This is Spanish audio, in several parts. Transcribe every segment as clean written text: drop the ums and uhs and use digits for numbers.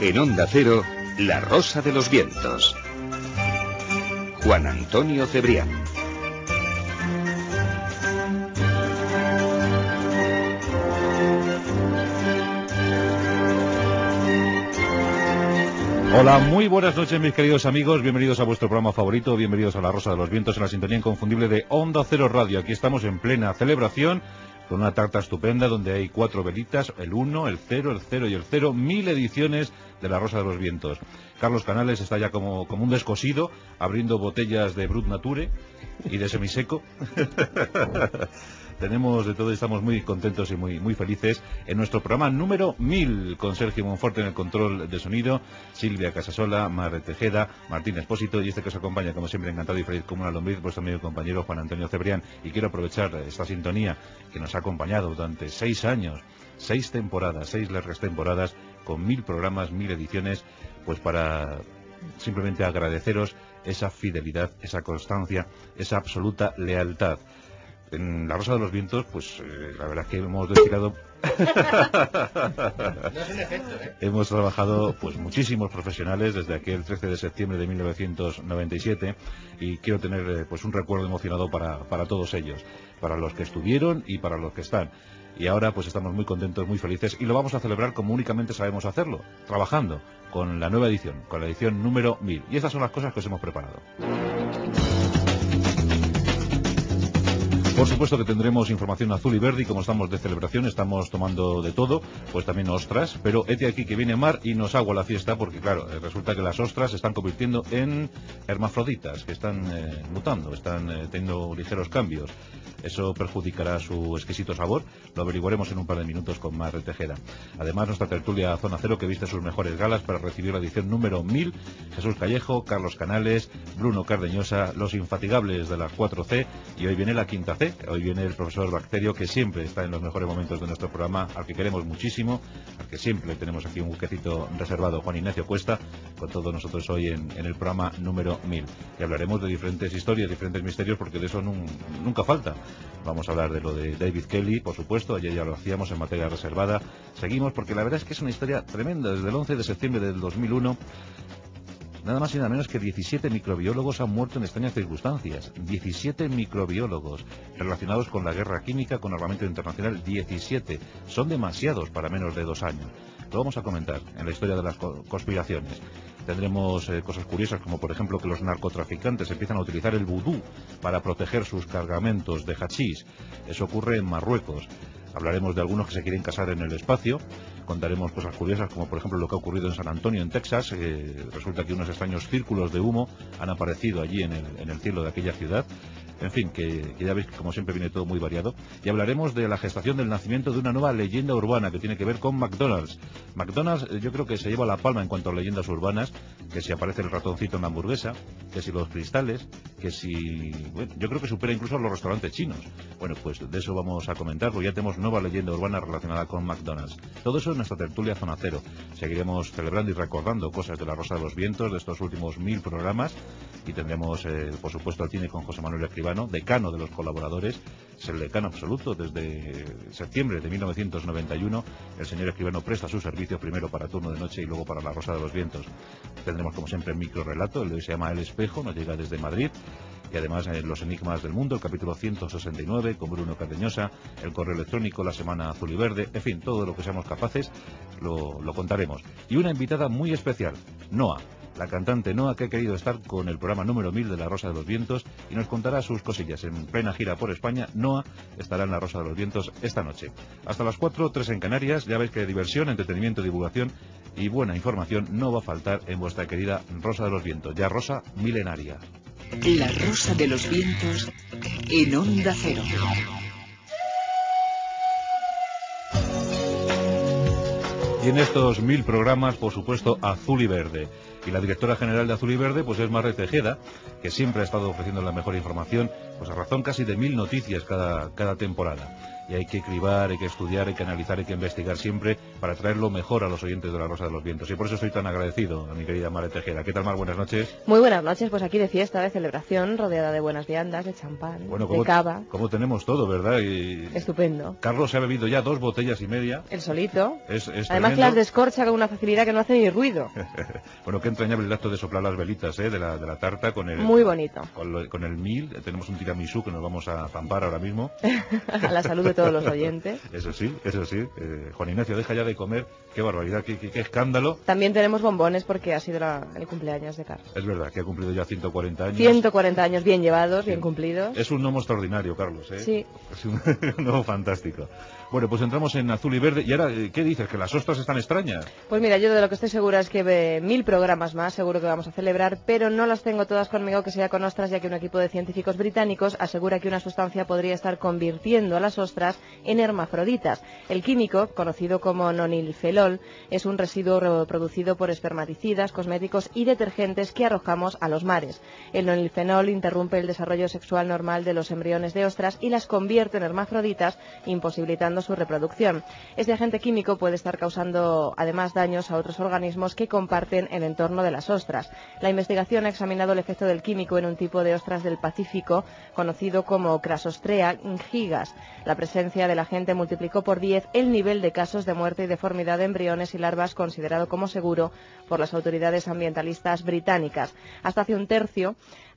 En Onda Cero, La Rosa de los Vientos. Juan Antonio Cebrián. Hola, muy buenas noches mis queridos amigos, bienvenidos a vuestro programa favorito, bienvenidos a La Rosa de los Vientos en la sintonía inconfundible de Onda Cero Radio. Aquí estamos en plena celebración con una tarta estupenda donde hay 4 velitas, el 1, el 0, el 0 y el 0, 1000 ediciones de La Rosa de los Vientos. Carlos Canales está ya como un descosido, abriendo botellas de Brut Nature y de semiseco. Tenemos de todo y estamos muy contentos y muy felices en nuestro programa número 1000, con Sergio Monforte en el control de sonido, Silvia Casasola, Mar Tejeda, Martín Espósito y este que os acompaña, como siempre, encantado y feliz como una lombriz, vuestro amigo y compañero Juan Antonio Cebrián. Y quiero aprovechar esta sintonía que nos ha acompañado durante 6 años, 6 temporadas, 6 largas temporadas, con 1000 programas, 1000 ediciones, pues para simplemente agradeceros esa fidelidad, esa constancia, esa absoluta lealtad. En La Rosa de los Vientos, pues la verdad es que hemos destilado... No es un efecto, ¿eh? Hemos trabajado pues muchísimos profesionales desde aquel 13 de septiembre de 1997 y quiero tener pues un recuerdo emocionado para todos ellos, para los que estuvieron y para los que están. Y ahora pues estamos muy contentos, muy felices y lo vamos a celebrar como únicamente sabemos hacerlo, trabajando con la nueva edición, con la edición número 1000. Y estas son las cosas que os hemos preparado. Por supuesto que tendremos información azul y verde y como estamos de celebración, estamos tomando de todo, pues también ostras, pero hete aquí que viene Mar y nos agua la fiesta porque claro, resulta que las ostras se están convirtiendo en hermafroditas, que están mutando, están teniendo ligeros cambios. Eso perjudicará su exquisito sabor, lo averiguaremos en un par de minutos con Mar Tejeda. Además, nuestra tertulia Zona Cero, que viste sus mejores galas para recibir la edición número 1000, Jesús Callejo, Carlos Canales, Bruno Cardeñosa, los infatigables de las 4C, y hoy viene la quinta C. Hoy viene el profesor Bacterio, que siempre está en los mejores momentos de nuestro programa, al que queremos muchísimo, al que siempre tenemos aquí un buquecito reservado, Juan Ignacio Cuesta, con todos nosotros hoy en el programa número 1000. Y hablaremos de diferentes historias, diferentes misterios, porque de eso nunca falta. Vamos a hablar de lo de David Kelly, por supuesto, ayer ya lo hacíamos en materia reservada. Seguimos porque la verdad es que es una historia tremenda. Desde el 11 de septiembre del 2001... nada más y nada menos que 17 microbiólogos han muerto en extrañas circunstancias. 17 microbiólogos relacionados con la guerra química, con armamento internacional. 17. Son demasiados para menos de 2 años. Lo vamos a comentar en la historia de las conspiraciones. Tendremos cosas curiosas como por ejemplo que los narcotraficantes empiezan a utilizar el vudú para proteger sus cargamentos de hachís. Eso ocurre en Marruecos. Hablaremos de algunos que se quieren casar en el espacio. Contaremos cosas curiosas como por ejemplo lo que ha ocurrido en San Antonio, en Texas. Resulta que unos extraños círculos de humo han aparecido allí en el cielo de aquella ciudad. En fin, que ya veis que como siempre viene todo muy variado. Y hablaremos de la gestación del nacimiento de una nueva leyenda urbana que tiene que ver con McDonald's. McDonald's yo creo que se lleva la palma en cuanto a leyendas urbanas, que si aparece el ratoncito en la hamburguesa, que si los cristales, que si... bueno, yo creo que supera incluso a los restaurantes chinos. Bueno, pues de eso vamos a comentar, porque ya tenemos nueva leyenda urbana relacionada con McDonald's. Todo eso en nuestra tertulia Zona Cero. Seguiremos celebrando y recordando cosas de La Rosa de los Vientos, de estos últimos 1000 programas, y tendremos, por supuesto, el cine con José Manuel Escribano, decano de los colaboradores. Es el decano absoluto desde septiembre de 1991. El señor Escribano presta sus servicios primero para Turno de Noche y luego para La Rosa de los Vientos. Tendremos como siempre el microrelato, el de hoy se llama El Espejo, nos llega desde Madrid. Y además Los Enigmas del Mundo, el capítulo 169 con Bruno Cardeñosa, el correo electrónico, la semana azul y verde, en fin, todo lo que seamos capaces lo contaremos. Y una invitada muy especial, Noa, la cantante Noa, que ha querido estar con el programa número 1000 de La Rosa de los Vientos y nos contará sus cosillas. En plena gira por España, Noa estará en La Rosa de los Vientos esta noche. Hasta las 4, 3 en Canarias. Ya veis que diversión, entretenimiento, divulgación y buena información no va a faltar en vuestra querida Rosa de los Vientos, ya rosa milenaria. La Rosa de los Vientos en Onda Cero. Y en estos 1000 programas, por supuesto, azul y verde. Y la directora general de Azul y Verde, pues es Mar Tejeda, que siempre ha estado ofreciendo la mejor información, pues a razón casi de 1000 noticias cada temporada. y hay que cribar, hay que estudiar, hay que analizar, hay que investigar siempre para traerlo mejor a los oyentes de La Rosa de los Vientos. Y por eso estoy tan agradecido a mi querida Mar Tejera. ¿Qué tal, Mar? Buenas noches. Muy buenas noches, pues aquí de fiesta, de celebración, rodeada de buenas viandas, de champán, de cava. Como tenemos todo, ¿verdad? Y estupendo. Carlos se ha bebido ya 2 botellas y media. El solito. Es Además tremendo. que las descorcha con una facilidad que no hace ni ruido. Bueno, qué entrañable el acto de soplar las velitas de la tarta con el... Muy bonito. Con el mil. Tenemos un tiramisú que nos vamos a zampar ahora mismo. A la salud de todos los oyentes. Eso sí. Juan Ignacio, deja ya de comer. Qué barbaridad, qué escándalo. También tenemos bombones porque ha sido el cumpleaños de Carlos. Es verdad que ha cumplido ya 140 años. 140 años bien llevados, bien cumplidos. Es un gnomo extraordinario, Carlos, ¿eh? Sí. Es un gnomo fantástico. Bueno, pues entramos en azul y verde. Y ahora, ¿qué dices? ¿Que las ostras están extrañas? Pues mira, yo de lo que estoy segura es que 1000 programas más seguro que vamos a celebrar, pero no las tengo todas conmigo que sea con ostras, ya que un equipo de científicos británicos asegura que una sustancia podría estar convirtiendo a las ostras en hermafroditas. El químico, conocido como nonilfenol, es un residuo producido por espermaticidas, cosméticos y detergentes que arrojamos a los mares. El nonilfenol interrumpe el desarrollo sexual normal de los embriones de ostras y las convierte en hermafroditas, imposibilitando su reproducción. Este agente químico puede estar causando además daños a otros organismos que comparten el entorno de las ostras. La investigación ha examinado el efecto del químico en un tipo de ostras del Pacífico conocido como Crassostrea gigas. La presencia del agente multiplicó por 10 el nivel de casos de muerte y deformidad de embriones y larvas considerado como seguro por las autoridades ambientalistas británicas. Hasta un tercio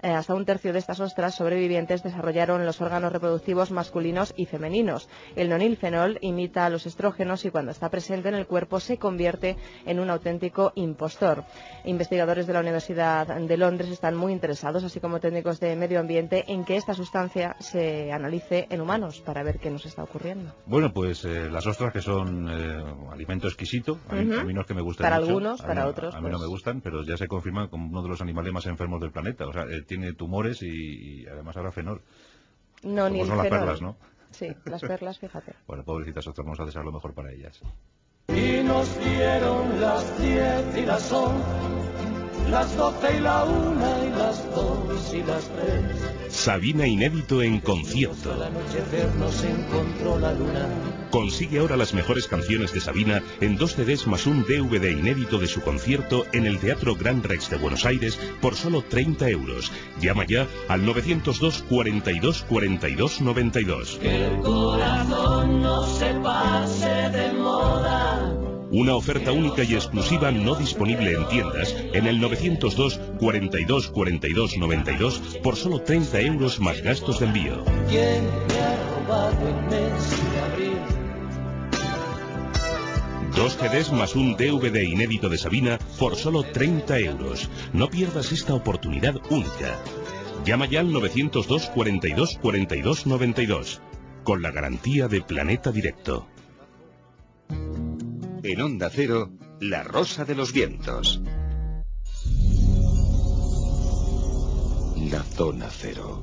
de estas ostras sobrevivientes desarrollaron los órganos reproductivos masculinos y femeninos. El nonilfenol imita a los estrógenos y cuando está presente en el cuerpo se convierte en un auténtico impostor. Investigadores de la Universidad de Londres están muy interesados, así como técnicos de medio ambiente, en que esta sustancia se analice en humanos para ver qué nos está ocurriendo. Bueno, pues las ostras, que son alimento exquisito, a mí no es que me gusten para mucho. Algunos, para otros. A mí no me gustan, pero ya se confirman como uno de los animales más enfermos del planeta. O sea, tiene tumores y además ahora fenol. No, ni son las perlas, ¿no? Sí, las perlas, fíjate. Bueno, pobrecitas ostras, vamos a desear lo mejor para ellas. Y nos dieron las 10 y las 11, las 12 y la 1 y las 2 y las 3. Sabina inédito en concierto. Al anochecer nos encontró la luna. Consigue ahora las mejores canciones de Sabina en 2 CDs más un DVD inédito de su concierto en el Teatro Gran Rex de Buenos Aires por solo 30 euros. Llama ya al 902 42 42 92. Que el corazón no se pase de moda. Una oferta única y exclusiva no disponible en tiendas en el 902 42 42 92 por solo 30 euros más gastos de envío. ¿Quién me ha robado el mes de abril? 2 CDs más un DVD inédito de Sabina por solo 30 euros. No pierdas esta oportunidad única. Llama ya al 902 42 42 92 con la garantía de Planeta Directo. En Onda Cero, La Rosa de los Vientos. La Zona Cero.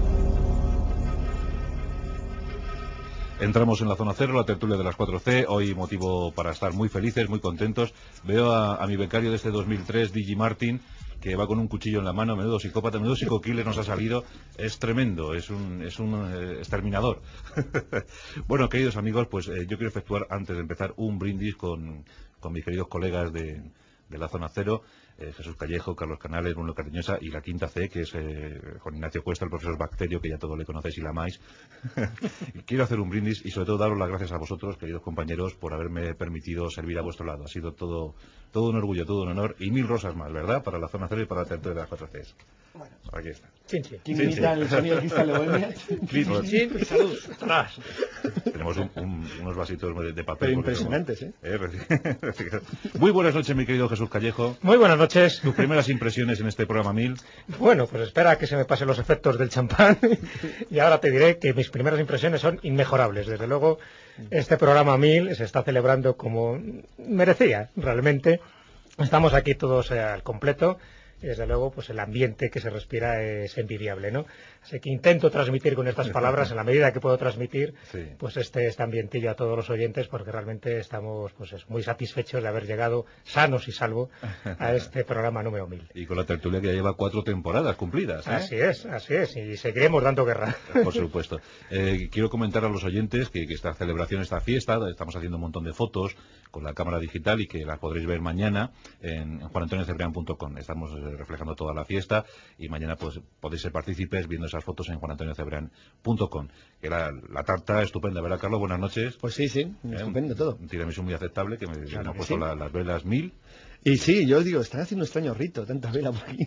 Entramos en la Zona Cero, la tertulia de las 4C. Hoy motivo para estar muy felices, muy contentos. Veo a mi becario de este 2003, Digi Martin, que va con un cuchillo en la mano. Menudo psicópata, menudo psico-killer nos ha salido. Es tremendo, es un exterminador. Bueno, queridos amigos, pues yo quiero efectuar, antes de empezar, un brindis con mis queridos colegas de la Zona Cero, Jesús Callejo, Carlos Canales, Bruno Cariñosa, y la quinta C, que es Juan Ignacio Cuesta, el profesor Bacterio, que ya todos le conocéis y la amáis. Quiero hacer un brindis y sobre todo daros las gracias a vosotros, queridos compañeros, por haberme permitido servir a vuestro lado. Ha sido todo un orgullo, todo un honor, y 1000 rosas más, ¿verdad?, para la Zona Cero y para la tertulia de las 4 Cs. Bueno, aquí está. Chin, chin. ¿Quién imita el sonido cristal de Bohemia? Chin, chin, y salud. Tenemos unos vasitos de papel. Pero impresionantes, ¿eh? Muy buenas noches, mi querido Jesús Callejo. Muy buenas noches. Tus primeras impresiones en este programa 1000. Bueno, pues espera a que se me pasen los efectos del champán y ahora te diré que mis primeras impresiones son inmejorables. Desde luego, este programa 1000 se está celebrando como merecía, realmente. Estamos aquí todos al completo. y desde luego pues el ambiente que se respira es envidiable, ¿no? Así que intento transmitir con estas palabras, en la medida que puedo transmitir, pues este ambientillo a todos los oyentes, porque realmente estamos pues muy satisfechos de haber llegado sanos y salvos a este programa número 1000. Y con la tertulia que ya lleva 4 temporadas cumplidas, ¿eh? Así es, y seguiremos dando guerra. Por supuesto. Quiero comentar a los oyentes que esta celebración, esta fiesta, estamos haciendo un montón de fotos con la cámara digital y que las podréis ver mañana en juanantoniocebrián.com. Estamos reflejando toda la fiesta y mañana pues podéis ser partícipes viendo esas fotos en juanantoniocebrián.com. Que la tarta estupenda, ¿verdad, Carlos? Buenas noches. Pues sí, estupendo todo. Un tiramisú muy aceptable que me han puesto sí. las velas 1000. Y sí, yo os digo, están haciendo un extraño rito, tanta vela por aquí.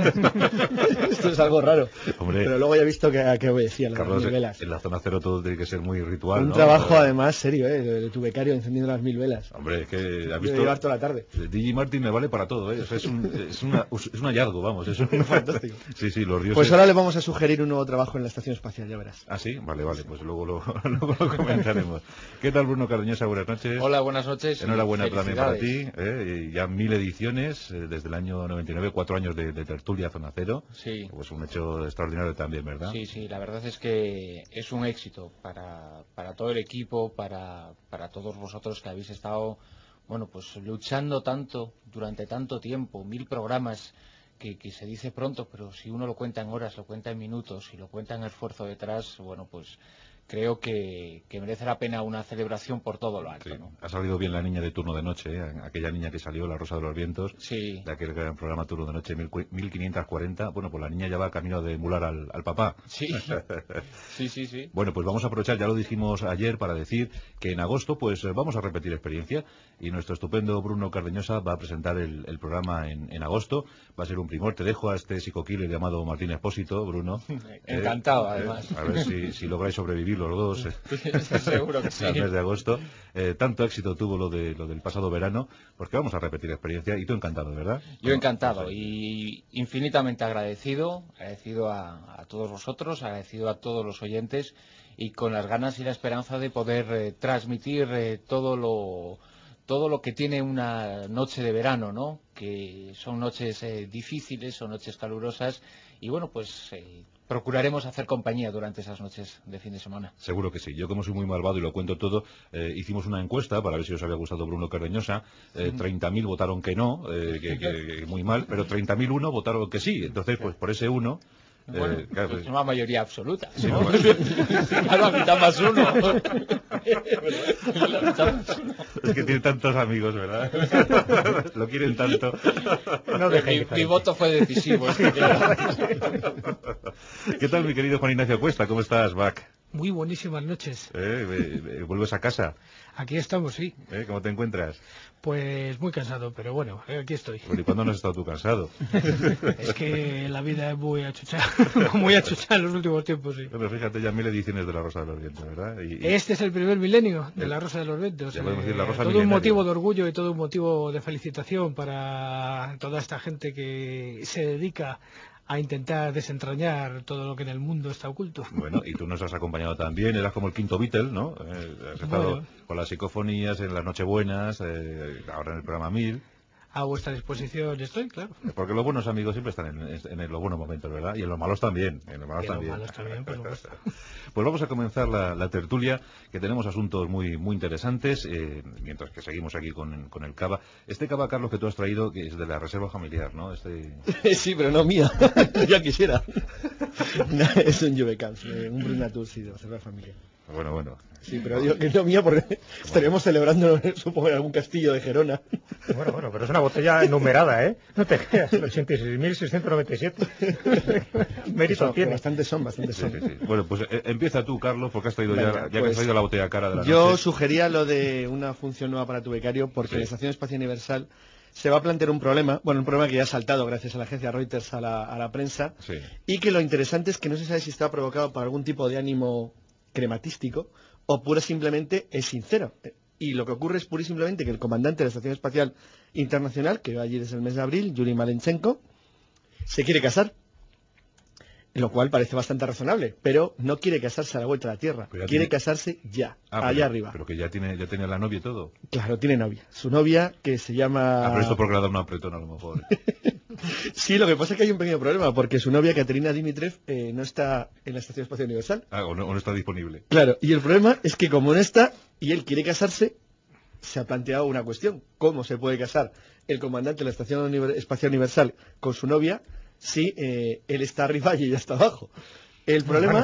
Esto es algo raro. Hombre, pero luego ya he visto que obedecían las Carlos, 1000 velas. en la zona cero todo tiene que ser muy ritual, Un ¿no? trabajo además serio, de tu becario encendiendo las 1000 velas. Hombre, es que has visto llevar toda la tarde. DJ Martin me vale para todo, ¿eh? O sea, es un hallazgo, vamos. Es fantástico. Sí, los dioses. Pues ahora le vamos a sugerir un nuevo trabajo en la estación espacial, ya verás. Ah, sí, vale, pues luego lo comentaremos. ¿Qué tal, Bruno Cardeñosa? Buenas noches. Hola, buenas noches. Enhorabuena también para ti. Ya 1000 ediciones desde el año 99, 4 años de tertulia Zona Cero. Sí. Pues un hecho extraordinario también, ¿verdad? Sí, la verdad es que es un éxito para todo el equipo, para todos vosotros que habéis estado, bueno, pues luchando tanto durante tanto tiempo, 1000 programas que se dice pronto, pero si uno lo cuenta en horas, lo cuenta en minutos y lo cuenta en esfuerzo detrás, bueno, pues creo que merece la pena una celebración por todo lo alto, sí. ¿no? Ha salido bien la niña de Turno de Noche, aquella niña que salió, La Rosa de los Vientos, sí. de aquel gran programa Turno de Noche 1540. Bueno, pues la niña ya va camino de emular al papá. Sí. Sí. Bueno, pues vamos a aprovechar, ya lo dijimos ayer, para decir que en agosto pues vamos a repetir experiencia y nuestro estupendo Bruno Cardeñosa va a presentar el programa en agosto. Va a ser un primor. Te dejo a este psico-killer llamado Martín Expósito, Bruno. Encantado, además. A ver si lográis sobrevivir los dos seguro que sí. al mes de agosto. Tanto éxito tuvo lo del pasado verano, porque vamos a repetir experiencia y tú encantado, ¿verdad? Yo encantado y infinitamente agradecido a todos vosotros, agradecido a todos los oyentes y con las ganas y la esperanza de poder transmitir todo lo que tiene una noche de verano, ¿no? Que son noches difíciles, son noches calurosas y bueno, pues procuraremos hacer compañía durante esas noches de fin de semana. Seguro que sí. Yo, como soy muy malvado y lo cuento todo, hicimos una encuesta para ver si os había gustado Bruno Cardeñosa. 30.000 votaron que no, que muy mal, pero 30.001 votaron que sí. Entonces, pues por ese uno... Bueno, claro, es una mayoría absoluta, ¿no? Sí, no, la mitad más uno. Es que tiene tantos amigos, ¿verdad? Lo quieren tanto. No, mi voto fue decisivo. ¿Qué tal, mi querido Juan Ignacio Cuesta? ¿Cómo estás, Bac? Muy buenísimas noches. ¿Vuelves a casa? Aquí estamos, sí. ¿Cómo te encuentras? Pues muy cansado, pero bueno, aquí estoy. Bueno, ¿y cuándo no has estado tú cansado? Es que la vida es muy achuchada, en los últimos tiempos, sí. Bueno, fíjate, ya 1000 ediciones de La Rosa de los Vientos, ¿verdad? Este es el primer milenio de La Rosa de los Vientos. Ya podemos decir La Rosa todo milenaria. Un motivo de orgullo y todo un motivo de felicitación para toda esta gente que se dedica a intentar desentrañar todo lo que en el mundo está oculto. Bueno, y tú nos has acompañado también, eras como el quinto Beatle, ¿no? Has estado con las psicofonías en las Nochebuenas, ahora en el programa 1000. A vuestra disposición estoy, claro. Porque los buenos amigos siempre están en los buenos momentos, ¿verdad? Y en los malos también. En los malos también, por supuesto. Pues vamos a comenzar la tertulia, que tenemos asuntos muy interesantes, mientras que seguimos aquí con el cava. Este cava, Carlos, que tú has traído, que es de la reserva familiar, ¿no? Sí, pero no mía. Ya quisiera. Es un Juvecam, un Brunatur, sí, de la reserva familiar. Bueno. Sí, pero digo que no mía porque estaríamos celebrando, supongo, en algún castillo de Gerona. Bueno, pero es una botella numerada, ¿eh? No te creas, 86.697. Mérito tiene. Bastantes son. Sí. Bueno, pues empieza tú, Carlos, porque has traído que has traído la botella cara de la yo noche. Sugería lo de una función nueva para tu becario, porque en la Estación Espacial Universal se va a plantear un problema que ya ha saltado gracias a la agencia Reuters a la prensa, y que lo interesante es que no se sabe si está provocado por algún tipo de ánimo crematístico o pura simplemente es sincero. Y lo que ocurre es pura y simplemente que el comandante de la Estación Espacial Internacional, que va allí desde el mes de abril, Yuri Malenchenko, se quiere casar, lo cual parece bastante razonable, pero no quiere casarse a la vuelta de la Tierra, quiere casarse ya, allá arriba. Pero que ya tiene la novia y todo. Claro, tiene novia. Su novia, que se llama... Pero esto porque le ha dado un apretón a lo mejor. Sí, lo que pasa es que hay un pequeño problema, porque su novia, Katerina Dimitriev, no está en la Estación Espacial Universal. O no está disponible. Claro, y el problema es que como no está y él quiere casarse, se ha planteado una cuestión. ¿Cómo se puede casar el comandante de la Estación Espacial Universal con su novia si él está arriba y ella está abajo? El problema...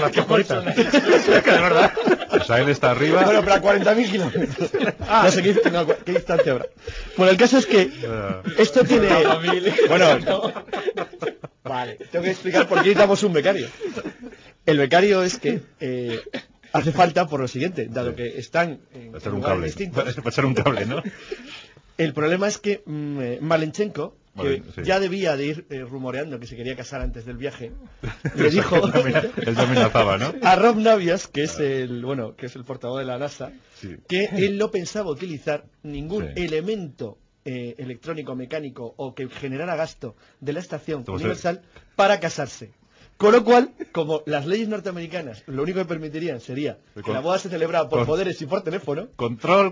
O sea, él está arriba... Bueno, pero a 40.000 kilómetros. No sé qué distancia habrá. Bueno, el caso es que esto tiene... Bueno, vale, tengo que explicar por qué necesitamos un becario. El becario es que hace falta por lo siguiente, dado que están en lugares distintos... Para echar un cable, ¿no? El problema es que Malenchenko, que sí, ya debía de ir rumoreando que se quería casar antes del viaje, le dijo él amenazaba, ¿no? a Rob Navias, que es el portavoz de la NASA, sí, que él no pensaba utilizar ningún elemento electrónico, mecánico o que generara gasto de la Estación Universal para casarse. Con lo cual, como las leyes norteamericanas lo único que permitirían sería que la boda se celebrara por poderes y por teléfono... Control.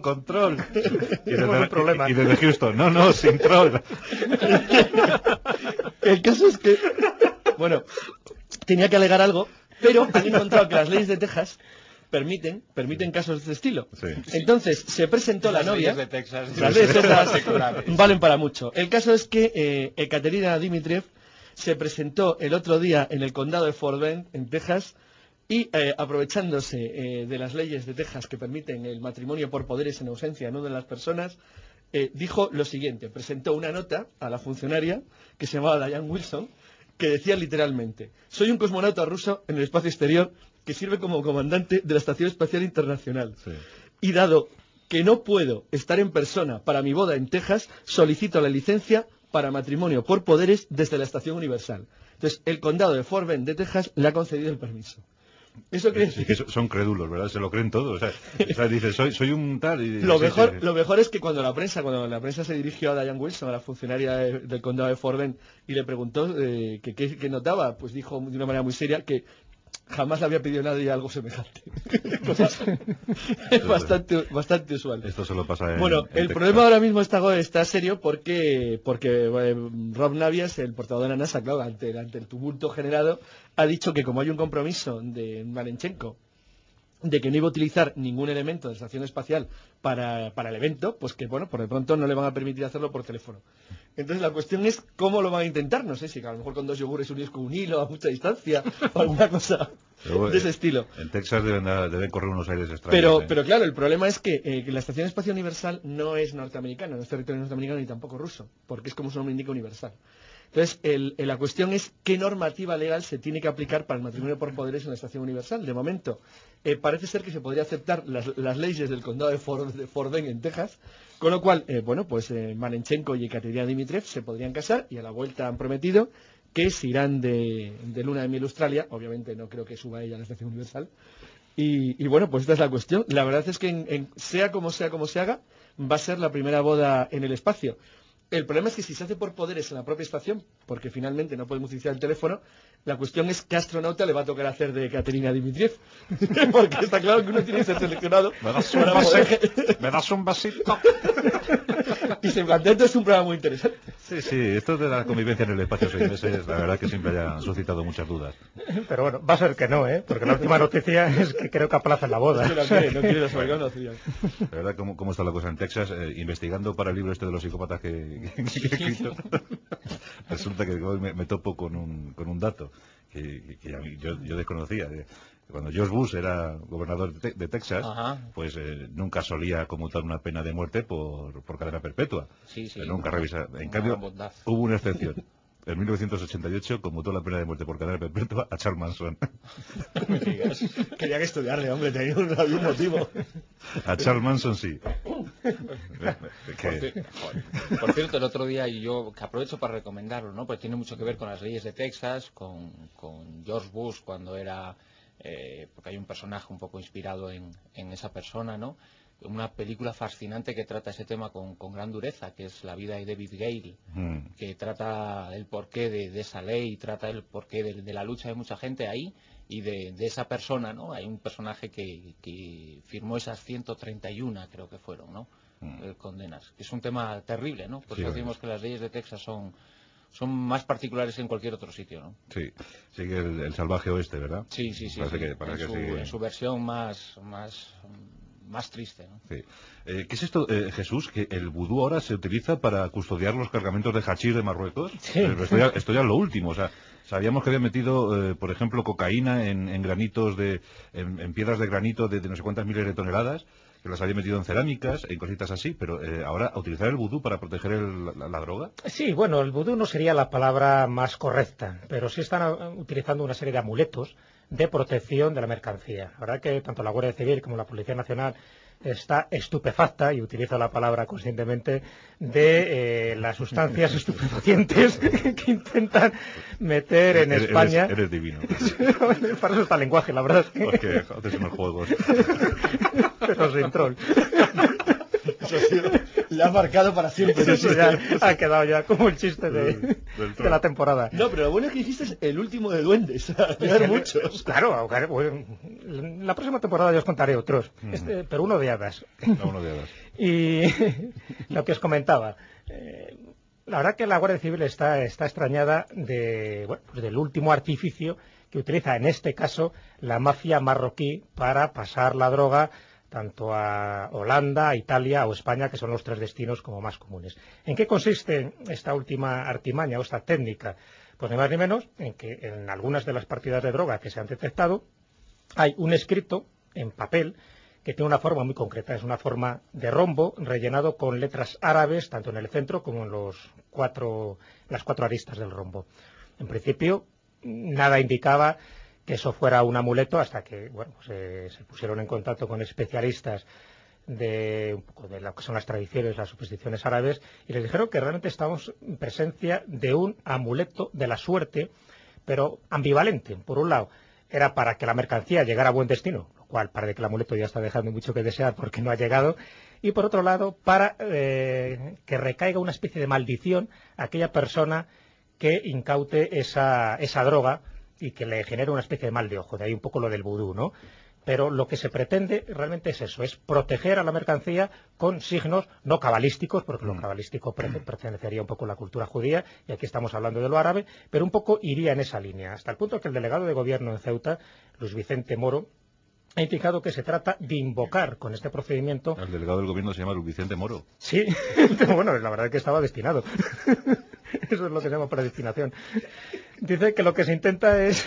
Y desde Houston, no, sin troll. El caso es que, bueno, tenía que alegar algo, pero han encontrado que las leyes de Texas permiten casos de este estilo. Sí. Entonces, se presentó la novia... Las leyes de Texas valen para mucho. El caso es que Katerina Dimitriev se presentó el otro día en el condado de Fort Bend, en Texas, y aprovechándose de las leyes de Texas que permiten el matrimonio por poderes en ausencia de una de las personas, dijo lo siguiente: presentó una nota a la funcionaria que se llamaba Diane Wilson, que decía literalmente: soy un cosmonauta ruso en el espacio exterior que sirve como comandante de la Estación Espacial Internacional. Sí. Y dado que no puedo estar en persona para mi boda en Texas, solicito la licencia para matrimonio por poderes desde la Estación Universal. Entonces, el condado de Fort Bend de Texas le ha concedido el permiso. ¿Eso quiere decir? Que son crédulos, ¿verdad? Se lo creen todos. O sea dice, soy un tal... Y, lo mejor es que cuando la prensa se dirigió a Diane Wilson, a la funcionaria del condado de Fort Bend, y le preguntó qué notaba, pues dijo de una manera muy seria que jamás le había pedido a nadie algo semejante. Es bastante usual. Esto se lo pasa Bueno, el problema ahora mismo está serio porque Rob Navias, el portavoz de la NASA, claro, ante el tumulto generado, ha dicho que como hay un compromiso de Malenchenko de que no iba a utilizar ningún elemento de la estación espacial para el evento, pues que bueno, por de pronto no le van a permitir hacerlo por teléfono. Entonces la cuestión es cómo lo van a intentar. No sé si a lo mejor con 2 yogures unidos con un hilo a mucha distancia o alguna cosa de ese estilo. En Texas deben correr unos aires extraños. Pero claro, el problema es que la Estación Espacial Universal no es norteamericana, no es territorio norteamericano ni tampoco ruso, porque es como su nombre indica universal. Entonces, la cuestión es qué normativa legal se tiene que aplicar para el matrimonio por poderes en la Estación Universal. De momento, parece ser que se podría aceptar las leyes del condado de Fort Bend en Texas, con lo cual, Malenchenko y Katerina Dimitriev se podrían casar y a la vuelta han prometido que se irán de luna de miel a Australia. Obviamente no creo que suba ella a la Estación Universal. Y bueno, pues esta es la cuestión. La verdad es que sea como se haga, va a ser la primera boda en el espacio. El problema es que si se hace por poderes en la propia estación, porque finalmente no podemos utilizar el teléfono, la cuestión es qué astronauta le va a tocar hacer de Katerina Dimitriev. Porque está claro que uno tiene que ser seleccionado. ¿Me das un vasito? Y se plantea entonces un programa muy interesante. Sí, esto de la convivencia en el espacio 6 meses, la verdad que siempre haya suscitado muchas dudas. Pero bueno, va a ser que no, porque la última noticia es que creo que aplazan la boda. No quiere los americanos. La verdad, ¿cómo está la cosa en Texas? Investigando para el libro este de los psicópatas que he escrito, resulta que hoy me topo con un dato que yo desconocía. Cuando George Bush era gobernador de Texas, pues nunca solía conmutar una pena de muerte por cadena perpetua. Nunca revisa. En cambio, hubo una excepción. En 1988 conmutó la pena de muerte por cadena perpetua a Charles Manson. No me digas. Quería que estudiarle, hombre, tenía un motivo. A Charles Manson sí. Por cierto, el otro día, y yo que aprovecho para recomendarlo, ¿no? Pues tiene mucho que ver con las leyes de Texas, con George Bush cuando era... porque hay un personaje un poco inspirado en esa persona, ¿no? Una película fascinante que trata ese tema con gran dureza, que es La vida de David Gale, que trata el porqué de esa ley, trata el porqué de la lucha de mucha gente ahí y de esa persona, ¿no? Hay un personaje que firmó esas 131, creo que fueron, ¿no? Condenas, que es un tema terrible, ¿no? Por eso decimos que las leyes de Texas son son más particulares que en cualquier otro sitio, ¿no? Sí, sigue el salvaje oeste, ¿verdad? Sí. Parece que en su versión más triste, ¿no? Sí. ¿Qué es esto, Jesús? ¿Que el vudú ahora se utiliza para custodiar los cargamentos de hachís de Marruecos? Sí. Esto ya es lo último, o sea, sabíamos que había metido, por ejemplo, cocaína en granitos en piedras de granito de no sé cuántas miles de toneladas, que las había metido en cerámicas, en cositas así, pero ahora, ¿a utilizar el vudú para proteger la droga? Sí, bueno, el vudú no sería la palabra más correcta, pero sí están utilizando una serie de amuletos de protección de la mercancía. La verdad que tanto la Guardia Civil como la Policía Nacional está estupefacta, y utilizo la palabra conscientemente, de las sustancias estupefacientes que intentan meter en España. Eres divino. Para eso está el lenguaje, la verdad es que... Porque haces unos juegos. Pero sin troll. Eso sí, le ha marcado para siempre. Eso ya ha quedado ya como el chiste de la temporada. No, pero lo bueno es que dijiste el último de duendes. Hay muchos. Claro, la próxima temporada ya os contaré otros, pero uno de hadas. Uno de hadas. Y lo que os comentaba, la verdad que la Guardia Civil está extrañada del último artificio que utiliza en este caso la mafia marroquí para pasar la droga tanto a Holanda, a Italia o España, que son los tres destinos como más comunes. ¿En qué consiste esta última artimaña o esta técnica? Pues ni más ni menos en que en algunas de las partidas de droga que se han detectado hay un escrito en papel que tiene una forma muy concreta. Es una forma de rombo rellenado con letras árabes, tanto en el centro como en las cuatro aristas del rombo. En principio, nada indicaba que eso fuera un amuleto hasta que se pusieron en contacto con especialistas de lo que son las tradiciones, las supersticiones árabes, y les dijeron que realmente estamos en presencia de un amuleto de la suerte, pero ambivalente. Por un lado, era para que la mercancía llegara a buen destino, lo cual parece que el amuleto ya está dejando mucho que desear porque no ha llegado, y por otro lado, para que recaiga una especie de maldición a aquella persona que incaute esa droga y que le genere una especie de mal de ojo. De ahí un poco lo del vudú, ¿no? Pero lo que se pretende realmente es eso, es proteger a la mercancía con signos no cabalísticos, porque lo cabalístico pertenecería un poco a la cultura judía, y aquí estamos hablando de lo árabe, pero un poco iría en esa línea, hasta el punto que el delegado de gobierno en Ceuta, Luis Vicente Moro, ha indicado que se trata de invocar con este procedimiento... El delegado del gobierno se llama Luis Vicente Moro. Sí, bueno, la verdad es que estaba destinado. Eso es lo que se llama predestinación. Dice que lo que se intenta es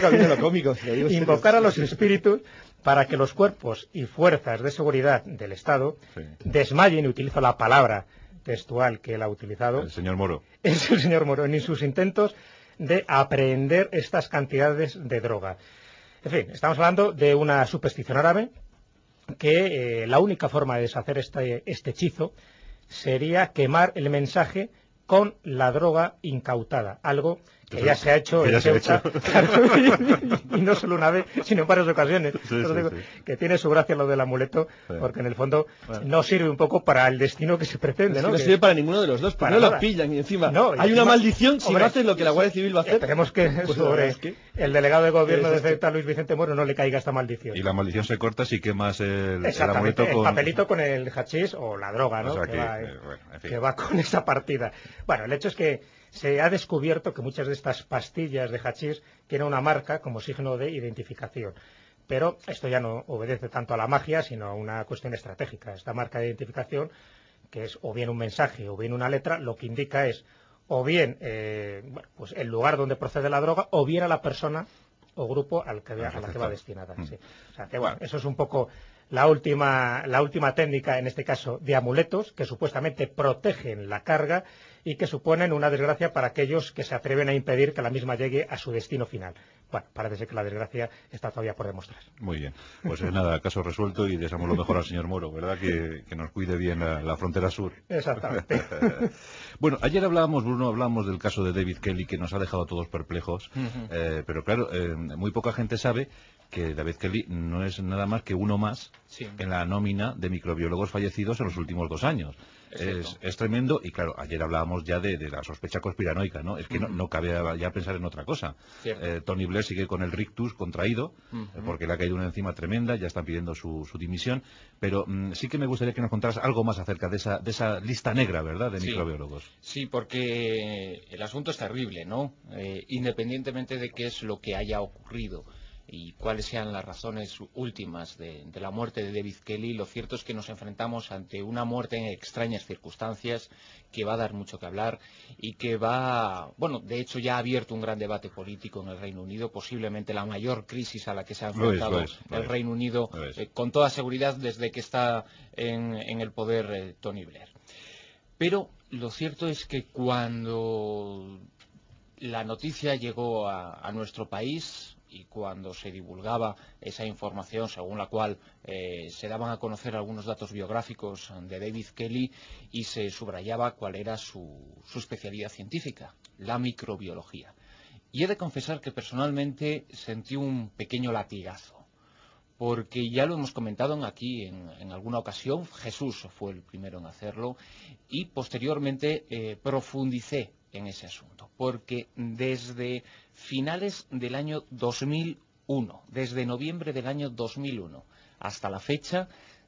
invocar a los espíritus para que los cuerpos y fuerzas de seguridad del Estado desmayen, y utilizo la palabra textual que él ha utilizado. El señor Moro. Es el señor Moro, en sus intentos de apreender estas cantidades de droga. En fin, estamos hablando de una superstición árabe que la única forma de deshacer este hechizo sería quemar el mensaje con la droga incautada, algo que ya se ha hecho en Ceuta, y no solo una vez, sino en varias ocasiones. Que tiene su gracia lo del amuleto, porque en el fondo no sirve un poco para el destino que se pretende, ¿no? No sirve para ninguno de los dos, pero no lo pillan, y encima hay una maldición si no haces lo que la Guardia Civil va a hacer. Esperemos que sobre el delegado de gobierno de Ceuta, Luis Vicente Moro, no le caiga esta maldición. Y la maldición se corta si quemas el amuleto con... el papelito con el hachís o la droga, ¿no? O sea que va con esa partida. Bueno, el hecho es que se ha descubierto que muchas de estas pastillas de hachís tienen una marca como signo de identificación. Pero esto ya no obedece tanto a la magia, sino a una cuestión estratégica. Esta marca de identificación, que es o bien un mensaje o bien una letra, lo que indica es o bien pues el lugar donde procede la droga, o bien a la persona o grupo a la que va destinada. Sí. O sea, que bueno, eso es un poco la última técnica, en este caso, de amuletos, que supuestamente protegen la carga y que suponen una desgracia para aquellos que se atreven a impedir que la misma llegue a su destino final. Bueno, parece ser que la desgracia está todavía por demostrar. Muy bien. Pues nada, caso resuelto, y deseamos lo mejor al señor Moro, ¿verdad? Que nos cuide bien la frontera sur. Exactamente. Bueno, ayer hablábamos del caso de David Kelly, que nos ha dejado a todos perplejos, pero claro, muy poca gente sabe que David Kelly no es nada más que uno más en la nómina de microbiólogos fallecidos en los últimos 2 años. es tremendo. Y claro, ayer hablábamos ya de la sospecha conspiranoica, ¿no? Es que no cabe ya pensar en otra cosa. Tony Blair sigue con el rictus contraído, porque le ha caído una encima tremenda, ya están pidiendo su dimisión, pero sí que me gustaría que nos contaras algo más acerca de esa lista negra, ¿verdad?, de microbiólogos. Sí, porque el asunto es terrible, ¿no? Independientemente de qué es lo que haya ocurrido y cuáles sean las razones últimas de la muerte de David Kelly, lo cierto es que nos enfrentamos ante una muerte en extrañas circunstancias que va a dar mucho que hablar y que de hecho ya ha abierto un gran debate político en el Reino Unido, posiblemente la mayor crisis a la que se ha enfrentado el Reino Unido, con toda seguridad, desde que está en el poder Tony Blair. Pero lo cierto es que cuando la noticia llegó a nuestro país y cuando se divulgaba esa información según la cual se daban a conocer algunos datos biográficos de David Kelly y se subrayaba cuál era su especialidad científica, la microbiología. Y he de confesar que personalmente sentí un pequeño latigazo, porque ya lo hemos comentado aquí en alguna ocasión. Jesús fue el primero en hacerlo y posteriormente profundicé en ese asunto, porque desde finales del año 2001, desde noviembre del año 2001 hasta la fecha,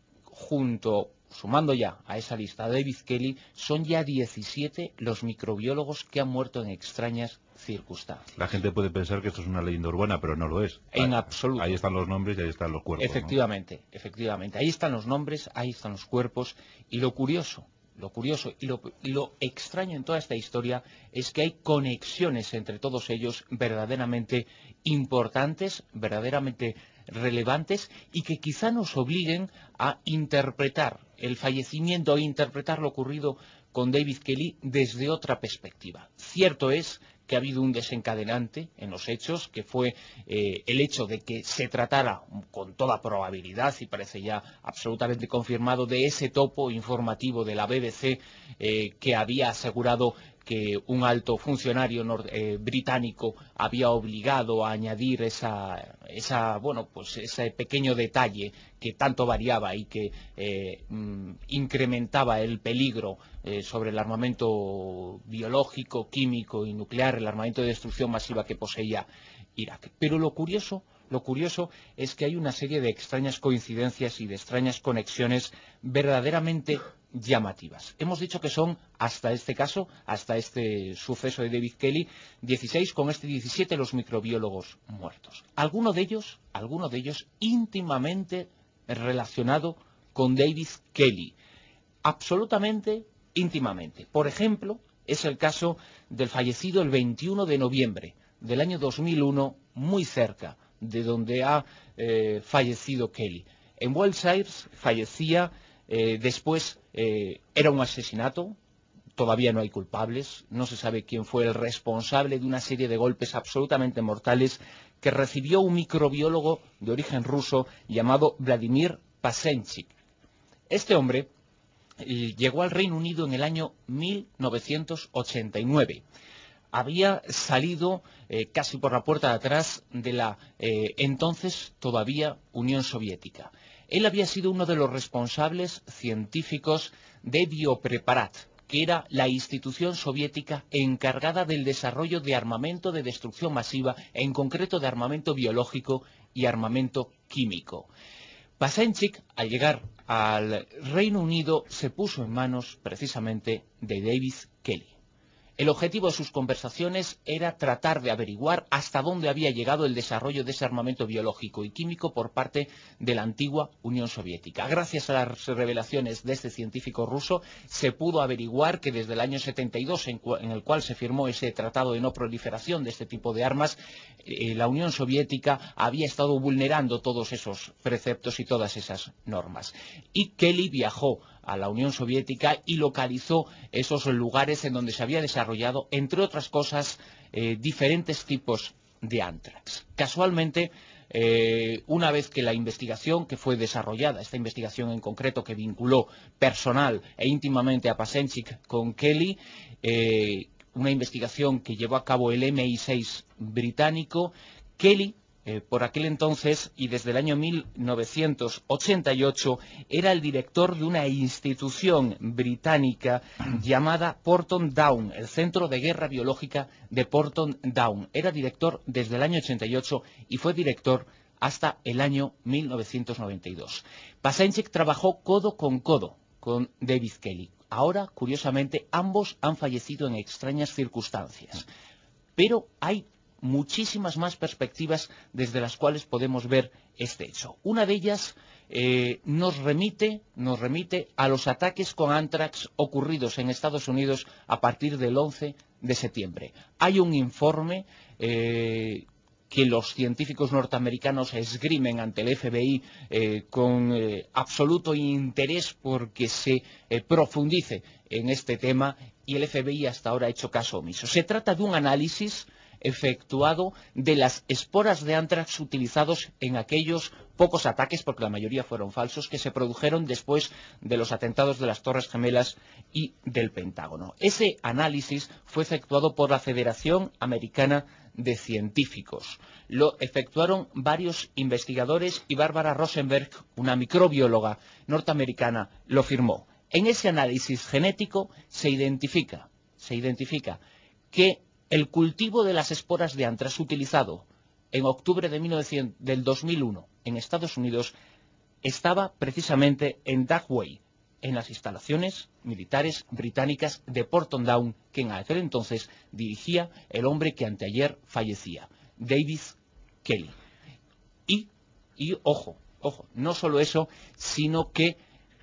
sumando ya a esa lista a David Kelly, son ya 17 los microbiólogos que han muerto en extrañas circunstancias. La gente puede pensar que esto es una leyenda urbana, pero no lo es. En absoluto. Ahí están los nombres y ahí están los cuerpos. Efectivamente, ¿no? Efectivamente. Ahí están los nombres, ahí están los cuerpos, y lo curioso y lo extraño en toda esta historia es que hay conexiones entre todos ellos verdaderamente importantes, verdaderamente relevantes, y que quizá nos obliguen a interpretar el fallecimiento, a interpretar lo ocurrido con David Kelly desde otra perspectiva. Cierto es que ha habido un desencadenante en los hechos, que fue el hecho de que se tratara con toda probabilidad, y parece ya absolutamente confirmado, de ese topo informativo de la BBC que había asegurado que un alto funcionario británico había obligado a añadir ese pequeño detalle que tanto variaba y que incrementaba el peligro sobre el armamento biológico, químico y nuclear, el armamento de destrucción masiva que poseía Irak. Pero lo curioso es que hay una serie de extrañas coincidencias y de extrañas conexiones verdaderamente llamativas. Hemos dicho que son, hasta este caso, hasta este suceso de David Kelly, 16, con este 17 los microbiólogos muertos. Alguno de ellos íntimamente relacionado con David Kelly. Absolutamente íntimamente. Por ejemplo, es el caso del fallecido el 21 de noviembre del año 2001, muy cerca de donde ha fallecido Kelly. En Wiltshire fallecía después, era un asesinato, todavía no hay culpables, no se sabe quién fue el responsable de una serie de golpes absolutamente mortales que recibió un microbiólogo de origen ruso llamado Vladimir Pasenchik. Este hombre llegó al Reino Unido en el año 1989. Había salido casi por la puerta de atrás de la entonces todavía Unión Soviética. Él había sido uno de los responsables científicos de Biopreparat, que era la institución soviética encargada del desarrollo de armamento de destrucción masiva, en concreto de armamento biológico y armamento químico. Pasenchik, al llegar al Reino Unido, se puso en manos precisamente de David Kelly. El objetivo de sus conversaciones era tratar de averiguar hasta dónde había llegado el desarrollo de ese armamento biológico y químico por parte de la antigua Unión Soviética. Gracias a las revelaciones de este científico ruso, se pudo averiguar que desde el año 72, en el cual se firmó ese tratado de no proliferación de este tipo de armas, la Unión Soviética había estado vulnerando todos esos preceptos y todas esas normas. Y Kelly viajó a la Unión Soviética y localizó esos lugares en donde se había desarrollado, entre otras cosas, diferentes tipos de ántrax. Casualmente, una vez que la investigación que fue desarrollada, esta investigación en concreto que vinculó personal e íntimamente a Pasenchik con Kelly, una investigación que llevó a cabo el MI6 británico, Kelly por aquel entonces y desde el año 1988 era el director de una institución británica llamada Porton Down, el Centro de Guerra Biológica de Porton Down. Era director desde el año 88 y fue director hasta el año 1992. Pasenchik trabajó codo con David Kelly. Ahora, curiosamente, ambos han fallecido en extrañas circunstancias. Pero hay muchísimas más perspectivas desde las cuales podemos ver este hecho. Una de ellas nos remite a los ataques con Anthrax ocurridos en Estados Unidos a partir del 11 de septiembre. Hay un informe que los científicos norteamericanos esgrimen ante el FBI con absoluto interés porque se profundice en este tema, y el FBI hasta ahora ha hecho caso omiso. Se trata de un análisis efectuado de las esporas de Anthrax utilizados en aquellos pocos ataques, porque la mayoría fueron falsos, que se produjeron después de los atentados de las Torres Gemelas y del Pentágono. Ese análisis fue efectuado por la Federación Americana de Científicos. Lo efectuaron varios investigadores y Barbara Rosenberg, una microbióloga norteamericana, lo firmó. En ese análisis genético se identifica que el cultivo de las esporas de Anthrax utilizado en octubre del 2001 en Estados Unidos estaba precisamente en Dagway, en las instalaciones militares británicas de Porton Down, que en aquel entonces dirigía el hombre que anteayer fallecía, David Kelly. Y ojo, no solo eso, sino que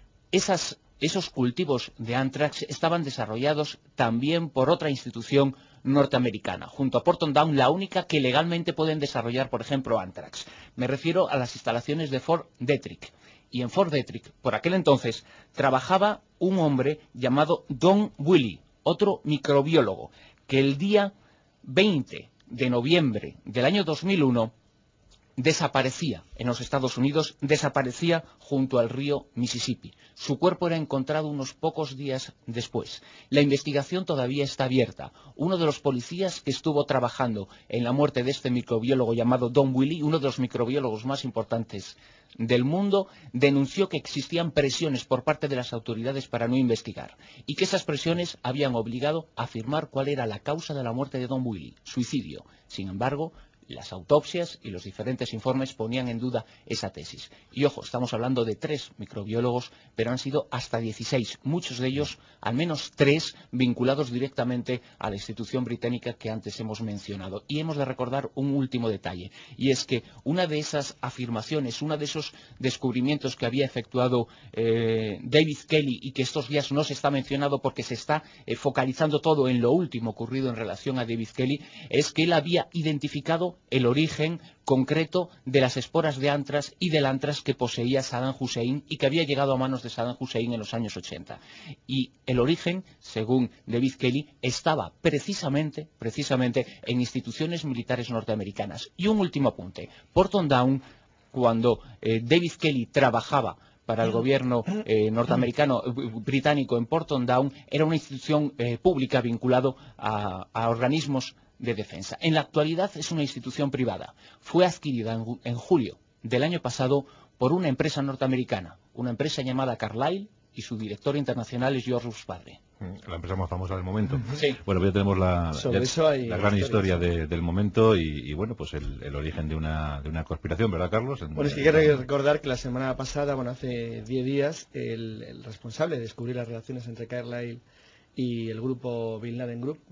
esos cultivos de Anthrax estaban desarrollados también por otra institución norteamericana, junto a Porton Down, la única que legalmente pueden desarrollar, por ejemplo, Anthrax. Me refiero a las instalaciones de Fort Detrick. Y en Fort Detrick, por aquel entonces, trabajaba un hombre llamado Don Willy, otro microbiólogo, que el día 20 de noviembre del año 2001 desaparecía en los Estados Unidos, desaparecía junto al río Mississippi. Su cuerpo era encontrado unos pocos días después. La investigación todavía está abierta. Uno de los policías que estuvo trabajando en la muerte de este microbiólogo llamado Don Willy, uno de los microbiólogos más importantes del mundo, denunció que existían presiones por parte de las autoridades para no investigar y que esas presiones habían obligado a afirmar cuál era la causa de la muerte de Don Willy, suicidio. Sin embargo, las autopsias y los diferentes informes ponían en duda esa tesis. Y ojo, estamos hablando de 3 microbiólogos, pero han sido hasta 16, muchos de ellos, al menos 3, vinculados directamente a la institución británica que antes hemos mencionado. Y hemos de recordar un último detalle, y es que una de esas afirmaciones, uno de esos descubrimientos que había efectuado David Kelly, y que estos días no se está mencionado porque se está focalizando todo en lo último ocurrido en relación a David Kelly, es que él había identificado el origen concreto de las esporas de Anthrax y del Anthrax que poseía Saddam Hussein y que había llegado a manos de Saddam Hussein en los años 80. Y el origen, según David Kelly, estaba precisamente en instituciones militares norteamericanas. Y un último apunte. Porton Down, cuando David Kelly trabajaba para el gobierno británico en Porton Down, era una institución pública vinculada a organismos de defensa. En la actualidad es una institución privada. Fue adquirida en julio del año pasado por una empresa norteamericana, una empresa llamada Carlyle, y su director internacional es George Bush padre. La empresa más famosa del momento. Sí. Bueno, ya tenemos la gran historia sí. del momento y bueno, pues el origen de una conspiración, ¿verdad, Carlos? Bueno, es que quiero recordar que la semana pasada, hace 10 días, el responsable de descubrir las relaciones entre Carlyle y el grupo Bin Laden Group,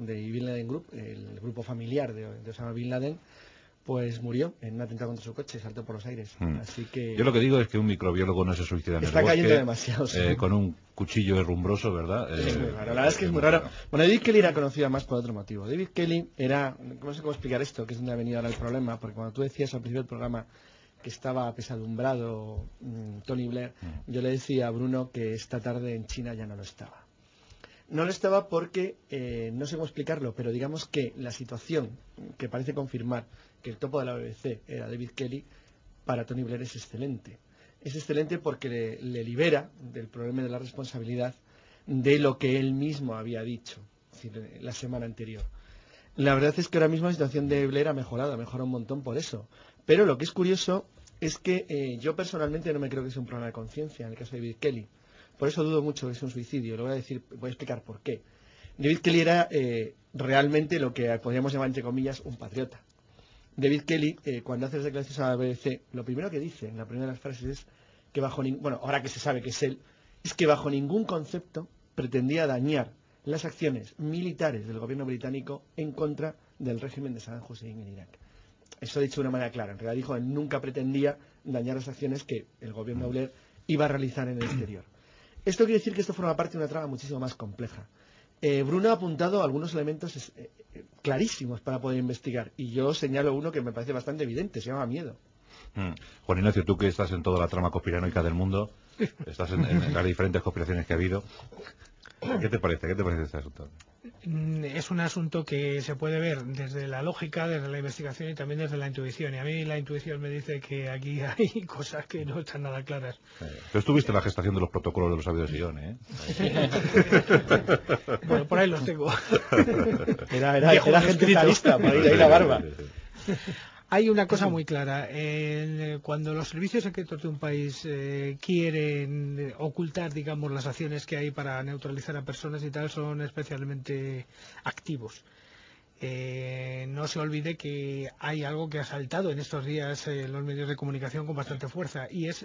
el grupo familiar de Osama Bin Laden, pues murió en un atentado contra su coche, saltó por los aires. Así que yo lo que digo es que un microbiólogo no se suicida en el bosque. Está cayendo demasiado. Sí. Con un cuchillo herrumbroso, ¿verdad? Es muy raro, la verdad es que es muy raro. Bueno, David Kelly era conocido además por otro motivo. David Kelly era, no sé cómo explicar esto, que es donde ha venido ahora el problema, porque cuando tú decías al principio del programa que estaba apesadumbrado Tony Blair, yo le decía a Bruno que esta tarde en China ya no lo estaba. No lo estaba porque, no sé cómo explicarlo, pero digamos que la situación que parece confirmar que el topo de la BBC era David Kelly, para Tony Blair es excelente. Es excelente porque le libera del problema de la responsabilidad de lo que él mismo había dicho, es decir, la semana anterior. La verdad es que ahora mismo la situación de Blair ha mejorado un montón por eso. Pero lo que es curioso es que yo personalmente no me creo que sea un problema de conciencia en el caso de David Kelly. Por eso dudo mucho que sea un suicidio. Lo voy a explicar por qué. David Kelly era realmente lo que podríamos llamar, entre comillas, un patriota. David Kelly, cuando hace las declaraciones a la BBC, lo primero que dice, en la primera de las frases, es que ahora que se sabe que es él, es que bajo ningún concepto pretendía dañar las acciones militares del gobierno británico en contra del régimen de Saddam Hussein en Irak. Eso dicho de una manera clara. En realidad dijo que nunca pretendía dañar las acciones que el gobierno de Blair iba a realizar en el exterior. Esto quiere decir que esto forma parte de una trama muchísimo más compleja. Bruno ha apuntado algunos elementos clarísimos para poder investigar, y yo señalo uno que me parece bastante evidente, se llama miedo. Juan Ignacio, tú que estás en toda la trama conspiranoica del mundo, estás en las diferentes conspiraciones que ha habido, ¿qué te parece este asunto? Es un asunto que se puede ver desde la lógica, desde la investigación y también desde la intuición. Y a mí la intuición me dice que aquí hay cosas que no están nada claras. Tú estuviste en la gestación de los protocolos de los sabios de Sion, ¿eh? Bueno, por ahí los tengo. Era gente lista para ir ahí la barba. Hay una cosa muy clara. Cuando los servicios secretos de un país quieren ocultar, digamos, las acciones que hay para neutralizar a personas y tal, son especialmente activos. No se olvide que hay algo que ha saltado en estos días en los medios de comunicación con bastante fuerza, y es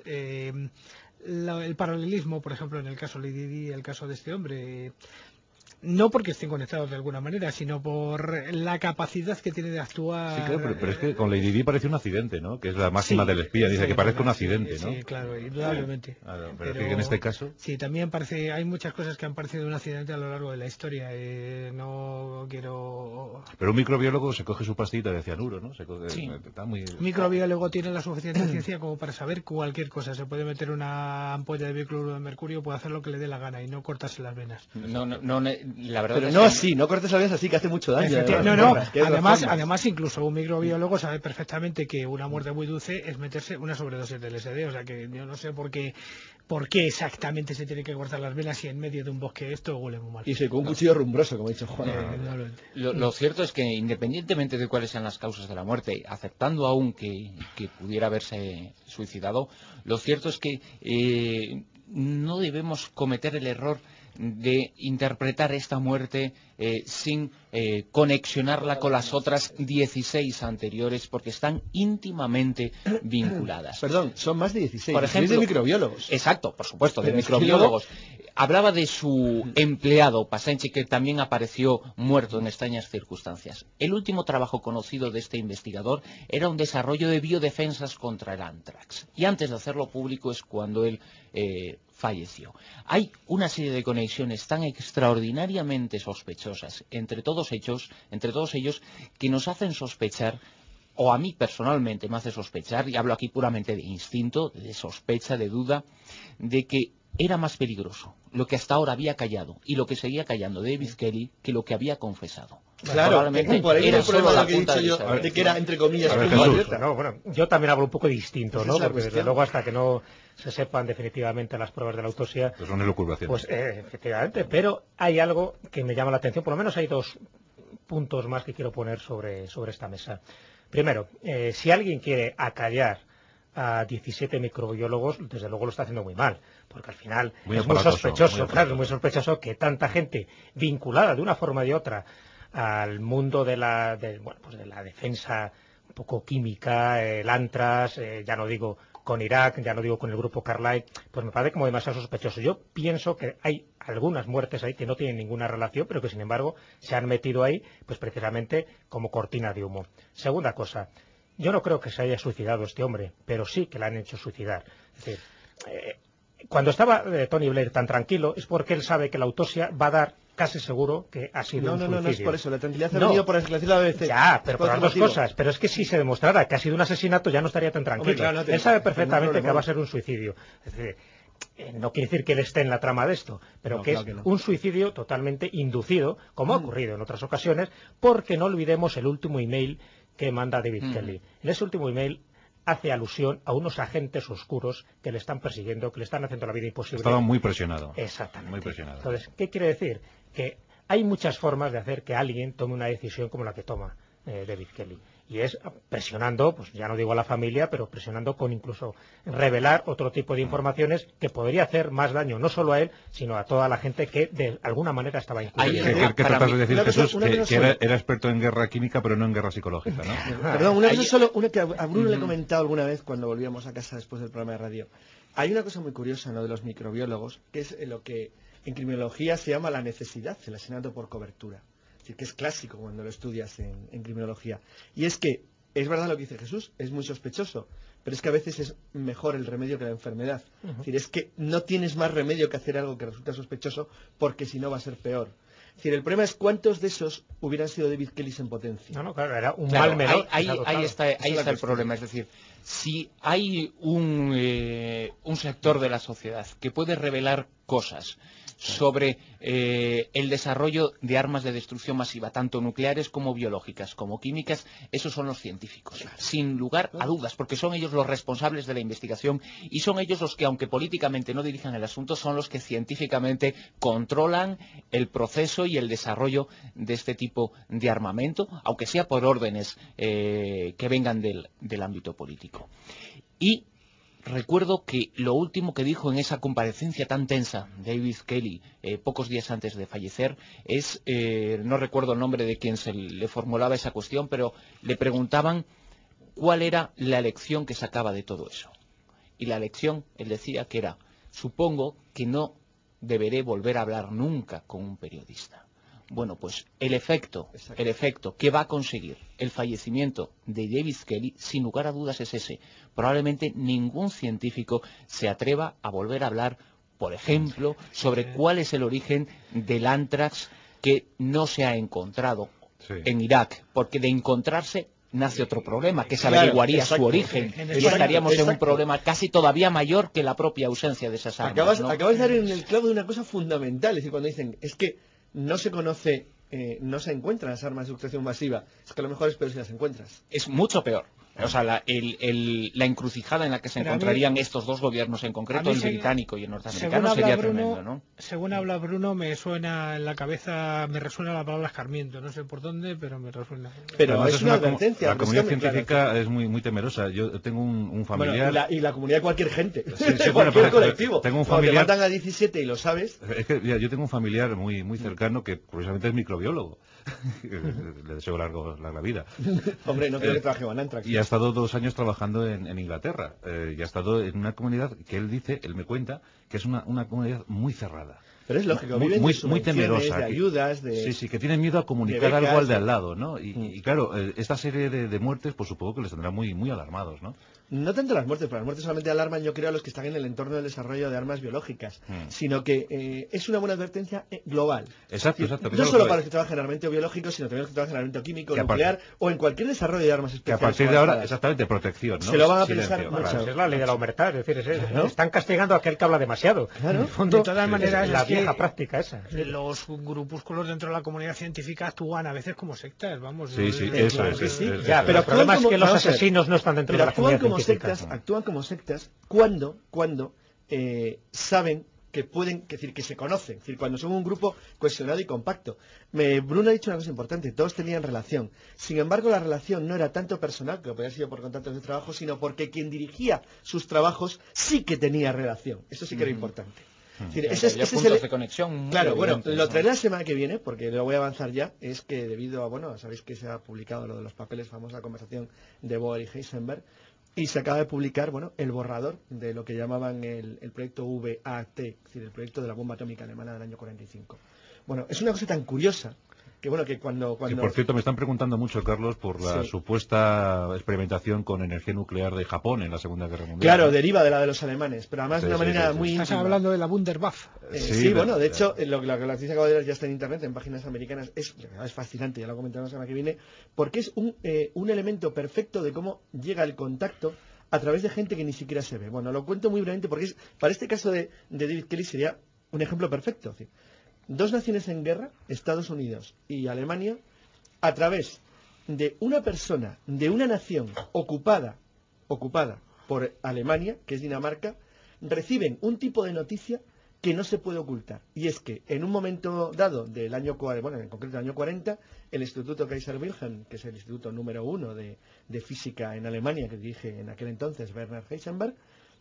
el paralelismo, por ejemplo, en el caso Lady Di, el caso de este hombre. No porque estén conectados de alguna manera, sino por la capacidad que tiene de actuar. Sí, claro, pero es que con Lady Di parece un accidente, ¿no? Que es la máxima del espía, dice que parezca un accidente, ¿no? Sí, claro, indudablemente. Pero que en este caso... Sí, también hay muchas cosas que han parecido un accidente a lo largo de la historia. No quiero... Pero un microbiólogo se coge su pastillita de cianuro, ¿no? Sí. Está muy... Un microbiólogo tiene la suficiente ciencia como para saber cualquier cosa. Se puede meter una ampolla de bicloruro de mercurio, puede hacer lo que le dé la gana y no cortarse las venas. La verdad pero es no que... así, no cortes las venas así, que hace mucho daño. Además, incluso un microbiólogo sabe perfectamente que una muerte muy dulce es meterse una sobredosis de LSD. O sea que yo no sé por qué exactamente se tiene que cortar las venas si en medio de un bosque esto huele muy mal. Y sí, con un cuchillo rumbroso, como ha dicho Juan. Lo cierto es que independientemente de cuáles sean las causas de la muerte, aceptando aún que pudiera haberse suicidado, lo cierto es que no debemos cometer el error de interpretar esta muerte sin conexionarla con las otras 16 anteriores, porque están íntimamente vinculadas. Perdón, son más de 16. Por ejemplo, de microbiólogos. Exacto, por supuesto, de microbiólogos. Hablaba de su empleado, Pasenchi, que también apareció muerto en extrañas circunstancias. El último trabajo conocido de este investigador era un desarrollo de biodefensas contra el ántrax. Y antes de hacerlo público es cuando él falleció. Hay una serie de conexiones tan extraordinariamente sospechosas entre todos ellos que nos hacen sospechar, o a mí personalmente me hace sospechar, y hablo aquí puramente de instinto, de sospecha, de duda, de que era más peligroso lo que hasta ahora había callado y lo que seguía callando David Kelly que lo que había confesado. Claro, probablemente por ahí era el problema solo de la lo que he punta dicho yo, del de que era, entre comillas, un patriota. No, bueno, yo también hablo un poco de instinto, Pues ¿no? Porque cuestión. desde luego hasta que no se sepan definitivamente las pruebas de la autopsia, Pues son elucubraciones. pues efectivamente, pero hay algo que me llama la atención, por lo menos hay dos puntos más que quiero poner sobre esta mesa. Primero, si alguien quiere acallar a 17 microbiólogos, desde luego lo está haciendo muy mal, porque al final es muy sospechoso que tanta gente vinculada de una forma u otra al mundo de la defensa un poco química, el Antras, ya no digo con Irak, ya no digo con el grupo Carlyle, pues me parece como demasiado sospechoso. Yo pienso que hay algunas muertes ahí que no tienen ninguna relación, pero que sin embargo se han metido ahí pues precisamente como cortina de humo. Segunda cosa, yo no creo que se haya suicidado este hombre, pero sí que le han hecho suicidar. Es decir, cuando estaba Tony Blair tan tranquilo es porque él sabe que la autopsia va a dar casi seguro que ha sido un suicidio. No es por eso, la tranquilidad ha venido por la declaración de la BBC. Ya, pero por las dos cosas. Pero es que si se demostrara que ha sido un asesinato ya no estaría tan tranquilo. Hombre, claro, él sabe perfectamente que va a ser un suicidio. Es decir, no quiere decir que él esté en la trama de esto, pero que es un suicidio totalmente inducido, como ha ocurrido en otras ocasiones, porque no olvidemos el último email que manda David Kelly. En ese último email hace alusión a unos agentes oscuros que le están persiguiendo, que le están haciendo la vida imposible. Estaba muy presionado. Exactamente. Muy presionado. Entonces, ¿qué quiere decir? Que hay muchas formas de hacer que alguien tome una decisión como la que toma David Kelly. y es presionando, pues ya no digo a la familia, pero presionando con incluso revelar otro tipo de informaciones que podría hacer más daño no solo a él, sino a toda la gente que de alguna manera estaba incluida. ¿Qué tratas de decir, Jesús? Que era experto en guerra química, pero no en guerra psicológica, ¿no? Perdón, una cosa solo, una que a Bruno le he comentado alguna vez cuando volvíamos a casa después del programa de radio. Hay una cosa muy curiosa, ¿no?, de los microbiólogos, que es lo que en criminología se llama la necesidad, el asesinato por cobertura. Es decir, que es clásico cuando lo estudias en criminología. Y es que, es verdad lo que dice Jesús, es muy sospechoso, pero es que a veces es mejor el remedio que la enfermedad. Es decir, es que no tienes más remedio que hacer algo que resulta sospechoso, porque si no va a ser peor. Es decir, el problema es cuántos de esos hubieran sido David Kelly en potencia. No, claro, era un mal menor. Ahí está el problema. Es decir, si hay un sector de la sociedad que puede revelar cosas sobre el desarrollo de armas de destrucción masiva, tanto nucleares como biológicas, como químicas, esos son los científicos, sin lugar a dudas, porque son ellos los responsables de la investigación y son ellos los que, aunque políticamente no dirijan el asunto, son los que científicamente controlan el proceso y el desarrollo de este tipo de armamento, aunque sea por órdenes que vengan del ámbito político. Y recuerdo que lo último que dijo en esa comparecencia tan tensa David Kelly, pocos días antes de fallecer, es, no recuerdo el nombre de quien se le formulaba esa cuestión, pero le preguntaban cuál era la lección que sacaba de todo eso. Y la lección, él decía que era, supongo que no deberé volver a hablar nunca con un periodista. Bueno, pues el efecto que va a conseguir el fallecimiento de David Kelly, sin lugar a dudas, es ese. Probablemente ningún científico se atreva a volver a hablar, por ejemplo, sobre cuál es el origen del anthrax que no se ha encontrado en Irak, porque de encontrarse nace otro problema, que se averiguaría su origen, y estaríamos en un problema casi todavía mayor que la propia ausencia de esas armas. Acabas de dar en el clavo de una cosa fundamental, es decir, cuando dicen, es que no se conoce, no se encuentran las armas de destrucción masiva, es que a lo mejor es peor si las encuentras. Es mucho peor. O sea, la encrucijada en la que se encontrarían estos dos gobiernos en concreto, el británico y el norteamericano, sería tremendo, ¿no? Según habla Bruno, me suena en la cabeza, me resuena la palabra escarmiento. No sé por dónde, pero me resuena. Pero además es una advertencia. La comunidad científica es muy temerosa. Yo tengo un familiar... Bueno, y la comunidad de cualquier gente, sí, cualquier colectivo. Tengo un familiar... Cuando te matan a 17 y lo sabes... Es que yo tengo un familiar muy cercano que precisamente es microbiólogo. Le deseo larga vida. Hombre, no creo que trabaje con anthrax. Y ha estado 2 años trabajando en Inglaterra. Y ha estado en una comunidad que él me cuenta que es una comunidad muy cerrada. Pero es lógico, muy temerosa. De ayudas, sí, que tienen miedo a comunicar algo al de al lado, ¿no? Y claro, esta serie de muertes, pues supongo que les tendrá muy alarmados, ¿no? No tanto las muertes, porque las muertes solamente alarman, yo creo, a los que están en el entorno del desarrollo de armas biológicas, sino que es una buena advertencia global. Exacto. No solo para los que trabajan en armamento biológico, sino también los que trabajan en armamento químico, nuclear o en cualquier desarrollo de armas especiales. Que a partir de ahora, exactamente, protección, ¿no? Se lo van a pensar mucho. Es la ley de la humertad, es decir, están castigando a aquel que habla demasiado. Claro. En fondo, de todas maneras, la vieja práctica esa. Los grupúsculos dentro de la comunidad científica actúan a veces como sectas, vamos. Sí, eso es. Pero el problema es que los asesinos no están dentro de la comunidad científica. Actúan como sectas cuando saben que pueden, que se conocen, es decir, cuando son un grupo cohesionado y compacto. Bruno ha dicho una cosa importante, todos tenían relación. Sin embargo, la relación no era tanto personal, que podría haber sido por contratos de trabajo, sino porque quien dirigía sus trabajos sí que tenía relación. Eso sí que era importante. Ese puntos de conexión. Claro, bueno, lo traeré la semana que viene, porque lo voy a avanzar ya, es que debido a, sabéis que se ha publicado lo de los papeles, famosa conversación de Bohr y Heisenberg, y se acaba de publicar, el borrador de lo que llamaban el proyecto VAT, es decir, el proyecto de la bomba atómica alemana del año 45. Bueno, es una cosa tan curiosa que cuando... Sí, por cierto, me están preguntando mucho, Carlos, por la supuesta experimentación con energía nuclear de Japón en la Segunda Guerra Mundial. Claro, deriva de la de los alemanes, pero además de una manera muy íntima. Estás hablando de la Wunderwaffe. De hecho, lo que la noticia acabo de ver ya está en internet, en páginas americanas, es fascinante, ya lo comentaremos la semana que viene, porque es un elemento perfecto de cómo llega el contacto a través de gente que ni siquiera se ve. Bueno, lo cuento muy brevemente porque para este caso de David Kelly sería un ejemplo perfecto. Es decir, 2 naciones en guerra, Estados Unidos y Alemania, a través de una persona, de una nación ocupada por Alemania, que es Dinamarca, reciben un tipo de noticia que no se puede ocultar. Y es que en un momento dado del año, bueno, en concreto del año 40, el Instituto Kaiser Wilhelm, que es el instituto número 1 de física en Alemania, que dirige en aquel entonces Werner Heisenberg,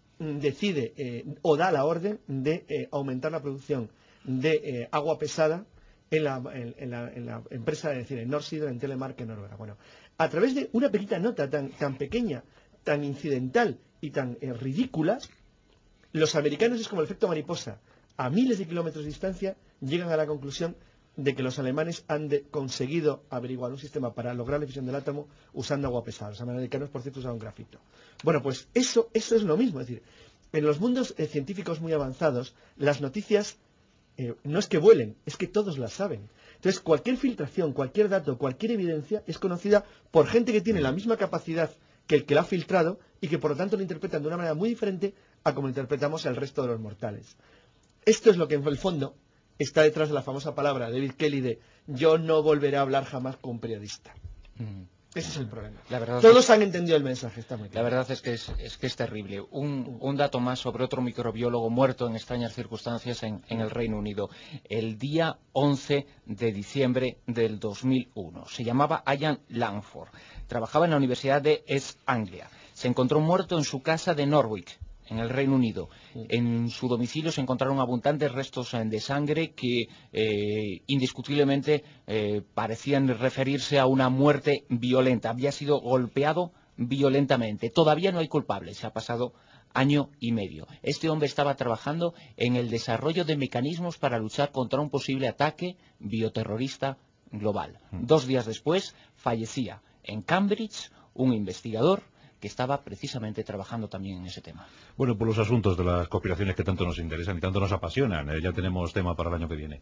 decide o da la orden de aumentar la producción de agua pesada en la empresa, es decir, en Nordsiden, en Telemark, en Noruega. Bueno, a través de una pequeña nota tan pequeña, tan incidental y tan ridícula, los americanos, es como el efecto mariposa, a miles de kilómetros de distancia llegan a la conclusión de que los alemanes han conseguido averiguar un sistema para lograr la fisión del átomo usando agua pesada. Los americanos, por cierto, usaban grafito. Bueno, pues eso es lo mismo. Es decir, en los mundos científicos muy avanzados, las noticias no es que vuelen, es que todos las saben. Entonces, cualquier filtración, cualquier dato, cualquier evidencia es conocida por gente que tiene la misma capacidad que el que la ha filtrado y que por lo tanto lo interpretan de una manera muy diferente a como lo interpretamos el resto de los mortales. Esto es lo que en el fondo está detrás de la famosa palabra de David Kelly de yo no volveré a hablar jamás con un periodista. Ese es el problema. Todos han entendido el mensaje, está muy claro. La verdad es que es terrible. Un dato más sobre otro microbiólogo muerto en extrañas circunstancias en el Reino Unido. El día 11 de diciembre del 2001. Se llamaba Ian Langford. Trabajaba en la Universidad de East Anglia. Se encontró muerto en su casa de Norwich, en el Reino Unido. En su domicilio se encontraron abundantes restos de sangre que indiscutiblemente parecían referirse a una muerte violenta. Había sido golpeado violentamente. Todavía no hay culpables. Se ha pasado año y medio. Este hombre estaba trabajando en el desarrollo de mecanismos para luchar contra un posible ataque bioterrorista global. 2 días después fallecía en Cambridge un investigador que estaba precisamente trabajando también en ese tema. Bueno, por los asuntos de las conspiraciones que tanto nos interesan y tanto nos apasionan, ya tenemos tema para el año que viene.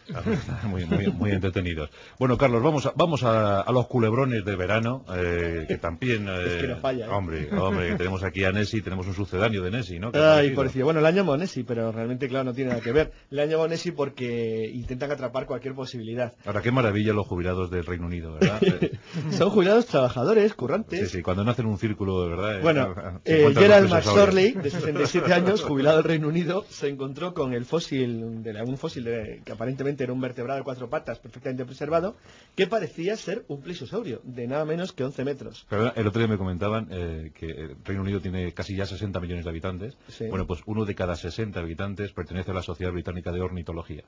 Muy entretenidos. Bueno, Carlos, vamos a los culebrones de verano, que también... es que no falla, Hombre, que tenemos aquí a Nessie, tenemos un sucedáneo de Nessie, ¿no? Ay, pobrecillo. Bueno, le han llamado Nessie, pero realmente, claro, no tiene nada que ver. Le han llamado Nessie porque intentan atrapar cualquier posibilidad. Ahora, qué maravilla los jubilados del Reino Unido, ¿verdad? Son jubilados trabajadores, currantes. Sí, cuando nacen un círculo de verdad. Bueno, Gerald McSorley, de 67 años, jubilado del Reino Unido, se encontró con el fósil, un fósil que aparentemente era un vertebrado de 4 patas perfectamente preservado, que parecía ser un plisosaurio, de nada menos que 11 metros. Pero el otro día me comentaban que el Reino Unido tiene casi ya 60 millones de habitantes. Sí. Bueno, pues uno de cada 60 habitantes pertenece a la Sociedad Británica de Ornitología.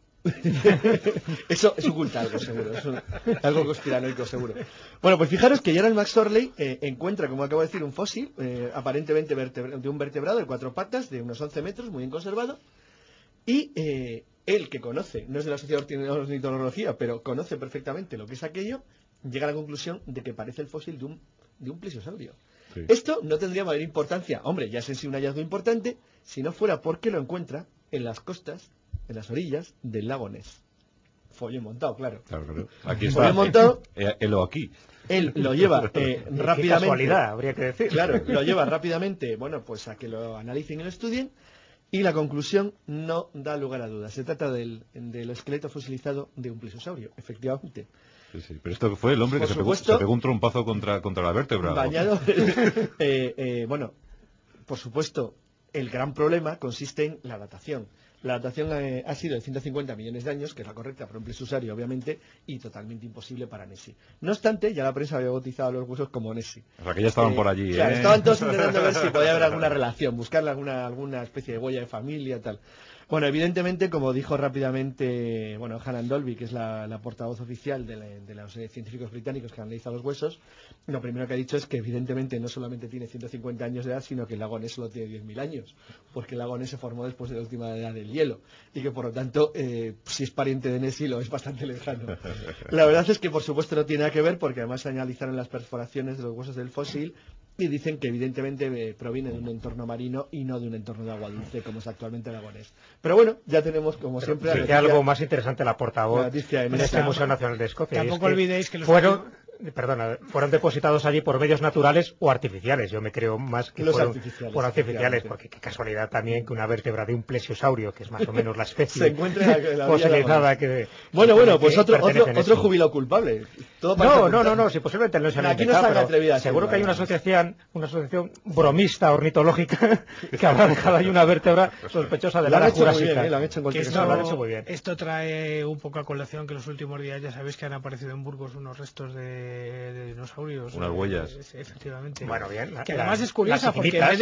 Eso oculta algo, seguro. Algo conspiranoico, seguro. Bueno, pues fijaros que Gerald McSorley encuentra, como acabo de decir, un fósil aparentemente de un vertebrado de 4 patas, de unos 11 metros, muy bien conservado, y él, que conoce, no es de la Sociedad de Ornitología, pero conoce perfectamente lo que es aquello, llega a la conclusión de que parece el fósil de un plisosaurio. Sí. Esto no tendría mayor importancia, hombre, ya es en sí un hallazgo importante, si no fuera porque lo encuentra en las costas, en las orillas del lago Ness. Follón montado, claro. Claro. Aquí está. Follón montado. Aquí. Él lo lleva rápidamente. Qué casualidad, habría que decir. Claro, lo lleva rápidamente, bueno, pues a que lo analicen y lo estudien, y la conclusión no da lugar a dudas. Se trata del esqueleto fosilizado de un plisosaurio, efectivamente. Sí, pero esto fue el hombre que se pegó un trompazo contra la vértebra. Bañado. Bueno, por supuesto, el gran problema consiste en la datación. La datación ha sido de 150 millones de años, que es la correcta para un plisosaurio, obviamente, y totalmente imposible para Nessie. No obstante, ya la prensa había bautizado los huesos como Nessie. O sea, que ya estaban por allí, Claro, estaban todos intentando ver si podía haber alguna relación, buscarle alguna especie de huella de familia, tal. Bueno, evidentemente, como dijo rápidamente, Hannah Dolby, que es la portavoz oficial de los científicos británicos que analizan los huesos, lo primero que ha dicho es que evidentemente no solamente tiene 150 años de edad, sino que el lago Ness solo tiene 10.000 años, porque el lago Ness se formó después de la última edad del hielo, y que por lo tanto, si es pariente de Nessie, lo es bastante lejano. La verdad es que por supuesto no tiene nada que ver, porque además se analizaron las perforaciones de los huesos del fósil, y dicen que evidentemente proviene de un entorno marino y no de un entorno de agua dulce, como es actualmente el lago Ness. Pero bueno, ya tenemos, como siempre... Algo más interesante la portavoz de este Museo Nacional de Escocia. Tampoco olvidéis que los fueron depositados allí por medios naturales o artificiales. Yo me creo más que los artificiales, porque qué casualidad también que una vértebra de un plesiosaurio, que es más o menos la especie se encuentra en la fosilizada que... Bueno, pues otro jubilado culpable. No, si posiblemente no se lo han inventado, pero seguro que hay una asociación bromista ornitológica que habrá dejado ahí una vértebra sospechosa de la era jurásica. Lo han hecho en cualquier caso. Lo han hecho muy bien. Esto trae un poco a colación que en los últimos días ya sabéis que han aparecido en Burgos unos restos de dinosaurios. Unas huellas. Efectivamente. Bueno, bien. Que además es curiosa porque en vez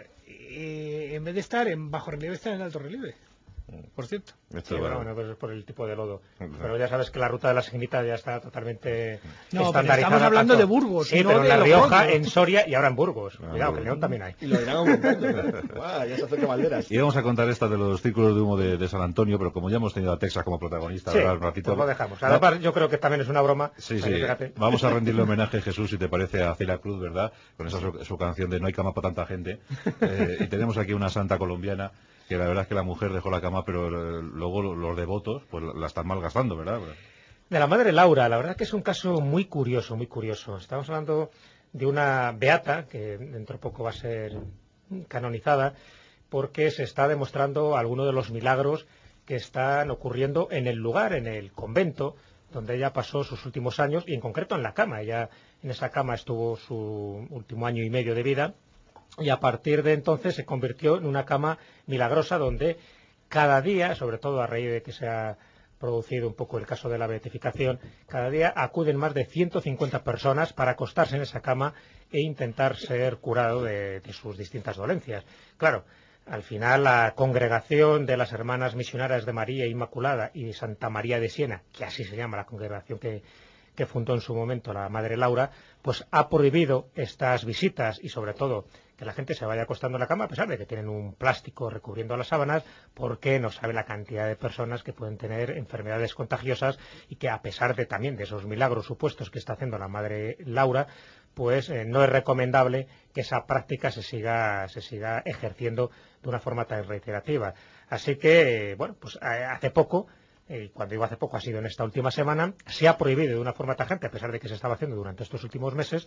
de estar en bajo relieve, está en alto relieve. Por cierto. Bueno, pues es por el tipo de lodo. Pero ya sabes que la ruta de las Signitas ya está totalmente estandarizada. Estamos hablando de Burgos. Sí, pero en La Rioja, en Soria y ahora en Burgos. Cuidado, que en León también hay. Y lo irán aumentando. Ya se acerca Valderas. Y vamos a contar esta de los círculos de humo de San Antonio, pero como ya hemos tenido a Texas como protagonista, ¿verdad? Un ratito. Pues lo dejamos. Además, yo creo que también es una broma. Sí. Vamos a rendirle homenaje, Jesús, si te parece, a Celia Cruz, ¿verdad? Con esa su canción de No hay cama para tanta gente. Y tenemos aquí una santa colombiana que la verdad es que la mujer dejó la cama, pero luego los devotos pues la están malgastando, ¿verdad? De la madre Laura, la verdad que es un caso muy curioso, muy curioso. Estamos hablando de una beata que dentro de poco va a ser canonizada porque se está demostrando algunos de los milagros que están ocurriendo en el lugar, en el convento, donde ella pasó sus últimos años y en concreto en la cama. Ella en esa cama estuvo su último año y medio de vida. Y a partir de entonces se convirtió en una cama milagrosa donde cada día, sobre todo a raíz de que se ha producido un poco el caso de la beatificación, cada día acuden más de 150 personas para acostarse en esa cama e intentar ser curado de sus distintas dolencias. Claro, al final la congregación de las Hermanas Misionarias de María Inmaculada y de Santa María de Siena, que así se llama la congregación que fundó en su momento la Madre Laura, pues ha prohibido estas visitas y sobre todo que la gente se vaya acostando en la cama a pesar de que tienen un plástico recubriendo las sábanas porque no sabe la cantidad de personas que pueden tener enfermedades contagiosas y que a pesar de también de esos milagros supuestos que está haciendo la Madre Laura, pues no es recomendable que esa práctica se siga ejerciendo de una forma tan reiterativa. Así que, pues hace poco, cuando digo hace poco ha sido en esta última semana, se ha prohibido de una forma tajante, a pesar de que se estaba haciendo durante estos últimos meses,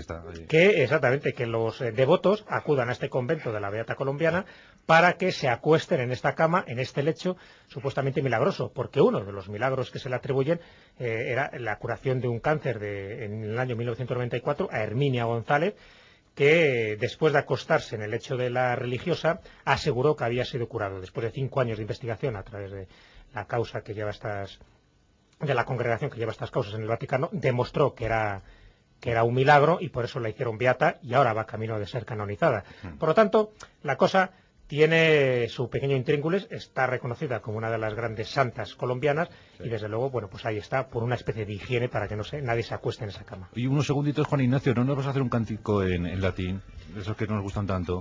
que los devotos acudan a este convento de la Beata Colombiana para que se acuesten en esta cama, en este lecho supuestamente milagroso, porque uno de los milagros que se le atribuyen era la curación de un cáncer en el año 1994 a Herminia González, que después de acostarse en el lecho de la religiosa aseguró que había sido curado, después de 5 años de investigación a través de la causa que lleva de la congregación que lleva estas causas en el Vaticano, demostró que era un milagro y por eso la hicieron beata y ahora va camino de ser canonizada. Por lo tanto, la cosa tiene su pequeño intríngulis, está reconocida como una de las grandes santas colombianas y desde luego, pues ahí está, por una especie de higiene para que nadie se acueste en esa cama. Y unos segunditos, Juan Ignacio, ¿no nos vas a hacer un cántico en latín? De esos que nos gustan tanto.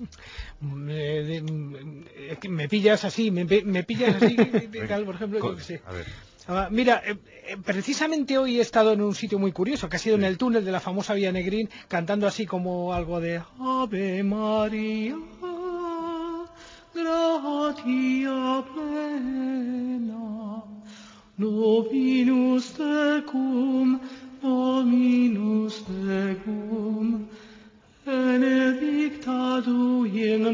Me pillas así, tal, por ejemplo, yo qué sé. A ver. Mira, precisamente hoy he estado en un sitio muy curioso, que ha sido en el túnel de la famosa Vía Negrín, cantando así como algo de Ave María, gratia plena, Dominus tecum, benedicta tu in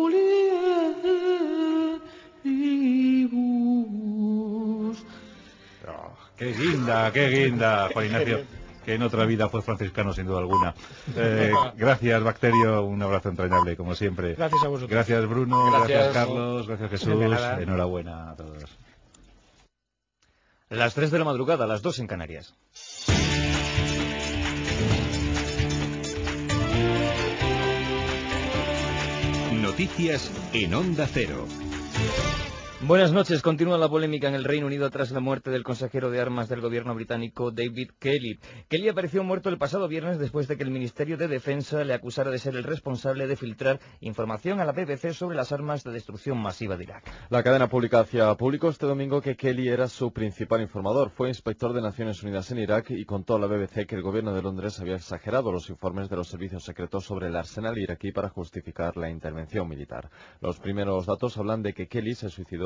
mulieribus. ¡Qué guinda, Juan Ignacio! Que en otra vida fue franciscano, sin duda alguna. Gracias, Bacterio, un abrazo entrañable, como siempre. Gracias a vosotros. Gracias, Bruno, gracias Carlos, gracias Jesús, enhorabuena a todos. Las 3 de la madrugada, las 2 en Canarias. Noticias en Onda Cero. Buenas noches. Continúa la polémica en el Reino Unido tras la muerte del consejero de armas del gobierno británico David Kelly. Kelly apareció muerto el pasado viernes después de que el Ministerio de Defensa le acusara de ser el responsable de filtrar información a la BBC sobre las armas de destrucción masiva de Irak. La cadena pública hacía público este domingo que Kelly era su principal informador. Fue inspector de Naciones Unidas en Irak y contó a la BBC que el gobierno de Londres había exagerado los informes de los servicios secretos sobre el arsenal iraquí para justificar la intervención militar. Los primeros datos hablan de que Kelly se suicidó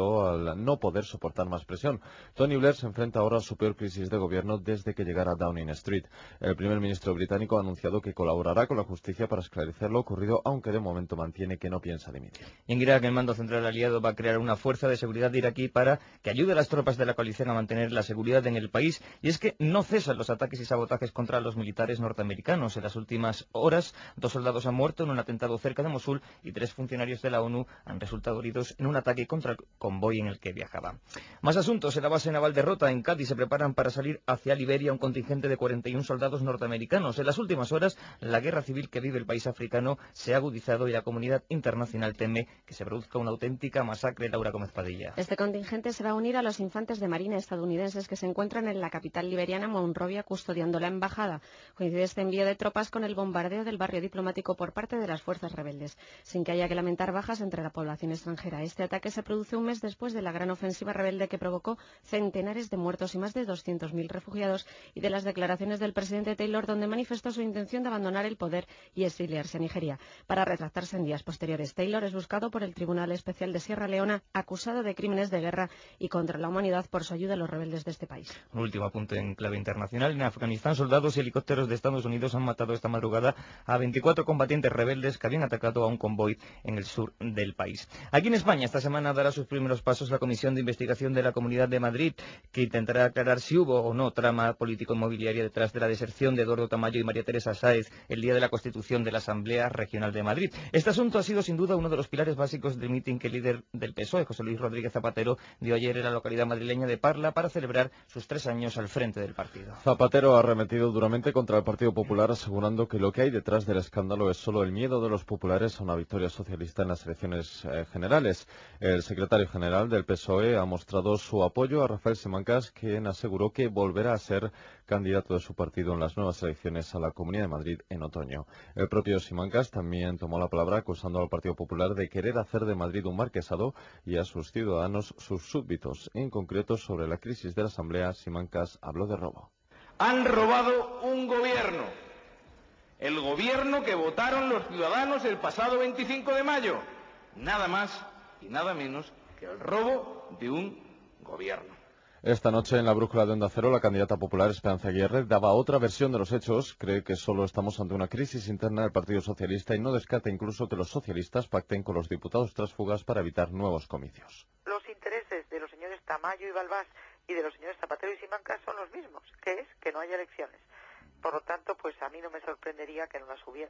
debido al no poder soportar más presión. Tony Blair se enfrenta ahora a su peor crisis de gobierno desde que llegara a Downing Street. El primer ministro británico ha anunciado que colaborará con la justicia para esclarecer lo ocurrido, aunque de momento mantiene que no piensa dimitir. En Irak, el mando central aliado va a crear una fuerza de seguridad iraquí para que ayude a las tropas de la coalición a mantener la seguridad en el país. Y es que no cesan los ataques y sabotajes contra los militares norteamericanos. En las últimas horas, 2 soldados han muerto en un atentado cerca de Mosul y 3 funcionarios de la ONU han resultado heridos en un ataque contra el convoy en el que viajaban. Más asuntos. En la base naval de Rota, en Cádiz, se preparan para salir hacia Liberia un contingente de 41 soldados norteamericanos. En las últimas horas, la guerra civil que vive el país africano se ha agudizado y la comunidad internacional teme que se produzca una auténtica masacre. Laura Gómez Padilla. Este contingente se va a unir a los infantes de marina estadounidenses que se encuentran en la capital liberiana, Monrovia, custodiando la embajada. Coincide este envío de tropas con el bombardeo del barrio diplomático por parte de las fuerzas rebeldes, sin que haya que lamentar bajas entre la población extranjera. Este ataque se produce un mes después de la gran ofensiva rebelde que provocó centenares de muertos y más de 200.000 refugiados, y de las declaraciones del presidente Taylor, donde manifestó su intención de abandonar el poder y exiliarse a Nigeria. Para retractarse en días posteriores, Taylor es buscado por el Tribunal Especial de Sierra Leona, acusado de crímenes de guerra y contra la humanidad por su ayuda a los rebeldes de este país. Un último apunte en clave internacional. En Afganistán, soldados y helicópteros de Estados Unidos han matado esta madrugada a 24 combatientes rebeldes que habían atacado a un convoy en el sur del país. Aquí en España, esta semana dará sus primeros pasos la Comisión de Investigación de la Comunidad de Madrid, que intentará aclarar si hubo o no trama político-inmobiliaria detrás de la deserción de Eduardo Tamayo y María Teresa Sáez el día de la constitución de la Asamblea Regional de Madrid. Este asunto ha sido sin duda uno de los pilares básicos del mitin que el líder del PSOE, José Luis Rodríguez Zapatero, dio ayer en la localidad madrileña de Parla para celebrar sus 3 años al frente del partido. Zapatero ha arremetido duramente contra el Partido Popular, asegurando que lo que hay detrás del escándalo es solo el miedo de los populares a una victoria socialista en las elecciones generales. El secretario general del PSOE ha mostrado su apoyo a Rafael Simancas, quien aseguró que volverá a ser candidato de su partido en las nuevas elecciones a la Comunidad de Madrid en otoño. El propio Simancas también tomó la palabra acusando al Partido Popular de querer hacer de Madrid un marquesado y a sus ciudadanos sus súbditos. En concreto, sobre la crisis de la Asamblea, Simancas habló de robo. Han robado un gobierno, el gobierno que votaron los ciudadanos el pasado 25 de mayo. Nada más y nada menos que el robo de un gobierno. Esta noche en la brújula de Onda Cero, la candidata popular Esperanza Aguirre daba otra versión de los hechos. Cree que solo estamos ante una crisis interna del Partido Socialista y no descarta incluso que los socialistas pacten con los diputados tránsfugas para evitar nuevos comicios. Los intereses de los señores Tamayo y Balbás y de los señores Zapatero y Simancas son los mismos, que es que no haya elecciones. Por lo tanto, pues a mí no me sorprendería que no las hubiera.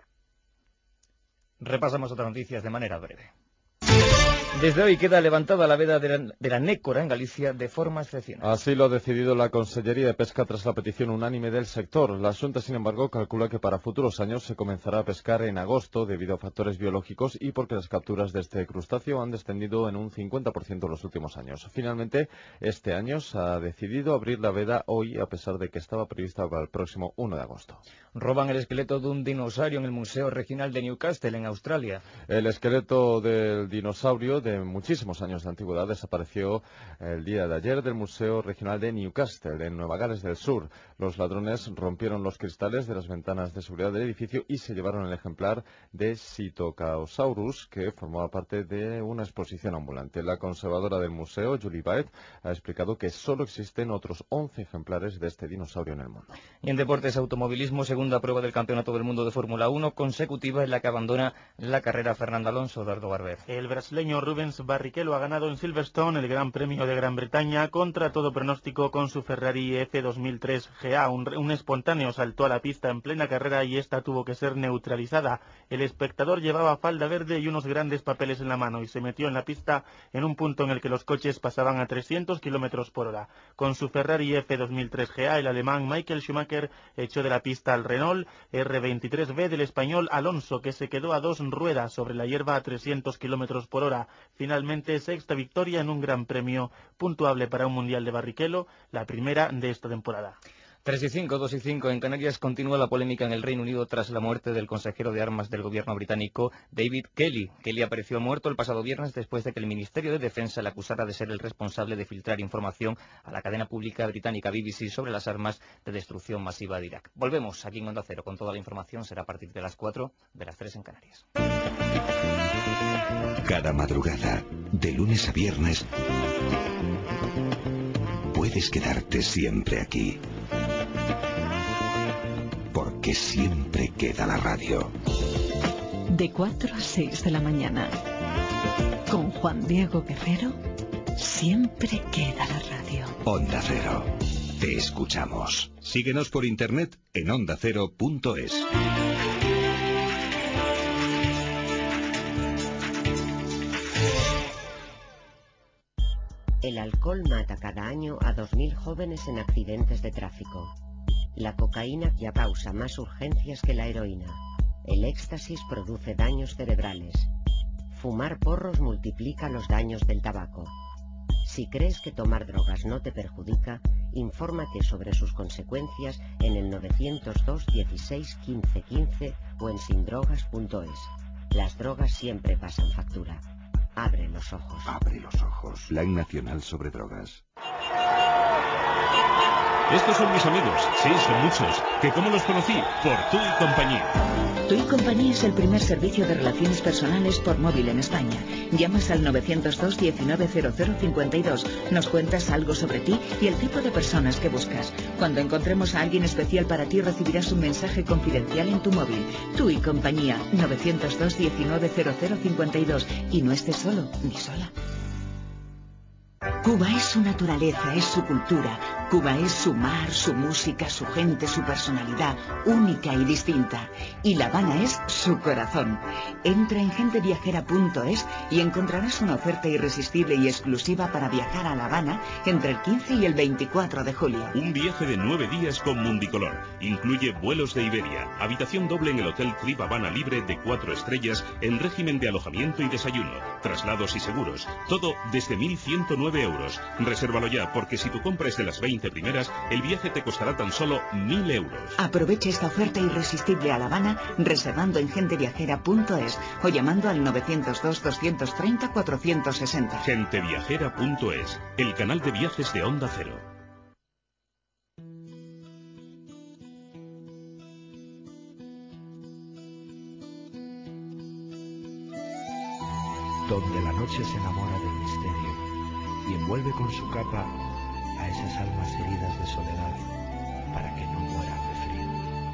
Repasamos otras noticias de manera breve. Desde hoy queda levantada la veda de la nécora en Galicia de forma excepcional. Así lo ha decidido la Consellería de Pesca tras la petición unánime del sector. La Xunta, sin embargo, calcula que para futuros años se comenzará a pescar en agosto debido a factores biológicos y porque las capturas de este crustáceo han descendido en un 50% en los últimos años. Finalmente, este año se ha decidido abrir la veda hoy, a pesar de que estaba prevista para el próximo 1 de agosto. Roban el esqueleto de un dinosaurio en el Museo Regional de Newcastle, en Australia. El esqueleto del dinosaurio de muchísimos años de antigüedad desapareció el día de ayer del Museo Regional de Newcastle, en Nueva Gales del Sur. Los ladrones rompieron los cristales de las ventanas de seguridad del edificio y se llevaron el ejemplar de Psittacorosaurus, que formaba parte de una exposición ambulante. La conservadora del museo, Julie Baet, ha explicado que solo existen otros 11 ejemplares de este dinosaurio en el mundo. Y en deportes, automovilismo, segunda prueba del Campeonato del Mundo de Fórmula 1 consecutiva en la que abandona la carrera Fernando Alonso. Eduardo Barber. El brasileño Rubens Barrichello ha ganado en Silverstone el Gran Premio de Gran Bretaña contra todo pronóstico con su Ferrari F2003 GA. Un espontáneo saltó a la pista en plena carrera y esta tuvo que ser neutralizada. El espectador llevaba falda verde y unos grandes papeles en la mano y se metió en la pista en un punto en el que los coches pasaban a 300 km por hora. Con su Ferrari F2003 GA, el alemán Michael Schumacher echó de la pista al Renault R23B del español Alonso, que se quedó a 2 ruedas sobre la hierba a 300 km por hora. Finalmente, sexta victoria en un Gran Premio puntuable para un Mundial de Barrichello, la primera de esta temporada. 3:05, 2:05 en Canarias. Continúa la polémica en el Reino Unido tras la muerte del consejero de armas del gobierno británico, David Kelly. Kelly apareció muerto el pasado viernes después de que el Ministerio de Defensa le acusara de ser el responsable de filtrar información a la cadena pública británica BBC sobre las armas de destrucción masiva de Irak. Volvemos aquí en Onda Cero con toda la información. Será a partir de las 4, de las 3 en Canarias. Cada madrugada, de lunes a viernes, puedes quedarte siempre aquí. Porque siempre queda la radio. De 4 a 6 de la mañana, con Juan Diego Guerrero, siempre queda la radio. Onda Cero. Te escuchamos. Síguenos por internet en ondacero.es. El alcohol mata cada año a 2.000 jóvenes en accidentes de tráfico. La cocaína ya causa más urgencias que la heroína. El éxtasis produce daños cerebrales. Fumar porros multiplica los daños del tabaco. Si crees que tomar drogas no te perjudica, infórmate sobre sus consecuencias en el 902 16 15 15 o en sindrogas.es. Las drogas siempre pasan factura. Abre los ojos. Abre los ojos. Plan Nacional sobre Drogas. Estos son mis amigos, sí, son muchos. ¿Que cómo los conocí? Por Tú y Compañía. Tú y Compañía es el primer servicio de relaciones personales por móvil en España. Llamas al 902 190052, nos cuentas algo sobre ti y el tipo de personas que buscas. Cuando encontremos a alguien especial para ti recibirás un mensaje confidencial en tu móvil. Tú y Compañía, 902 190052. Y no estés solo ni sola. Cuba es su naturaleza, es su cultura. Cuba es su mar, su música, su gente, su personalidad, única y distinta. Y La Habana es su corazón. Entra en genteviajera.es y encontrarás una oferta irresistible y exclusiva para viajar a La Habana entre el 15 y el 24 de julio. Un viaje de 9 días con Mundicolor. Incluye vuelos de Iberia, habitación doble en el Hotel Trip Habana Libre de 4 estrellas en régimen de alojamiento y desayuno, traslados y seguros. Todo desde 1.109 euros. Resérvalo ya, porque si tu compra es de las 20 primeras, el viaje te costará tan solo 1.000 euros. Aprovecha esta oferta irresistible a La Habana reservando en genteviajera.es o llamando al 902 230 460. Genteviajera.es, el canal de viajes de Onda Cero. Donde la noche se enamora del misterio y envuelve con su capa a esas almas heridas de soledad para que no mueran de frío.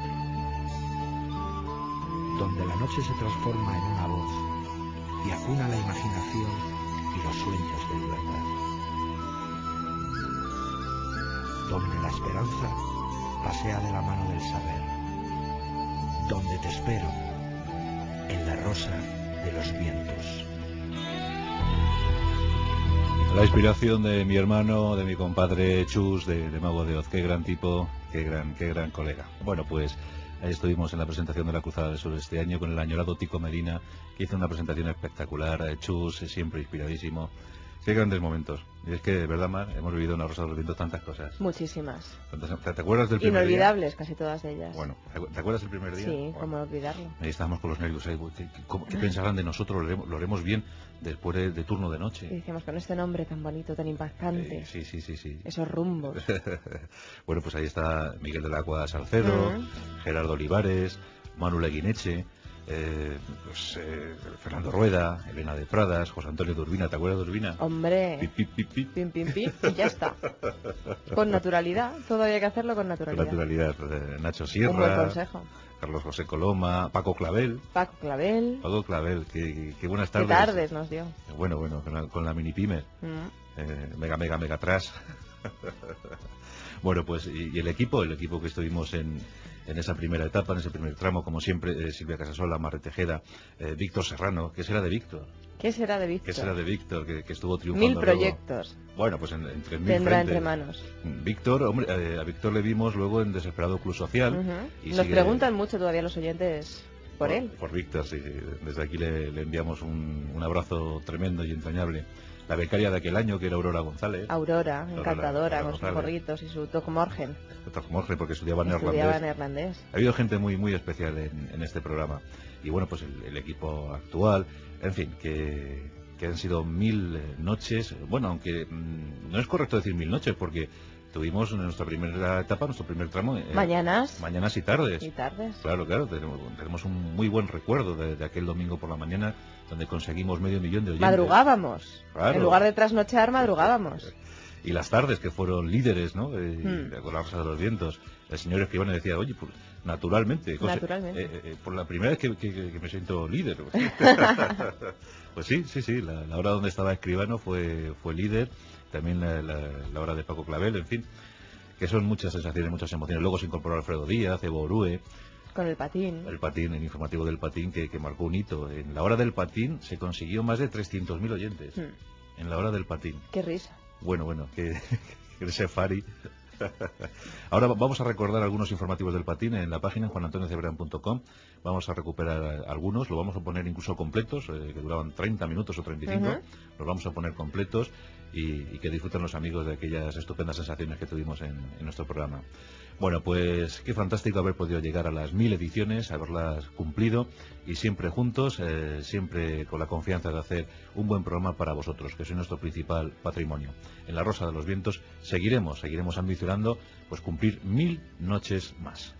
Donde la noche se transforma en una voz y acuna la imaginación y los sueños de libertad. Donde la esperanza pasea de la mano del saber. Donde te espero, en la rosa de los vientos. La inspiración de mi hermano, de mi compadre Chus, de Mago de Oz. Qué gran tipo, qué gran colega. Bueno, pues ahí estuvimos en la presentación de la Cruzada del Sur este año con el añorado Tico Medina, que hizo una presentación espectacular. Chus, siempre inspiradísimo. Qué grandes momentos. Y es que, de verdad, Mar, hemos vivido en la Rosa de los Vientos tantas cosas. Muchísimas. ¿Te acuerdas del primer día? Inolvidables, casi todas ellas. Bueno, ¿te acuerdas del primer día? Sí, bueno, cómo olvidarlo. Ahí estábamos con los nervios. ¿Qué pensarán de nosotros? ¿Lo haremos bien después de turno de noche? Y decíamos, con este nombre tan bonito, tan impactante. Sí. Esos rumbos. Bueno, pues ahí está Miguel del Agua Salcedo, Gerardo Olivares, Manu Leguineche, Fernando Rueda, Elena de Pradas, José Antonio de Urbina. ¿Te acuerdas de Urbina? Hombre, pim, y ya está. Con naturalidad, todo había que hacerlo con naturalidad. Con naturalidad. Nacho Sierra, un buen consejo. Carlos José Coloma, Paco Clavel, qué buenas tardes. Qué tardes nos dio. Bueno, con la mini pyme. Mega atrás. Bueno, pues y el equipo que estuvimos en esa primera etapa, en ese primer tramo, como siempre, Silvia Casasola, Marre Tejeda, Víctor Serrano. ¿Qué será de Víctor? ¿Qué será de Víctor? Que estuvo triunfando. 1000 proyectos. Luego. Bueno, pues entre 1000 tendrá frentes. entre manos. Víctor, hombre, a Víctor le vimos luego en Desesperado Club Social. Y nos preguntan mucho todavía los oyentes por él. Por Víctor, sí. Desde aquí le enviamos un abrazo tremendo y entrañable. La becaria de aquel año, que era Aurora González. Aurora, encantadora, con sus gorritos y su Togmorgen. Togmorgen, porque estudiaba neerlandés. Ha habido gente muy especial en este programa. Y bueno, pues el equipo actual, en fin, que que han sido 1000 noches. Bueno, aunque no es correcto decir 1000 noches, porque tuvimos en nuestra primera etapa, nuestro primer tramo, mañanas y tardes. Claro, tenemos un muy buen recuerdo de aquel domingo por la mañana, donde conseguimos 500.000 de oyentes. Madrugábamos, claro. En lugar de trasnochear, madrugábamos. Y las tardes, que fueron líderes, ¿no? Con la Rosa de los Vientos. El señor Escribano decía, oye, pues, naturalmente. Por la primera vez que me siento líder. Pues sí, la hora donde estaba Escribano fue líder. También la hora de Paco Clavel, en fin, que son muchas sensaciones, muchas emociones. Luego se incorporó Alfredo Díaz, Evo Orue. Con el patín. El informativo del patín, que marcó un hito. En la hora del patín se consiguió más de 300.000 oyentes. En la hora del patín. Qué risa. Bueno, que ese Fari. Ahora vamos a recordar algunos informativos del patín en la página juanantoniocebrean.com. Vamos a recuperar algunos, lo vamos a poner incluso completos, que duraban 30 minutos o 35. Los vamos a poner completos y que disfruten los amigos de aquellas estupendas sensaciones que tuvimos en nuestro programa. Bueno, pues qué fantástico haber podido llegar a las 1000 ediciones, haberlas cumplido y siempre juntos, siempre con la confianza de hacer un buen programa para vosotros, que sois nuestro principal patrimonio. En la Rosa de los Vientos seguiremos ambicionando pues cumplir 1000 noches más.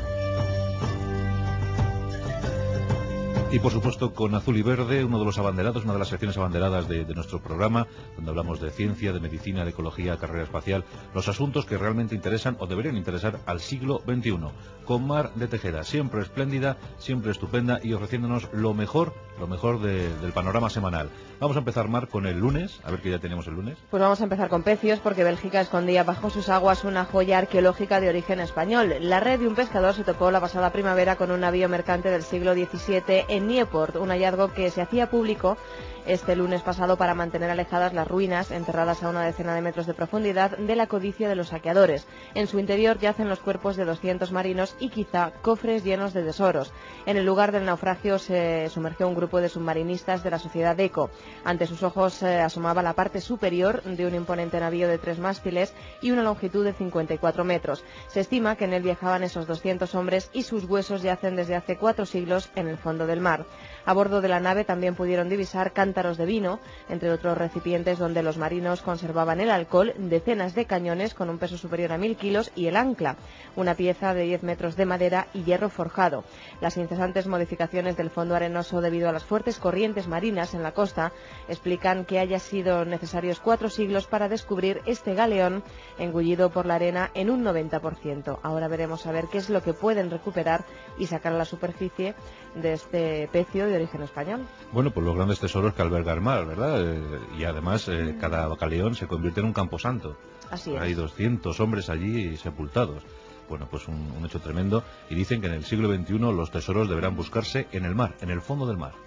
Y por supuesto con Azul y Verde, uno de los abanderados, una de las secciones abanderadas de nuestro programa, donde hablamos de ciencia, de medicina, de ecología, carrera espacial, los asuntos que realmente interesan o deberían interesar al siglo XXI. Con Mar de Tejeda, siempre espléndida, siempre estupenda y ofreciéndonos lo mejor del panorama semanal. Vamos a empezar, Mar, con el lunes, a ver qué ya tenemos el lunes. Pues vamos a empezar con pecios, porque Bélgica escondía bajo sus aguas una joya arqueológica de origen español. La red de un pescador se topó la pasada primavera con un navío mercante del siglo XVII en Nieuwpoort, un hallazgo que se hacía público este lunes pasado para mantener alejadas las ruinas, enterradas a una decena de metros de profundidad, de la codicia de los saqueadores. En su interior yacen los cuerpos de 200 marinos y quizá cofres llenos de tesoros. En el lugar del naufragio se sumergió un grupo de submarinistas de la sociedad ECO. Ante sus ojos asomaba la parte superior de un imponente navío de 3 mástiles y una longitud de 54 metros. Se estima que en él viajaban esos 200 hombres y sus huesos yacen desde hace 4 siglos en el fondo del mar. A bordo de la nave también pudieron divisar cántaros de vino, entre otros recipientes donde los marinos conservaban el alcohol, decenas de cañones con un peso superior a 1000 kilos y el ancla, una pieza de 10 metros de madera y hierro forjado. Las incesantes modificaciones del fondo arenoso debido a las fuertes corrientes marinas en la costa explican que haya sido necesarios 4 siglos para descubrir este galeón engullido por la arena en un 90%. Ahora veremos a ver qué es lo que pueden recuperar y sacar a la superficie de este pecio de origen español. Bueno, pues los grandes tesoros que alberga el mar, ¿verdad? Y además cada galeón se convierte en un camposanto. Así es. Hay 200 hombres allí sepultados. Bueno, pues un hecho tremendo. Y dicen que en el siglo XXI los tesoros deberán buscarse en el mar, en el fondo del mar.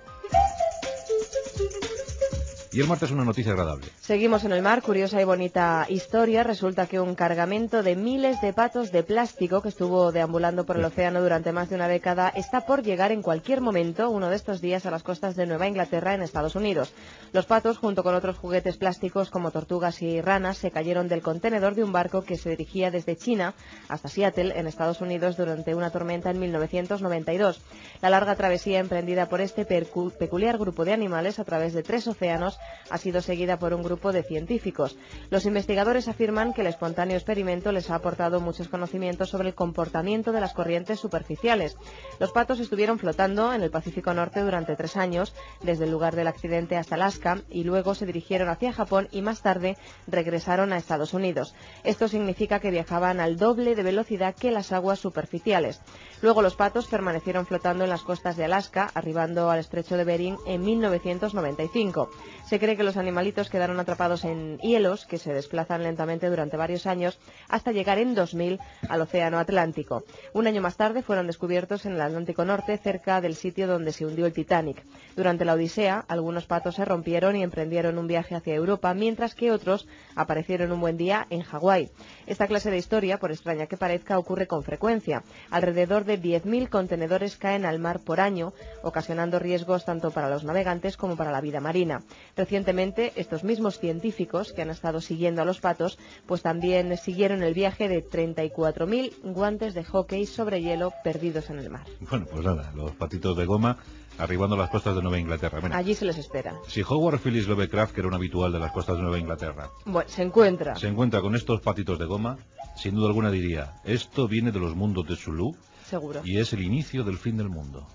Y el martes una noticia agradable. Seguimos en el mar, curiosa y bonita historia. Resulta que un cargamento de miles de patos de plástico que estuvo deambulando por el océano durante más de una década está por llegar en cualquier momento, uno de estos días, a las costas de Nueva Inglaterra, en Estados Unidos. Los patos, junto con otros juguetes plásticos como tortugas y ranas, se cayeron del contenedor de un barco que se dirigía desde China hasta Seattle, en Estados Unidos, durante una tormenta en 1992. La larga travesía emprendida por este peculiar grupo de animales a través de 3 océanos ha sido seguida por un grupo de científicos. Los investigadores afirman que el espontáneo experimento les ha aportado muchos conocimientos sobre el comportamiento de las corrientes superficiales. Los patos estuvieron flotando en el Pacífico Norte durante 3 años, desde el lugar del accidente hasta Alaska, y luego se dirigieron hacia Japón y más tarde regresaron a Estados Unidos. Esto significa que viajaban al doble de velocidad que las aguas superficiales. Luego los patos permanecieron flotando en las costas de Alaska, arribando al estrecho de Bering en 1995. Se cree que los animalitos quedaron atrapados en hielos que se desplazan lentamente durante varios años hasta llegar en 2000 al Océano Atlántico. Un año más tarde fueron descubiertos en el Atlántico Norte, cerca del sitio donde se hundió el Titanic. Durante la Odisea, algunos patos se rompieron y emprendieron un viaje hacia Europa, mientras que otros aparecieron un buen día en Hawái. Esta clase de historia, por extraña que parezca, ocurre con frecuencia. Alrededor de 10.000 contenedores caen al mar por año, ocasionando riesgos tanto para los navegantes como para la vida marina. Recientemente, estos mismos científicos que han estado siguiendo a los patos, pues también siguieron el viaje de 34.000 guantes de hockey sobre hielo perdidos en el mar. Bueno, pues nada, los patitos de goma arribando a las costas de Nueva Inglaterra. Bueno, allí se les espera. Si Howard Phillips Lovecraft, que era un habitual de las costas de Nueva Inglaterra, bueno, se encuentra con estos patitos de goma, sin duda alguna diría, esto viene de los mundos de Zulu. Seguro. Y es el inicio del fin del mundo.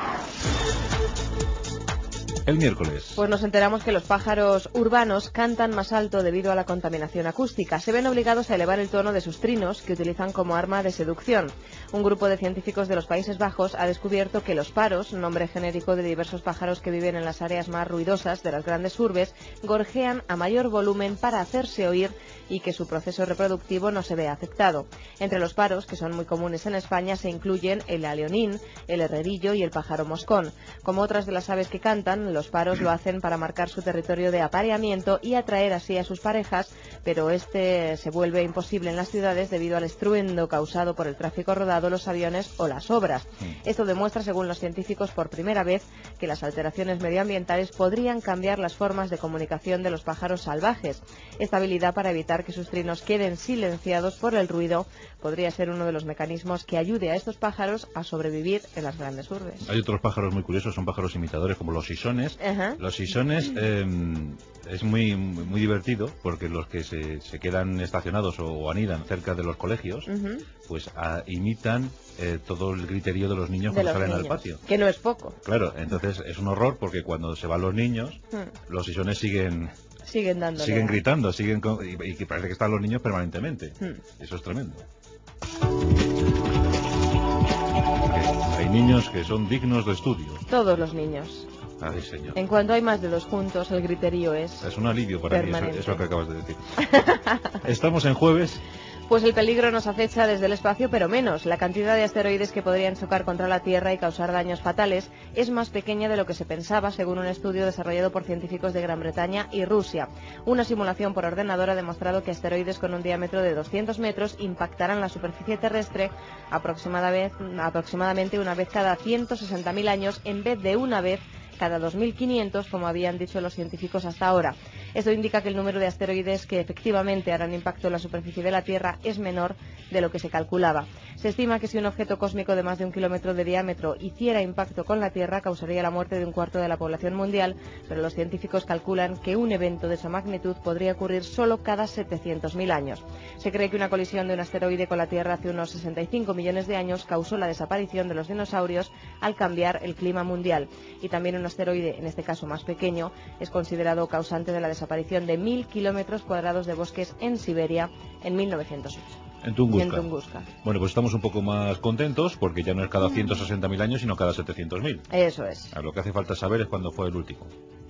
El miércoles. Pues nos enteramos que los pájaros urbanos cantan más alto debido a la contaminación acústica. Se ven obligados a elevar el tono de sus trinos, que utilizan como arma de seducción. Un grupo de científicos de los Países Bajos ha descubierto que los paros, nombre genérico de diversos pájaros que viven en las áreas más ruidosas de las grandes urbes, gorjean a mayor volumen para hacerse oír y que su proceso reproductivo no se vea afectado. Entre los paros, que son muy comunes en España, se incluyen el aleonín, el herrerillo y el pájaro moscón. Como otras de las aves que cantan, los paros lo hacen para marcar su territorio de apareamiento y atraer así a sus parejas, pero este se vuelve imposible en las ciudades debido al estruendo causado por el tráfico rodado, los aviones o las obras. Esto demuestra, según los científicos, por primera vez que las alteraciones medioambientales podrían cambiar las formas de comunicación de los pájaros salvajes. Esta habilidad para evitar que sus trinos queden silenciados por el ruido podría ser uno de los mecanismos que ayude a estos pájaros a sobrevivir en las grandes urbes. Hay otros pájaros muy curiosos, son pájaros imitadores como los sisones. Los sisones es muy divertido porque los que se quedan estacionados o anidan cerca de los colegios, pues imitan todo el griterío de los niños cuando salen al patio. Que no es poco. Claro, entonces es un horror porque cuando se van los niños, los sisones siguen gritando, y que parece que están los niños permanentemente. Eso es tremendo. Hay niños que son dignos de estudio. Todos los niños. Ay, señor. En cuanto hay más de dos juntos, el griterío es un alivio para mí, eso que acabas de decir. Estamos en jueves. Pues el peligro nos acecha desde el espacio, pero menos. La cantidad de asteroides que podrían chocar contra la Tierra y causar daños fatales es más pequeña de lo que se pensaba, según un estudio desarrollado por científicos de Gran Bretaña y Rusia. Una simulación por ordenador ha demostrado que asteroides con un diámetro de 200 metros impactarán la superficie terrestre aproximadamente una vez cada 160.000 años, en vez de una vez cada 2.500, como habían dicho los científicos hasta ahora. Esto indica que el número de asteroides que efectivamente harán impacto en la superficie de la Tierra es menor de lo que se calculaba. Se estima que si un objeto cósmico de más de 1 kilómetro de diámetro hiciera impacto con la Tierra, causaría la muerte de 1/4 de la población mundial, pero los científicos calculan que un evento de esa magnitud podría ocurrir solo cada 700.000 años. Se cree que una colisión de un asteroide con la Tierra hace unos 65 millones de años causó la desaparición de los dinosaurios al cambiar el clima mundial. Y también un asteroide, en este caso más pequeño, es considerado causante de la desaparición de 1.000 kilómetros cuadrados de bosques en Siberia en 1908. En Tunguska. Bueno, pues estamos un poco más contentos porque ya no es cada 160.000 años, sino cada 700.000. Eso es. Lo que hace falta saber es cuándo fue el último.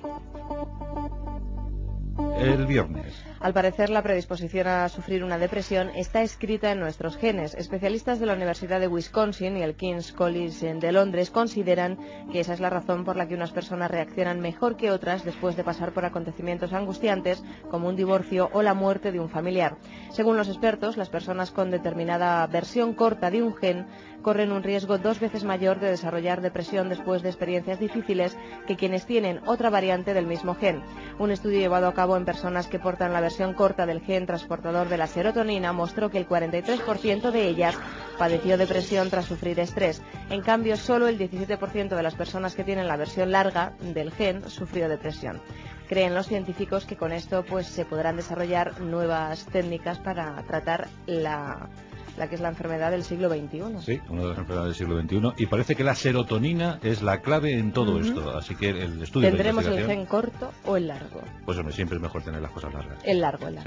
El viernes. Al parecer, la predisposición a sufrir una depresión está escrita en nuestros genes. Especialistas de la Universidad de Wisconsin y el King's College de Londres consideran que esa es la razón por la que unas personas reaccionan mejor que otras después de pasar por acontecimientos angustiantes como un divorcio o la muerte de un familiar. Según los expertos, las personas con determinada versión corta de un gen corren un riesgo 2 veces mayor de desarrollar depresión después de experiencias difíciles que quienes tienen otra variante del mismo gen. Un estudio llevado a cabo en personas que portan la versión corta del gen transportador de la serotonina mostró que el 43% de ellas padeció depresión tras sufrir estrés. En cambio, solo el 17% de las personas que tienen la versión larga del gen sufrió depresión. Creen los científicos que con esto pues se podrán desarrollar nuevas técnicas para tratar la que es la enfermedad del siglo XXI. Sí, una de las enfermedades del siglo XXI. Y parece que la serotonina es la clave en todo esto. Así que el estudio ¿Tendremos de la el gen corto o el largo? Pues hombre, siempre es mejor tener las cosas largas. El largo. Sí.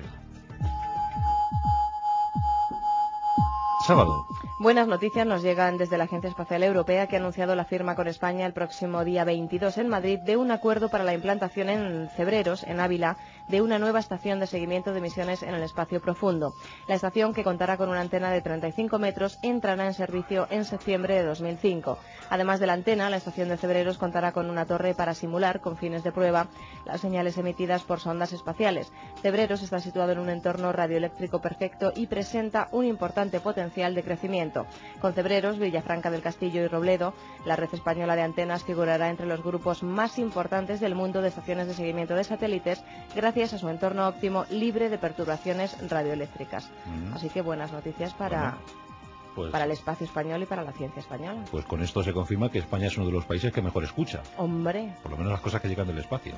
Sábado. Buenas noticias nos llegan desde la Agencia Espacial Europea, que ha anunciado la firma con España el próximo día 22 en Madrid de un acuerdo para la implantación en Cebreros, en Ávila, de una nueva estación de seguimiento de misiones en el espacio profundo. La estación, que contará con una antena de 35 metros, entrará en servicio en septiembre de 2005. Además de la antena, la estación de Cebreros contará con una torre para simular, con fines de prueba, las señales emitidas por sondas espaciales. Cebreros está situado en un entorno radioeléctrico perfecto y presenta un importante potencial de crecimiento. Con Cebreros, Villafranca del Castillo y Robledo, la red española de antenas figurará entre los grupos más importantes del mundo de estaciones de seguimiento de satélites, gracias a su entorno óptimo libre de perturbaciones radioeléctricas. Así que buenas noticias para para el espacio español y para la ciencia española. Pues con esto se confirma que España es uno de los países que mejor escucha. Hombre. Por lo menos las cosas que llegan del espacio.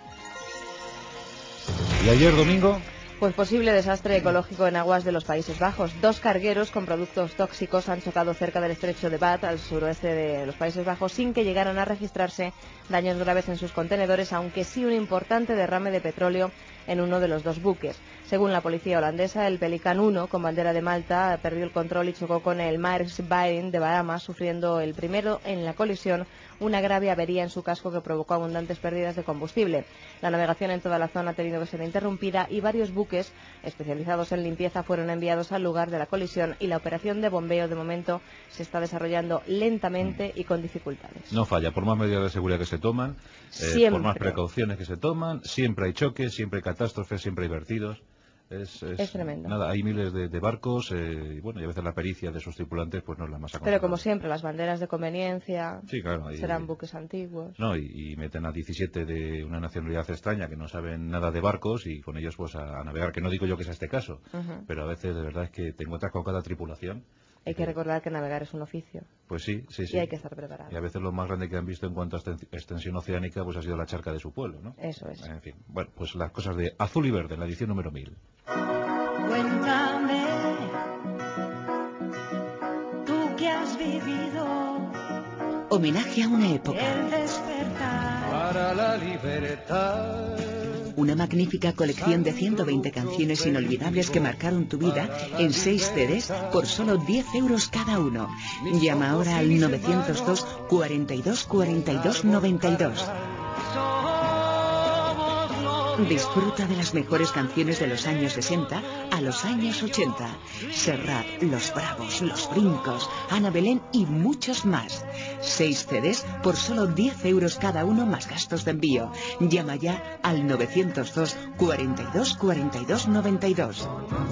¿Y ayer domingo? Pues posible desastre ecológico en aguas de los Países Bajos. 2 cargueros con productos tóxicos han chocado cerca del estrecho de Bath, al suroeste de los Países Bajos, sin que llegaran a registrarse daños graves en sus contenedores, aunque sí un importante derrame de petróleo en uno de los 2 buques. Según la policía holandesa, el Pelican 1, con bandera de Malta, perdió el control y chocó con el Maersk Byron de Bahamas, sufriendo el primero en la colisión una grave avería en su casco que provocó abundantes pérdidas de combustible. La navegación en toda la zona ha tenido que ser interrumpida y varios buques especializados en limpieza fueron enviados al lugar de la colisión y la operación de bombeo de momento se está desarrollando lentamente y con dificultades. No falla, por más medidas de seguridad que se toman, por más precauciones que se toman, siempre hay choques, siempre hay catástrofes, siempre hay vertidos. Es tremendo. Nada, hay miles de barcos y bueno, y a veces la pericia de sus tripulantes pues no es la más aconsejable. Pero como siempre, las banderas de conveniencia, sí, claro, serán buques antiguos. No, y meten a 17 de una nacionalidad extraña que no saben nada de barcos y con ellos pues a navegar, que no digo yo que sea este caso, pero a veces de verdad es que te encuentras con cada tripulación. Hay que recordar que navegar es un oficio. Pues sí. Y hay que estar preparado. Y a veces lo más grande que han visto en cuanto a extensión oceánica pues ha sido la charca de su pueblo, ¿no? Eso es. En fin, bueno, pues las cosas de Azul y Verde, en la edición número 1000. Cuéntame, tú que has vivido homenaje a una época. El despertar para la libertad. Una magnífica colección de 120 canciones inolvidables que marcaron tu vida en 6 CDs por solo 10 euros cada uno. Llama ahora al 902 42 42 92. Disfruta de las mejores canciones de los años 60 a los años 80. Serrat, Los Bravos, Los Brincos, Ana Belén y muchos más. 6 CDs por solo 10 euros cada uno más gastos de envío. Llama ya al 902 42 42 92.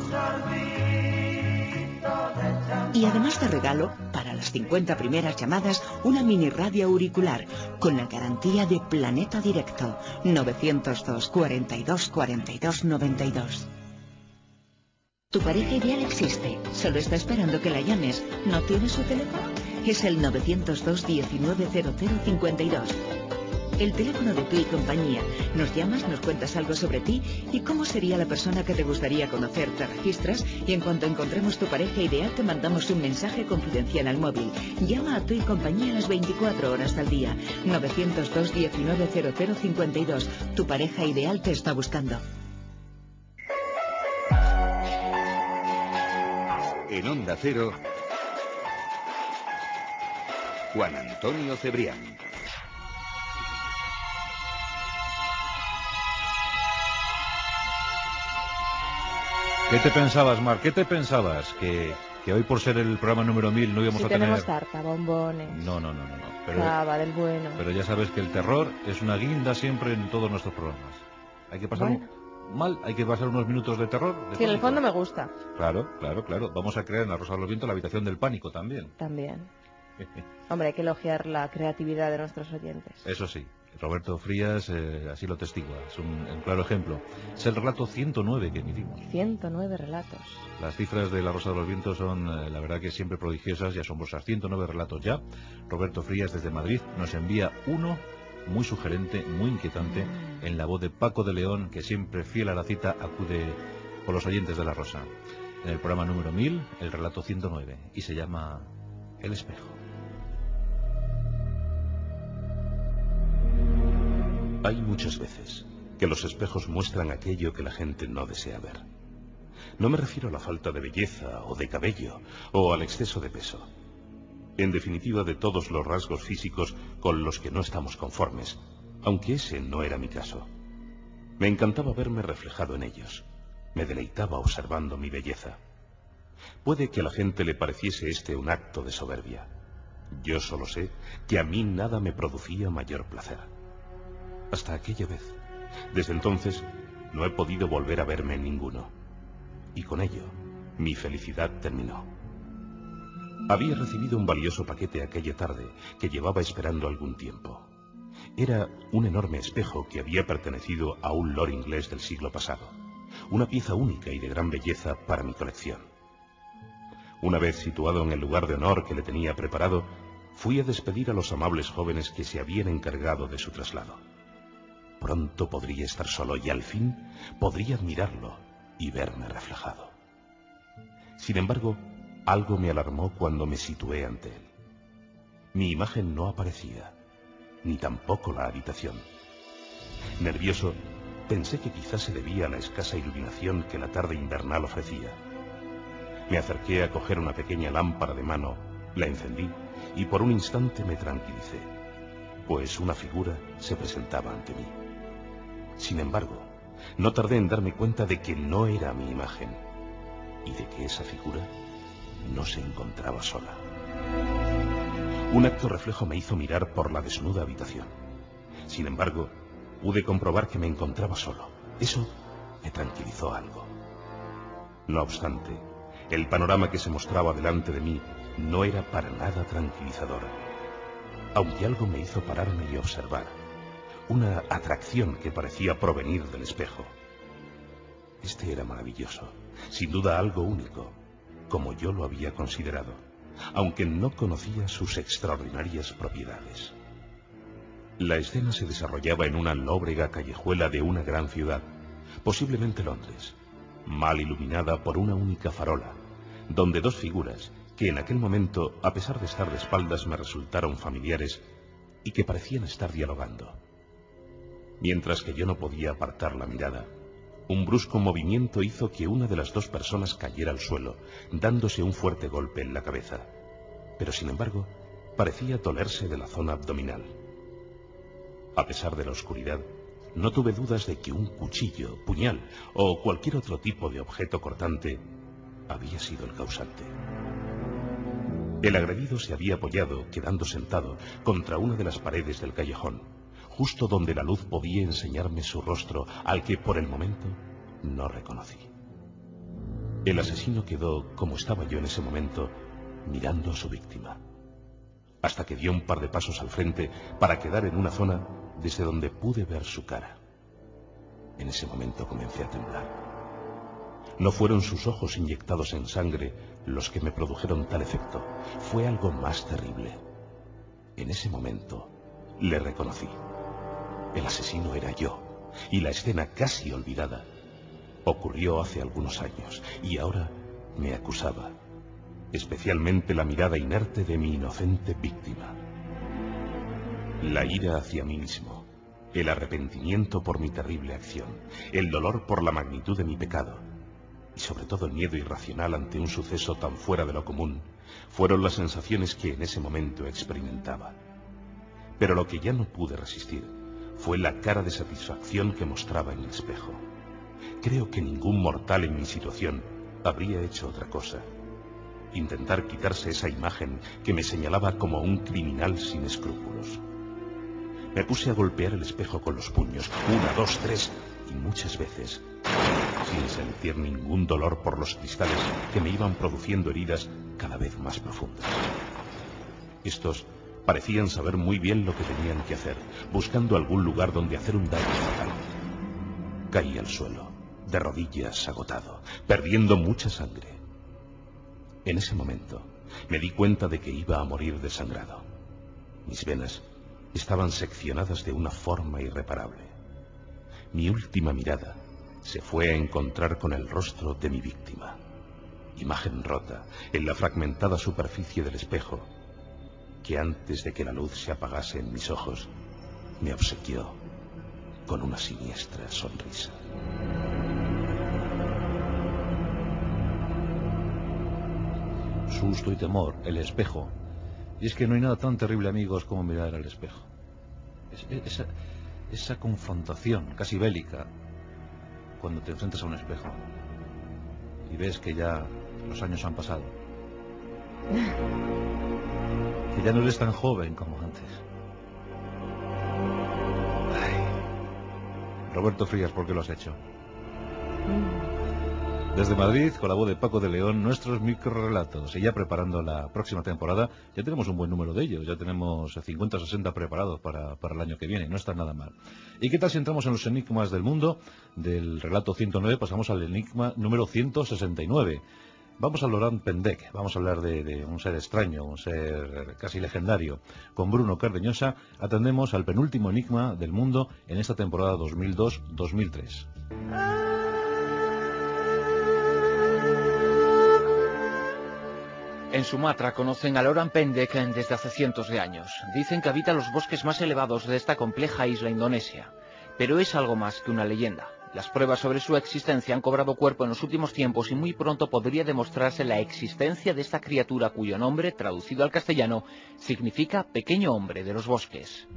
Y además de regalo, para las 50 primeras llamadas, una mini radio auricular con la garantía de Planeta Directo. 902 42 42 92. Tu pareja ideal existe, solo está esperando que la llames. ¿No tienes su teléfono? Es el 902 190052. El teléfono de Tu y Compañía. Nos llamas, nos cuentas algo sobre ti y cómo sería la persona que te gustaría conocer. Te registras y en cuanto encontremos tu pareja ideal te mandamos un mensaje confidencial al móvil. Llama a Tu y Compañía las 24 horas al día. 902 190052. Tu pareja ideal te está buscando. En Onda Cero, Juan Antonio Cebrián. ¿Qué te pensabas, Mar? ¿Qué te pensabas? Que hoy por ser el programa número 1000 no íbamos a tener... tenemos tarta, bombones... No. Cava del bueno... Pero ya sabes que el terror es una guinda siempre en todos nuestros programas. Hay que pasar hay que pasar unos minutos de terror. Sí, en el fondo me gusta. Claro. Vamos a crear en La Rosa de los Vientos la habitación del pánico también. Hombre, hay que elogiar la creatividad de nuestros oyentes. Eso sí. Roberto Frías así lo testigua, es un claro ejemplo. Es el relato 109 que emitimos. 109 relatos. Las cifras de La Rosa de los Vientos son, la verdad, que siempre prodigiosas y asombrosas. 109 relatos ya. Roberto Frías desde Madrid nos envía uno muy sugerente, muy inquietante, en la voz de Paco de León, que siempre fiel a la cita acude por los oyentes de La Rosa. En el programa número 1000, el relato 109, y se llama El espejo. Hay muchas veces que los espejos muestran aquello que la gente no desea ver. No me refiero a la falta de belleza o de cabello o al exceso de peso. En definitiva, de todos los rasgos físicos con los que no estamos conformes, aunque ese no era mi caso. Me encantaba verme reflejado en ellos. Me deleitaba observando mi belleza. Puede que a la gente le pareciese este un acto de soberbia. Yo solo sé que a mí nada me producía mayor placer. Hasta aquella vez. Desde entonces no he podido volver a verme en ninguno. Y con ello, mi felicidad terminó. Había recibido un valioso paquete aquella tarde que llevaba esperando algún tiempo. Era un enorme espejo que había pertenecido a un lord inglés del siglo pasado. Una pieza única y de gran belleza para mi colección. Una vez situado en el lugar de honor que le tenía preparado, fui a despedir a los amables jóvenes que se habían encargado de su traslado. Pronto podría estar solo y al fin podría admirarlo y verme reflejado. Sin embargo, algo me alarmó cuando me situé ante él. Mi imagen no aparecía, ni tampoco la habitación. Nervioso, pensé que quizás se debía a la escasa iluminación que la tarde invernal ofrecía. Me acerqué a coger una pequeña lámpara de mano, la encendí y por un instante me tranquilicé, pues una figura se presentaba ante mí. Sin embargo, no tardé en darme cuenta de que no era mi imagen y de que esa figura no se encontraba sola. Un acto reflejo me hizo mirar por la desnuda habitación. Sin embargo, pude comprobar que me encontraba solo. Eso me tranquilizó algo. No obstante, el panorama que se mostraba delante de mí no era para nada tranquilizador. Aunque algo me hizo pararme y observar. Una atracción que parecía provenir del espejo. Este era maravilloso, sin duda algo único, como yo lo había considerado, aunque no conocía sus extraordinarias propiedades. La escena se desarrollaba en una lóbrega callejuela de una gran ciudad, posiblemente Londres, mal iluminada por una única farola, donde dos figuras, que en aquel momento, a pesar de estar de espaldas, me resultaron familiares y que parecían estar dialogando. Mientras que yo no podía apartar la mirada, un brusco movimiento hizo que una de las dos personas cayera al suelo, dándose un fuerte golpe en la cabeza. Pero sin embargo, parecía dolerse de la zona abdominal. A pesar de la oscuridad, no tuve dudas de que un cuchillo, puñal o cualquier otro tipo de objeto cortante había sido el causante. El agredido se había apoyado, quedando sentado, contra una de las paredes del callejón, justo donde la luz podía enseñarme su rostro, al que por el momento no reconocí. El asesino quedó, como estaba yo en ese momento, mirando a su víctima, hasta que dio un par de pasos al frente para quedar en una zona desde donde pude ver su cara. En ese momento comencé a temblar. No fueron sus ojos inyectados en sangre los que me produjeron tal efecto, fue algo más terrible. En ese momento le reconocí. El asesino era yo, y la escena casi olvidada ocurrió hace algunos años, y ahora me acusaba, especialmente la mirada inerte de mi inocente víctima. La ira hacia mí mismo, el arrepentimiento por mi terrible acción, el dolor por la magnitud de mi pecado, y sobre todo el miedo irracional ante un suceso tan fuera de lo común, fueron las sensaciones que en ese momento experimentaba. Pero lo que ya no pude resistir fue la cara de satisfacción que mostraba en el espejo. Creo que ningún mortal en mi situación habría hecho otra cosa. Intentar quitarse esa imagen que me señalaba como un criminal sin escrúpulos. Me puse a golpear el espejo con los puños, 1, 2, 3, y muchas veces, sin sentir ningún dolor por los cristales que me iban produciendo heridas cada vez más profundas. Estos parecían saber muy bien lo que tenían que hacer, buscando algún lugar donde hacer un daño fatal. Caí al suelo, de rodillas, agotado, perdiendo mucha sangre. En ese momento me di cuenta de que iba a morir desangrado. Mis venas estaban seccionadas de una forma irreparable. Mi última mirada se fue a encontrar con el rostro de mi víctima, imagen rota en la fragmentada superficie del espejo, que antes de que la luz se apagase en mis ojos, me obsequió con una siniestra sonrisa. Susto y temor, el espejo. Y es que no hay nada tan terrible, amigos, como mirar al espejo. Esa confrontación casi bélica cuando te enfrentas a un espejo y ves que ya los años han pasado, que ya no eres tan joven como antes. Ay. Roberto Frías, ¿por qué lo has hecho? Desde Madrid, con la voz de Paco de León, nuestros microrrelatos. Y ya preparando la próxima temporada, ya tenemos un buen número de ellos. Ya tenemos 50 o 60 preparados para el año que viene. No está nada mal. ¿Y qué tal si entramos en los enigmas del mundo? Del relato 109 pasamos al enigma número 169. Vamos a Laurent Pendek, vamos a hablar de un ser extraño, un ser casi legendario. Con Bruno Cardeñosa atendemos al penúltimo enigma del mundo en esta temporada 2002-2003. En Sumatra conocen a Laurent Pendek desde hace cientos de años. Dicen que habita los bosques más elevados de esta compleja isla indonesia. Pero es algo más que una leyenda. Las pruebas sobre su existencia han cobrado cuerpo en los últimos tiempos y muy pronto podría demostrarse la existencia de esta criatura cuyo nombre, traducido al castellano, significa pequeño hombre de los bosques.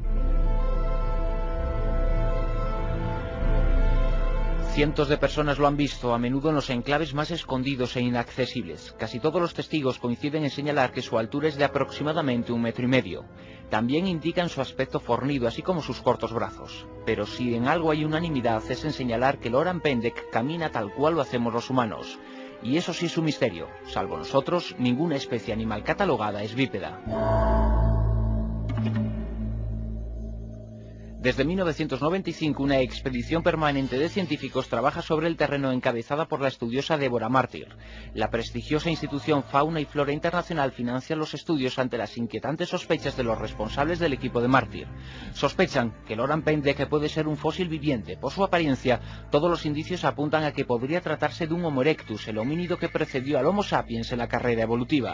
Cientos de personas lo han visto, a menudo en los enclaves más escondidos e inaccesibles. Casi todos los testigos coinciden en señalar que su altura es de aproximadamente 1,5 metros. También indican su aspecto fornido, así como sus cortos brazos. Pero si en algo hay unanimidad es en señalar que Laurent Pendek camina tal cual lo hacemos los humanos. Y eso sí es un misterio. Salvo nosotros, ninguna especie animal catalogada es bípeda. Desde 1995, una expedición permanente de científicos trabaja sobre el terreno encabezada por la estudiosa Deborah Martyr. La prestigiosa institución Fauna y Flora Internacional financia los estudios ante las inquietantes sospechas de los responsables del equipo de Martyr. Sospechan que Laurent Pendek puede ser un fósil viviente. Por su apariencia, todos los indicios apuntan a que podría tratarse de un Homo erectus, el homínido que precedió al Homo sapiens en la carrera evolutiva.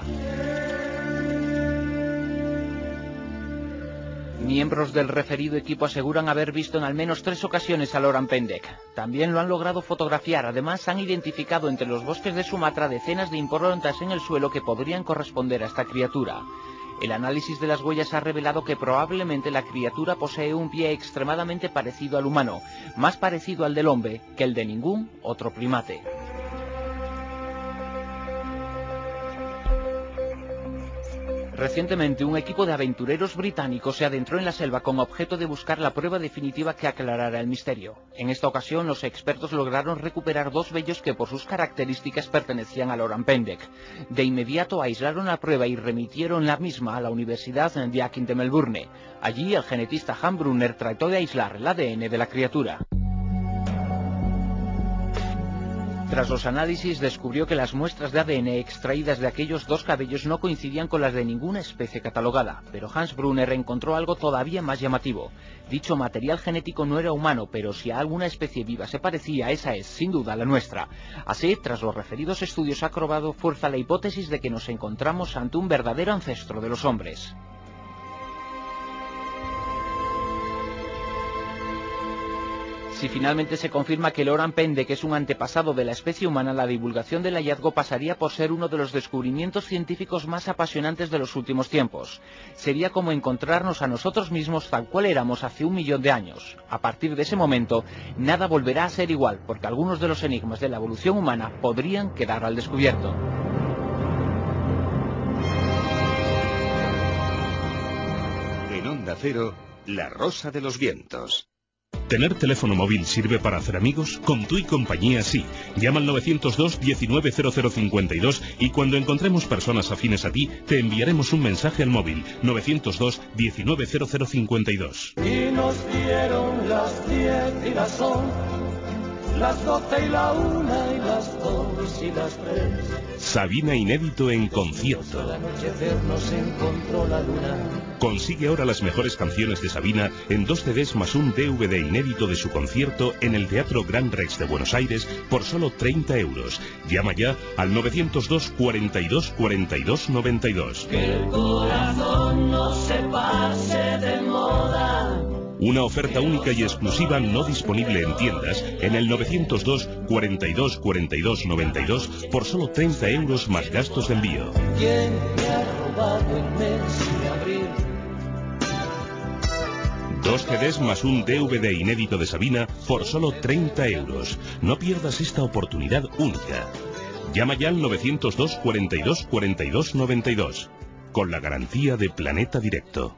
Miembros del referido equipo aseguran haber visto en al menos 3 ocasiones a Laurent Pendek. También lo han logrado fotografiar. Además, han identificado entre los bosques de Sumatra decenas de improntas en el suelo que podrían corresponder a esta criatura. El análisis de las huellas ha revelado que probablemente la criatura posee un pie extremadamente parecido al humano, más parecido al del hombre que el de ningún otro primate. Recientemente, un equipo de aventureros británicos se adentró en la selva con objeto de buscar la prueba definitiva que aclarara el misterio. En esta ocasión, los expertos lograron recuperar 2 vellos que por sus características pertenecían a Laurent Pendek. De inmediato aislaron la prueba y remitieron la misma a la Universidad de Akin de Melbourne. Allí, el genetista Hans Brunner trató de aislar el ADN de la criatura. Tras los análisis descubrió que las muestras de ADN extraídas de aquellos 2 cabellos no coincidían con las de ninguna especie catalogada, pero Hans Brunner encontró algo todavía más llamativo. Dicho material genético no era humano, pero si a alguna especie viva se parecía, esa es, sin duda, la nuestra. Así, tras los referidos estudios ha cobrado fuerza la hipótesis de que nos encontramos ante un verdadero ancestro de los hombres. Si finalmente se confirma que Laurent Pendek es un antepasado de la especie humana, la divulgación del hallazgo pasaría por ser uno de los descubrimientos científicos más apasionantes de los últimos tiempos. Sería como encontrarnos a nosotros mismos tal cual éramos hace 1 millón de años. A partir de ese momento, nada volverá a ser igual, porque algunos de los enigmas de la evolución humana podrían quedar al descubierto. En Onda Cero, La Rosa de los Vientos. ¿Tener teléfono móvil sirve para hacer amigos? Con Tu y Compañía sí. Llama al 902 190052 y cuando encontremos personas afines a ti, te enviaremos un mensaje al móvil 902 190052. Y nos dieron las 10 y las 11, las 12 y la 1 y las 2 y las 3. Sabina inédito en concierto. Al anochecer nos encontró la luna. Consigue ahora las mejores canciones de Sabina en 2 CDs más un DVD inédito de su concierto en el Teatro Gran Rex de Buenos Aires por solo 30 euros. Llama ya al 902 42 42 92. Que el corazón no se pase de moda. Una oferta única y exclusiva no disponible en tiendas en el 902 42 42 92 por solo 30 euros más gastos de envío. ¿Quién me ha robado el mes de abril? 2 CDs más un DVD inédito de Sabina por solo 30 euros. No pierdas esta oportunidad única. Llama ya al 902 42 42 92 con la garantía de Planeta Directo.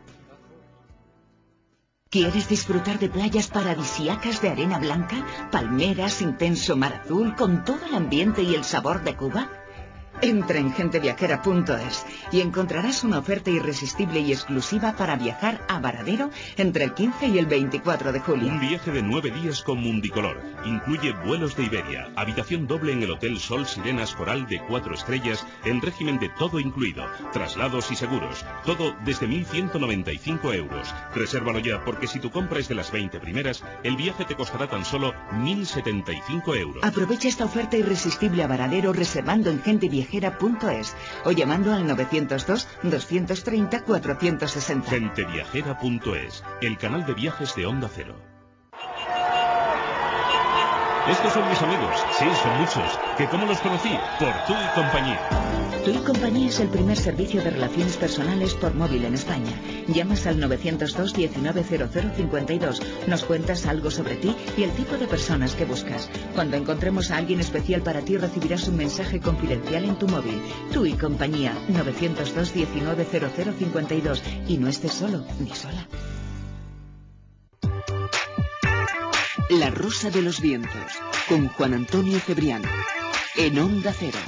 ¿Quieres disfrutar de playas paradisíacas de arena blanca, palmeras, intenso mar azul, con todo el ambiente y el sabor de Cuba? Entra en genteviajera.es y encontrarás una oferta irresistible y exclusiva para viajar a Varadero entre el 15 y el 24 de julio. Un viaje de 9 días con Mundicolor. Incluye vuelos de Iberia, habitación doble en el Hotel Sol Sirenas Coral de 4 estrellas en régimen de todo incluido, traslados y seguros. Todo desde 1.195 euros. Resérvalo ya, porque si tu compra es de las 20 primeras, el viaje te costará tan solo 1.075 euros. Aprovecha esta oferta irresistible a Varadero reservando en genteviajera.es o llamando al 902-230-460. Genteviajera.es, el canal de viajes de Onda Cero. Estos son mis amigos, sí, son muchos. ¿Que cómo los conocí? Por Tú y Compañía. Tú y Compañía es el primer servicio de relaciones personales por móvil en España. Llamas al 902 190052, nos cuentas algo sobre ti y el tipo de personas que buscas. Cuando encontremos a alguien especial para ti, recibirás un mensaje confidencial en tu móvil. Tú y Compañía, 902 190052. Y no estés solo ni sola. La Rosa de los Vientos, con Juan Antonio Cebrián, en Onda Cero.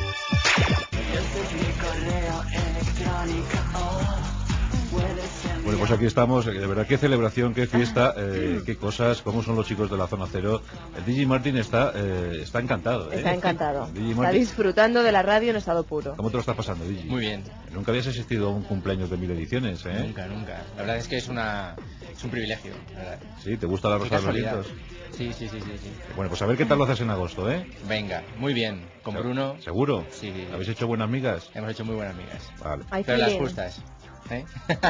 Bueno, pues aquí estamos, de verdad, qué celebración, qué fiesta, qué cosas, cómo son los chicos de la Zona Cero. El Digi Martin está encantado. Está encantado, Digi está Martin, disfrutando de la radio en estado puro. ¿cómo te lo estás pasando, Digi? Muy bien. Nunca habías asistido a un cumpleaños de 1000 ediciones, ¿eh? Nunca. La verdad es que es un privilegio, la verdad. Sí, ¿te gusta la Rosa de los Vientos? Sí. Bueno, pues a ver qué tal lo haces en agosto, ¿eh? Venga, muy bien. Con Bruno. ¿Seguro? Sí. ¿Habéis hecho buenas migas? Hemos hecho muy buenas migas. Vale. Pero las justas, ¿eh?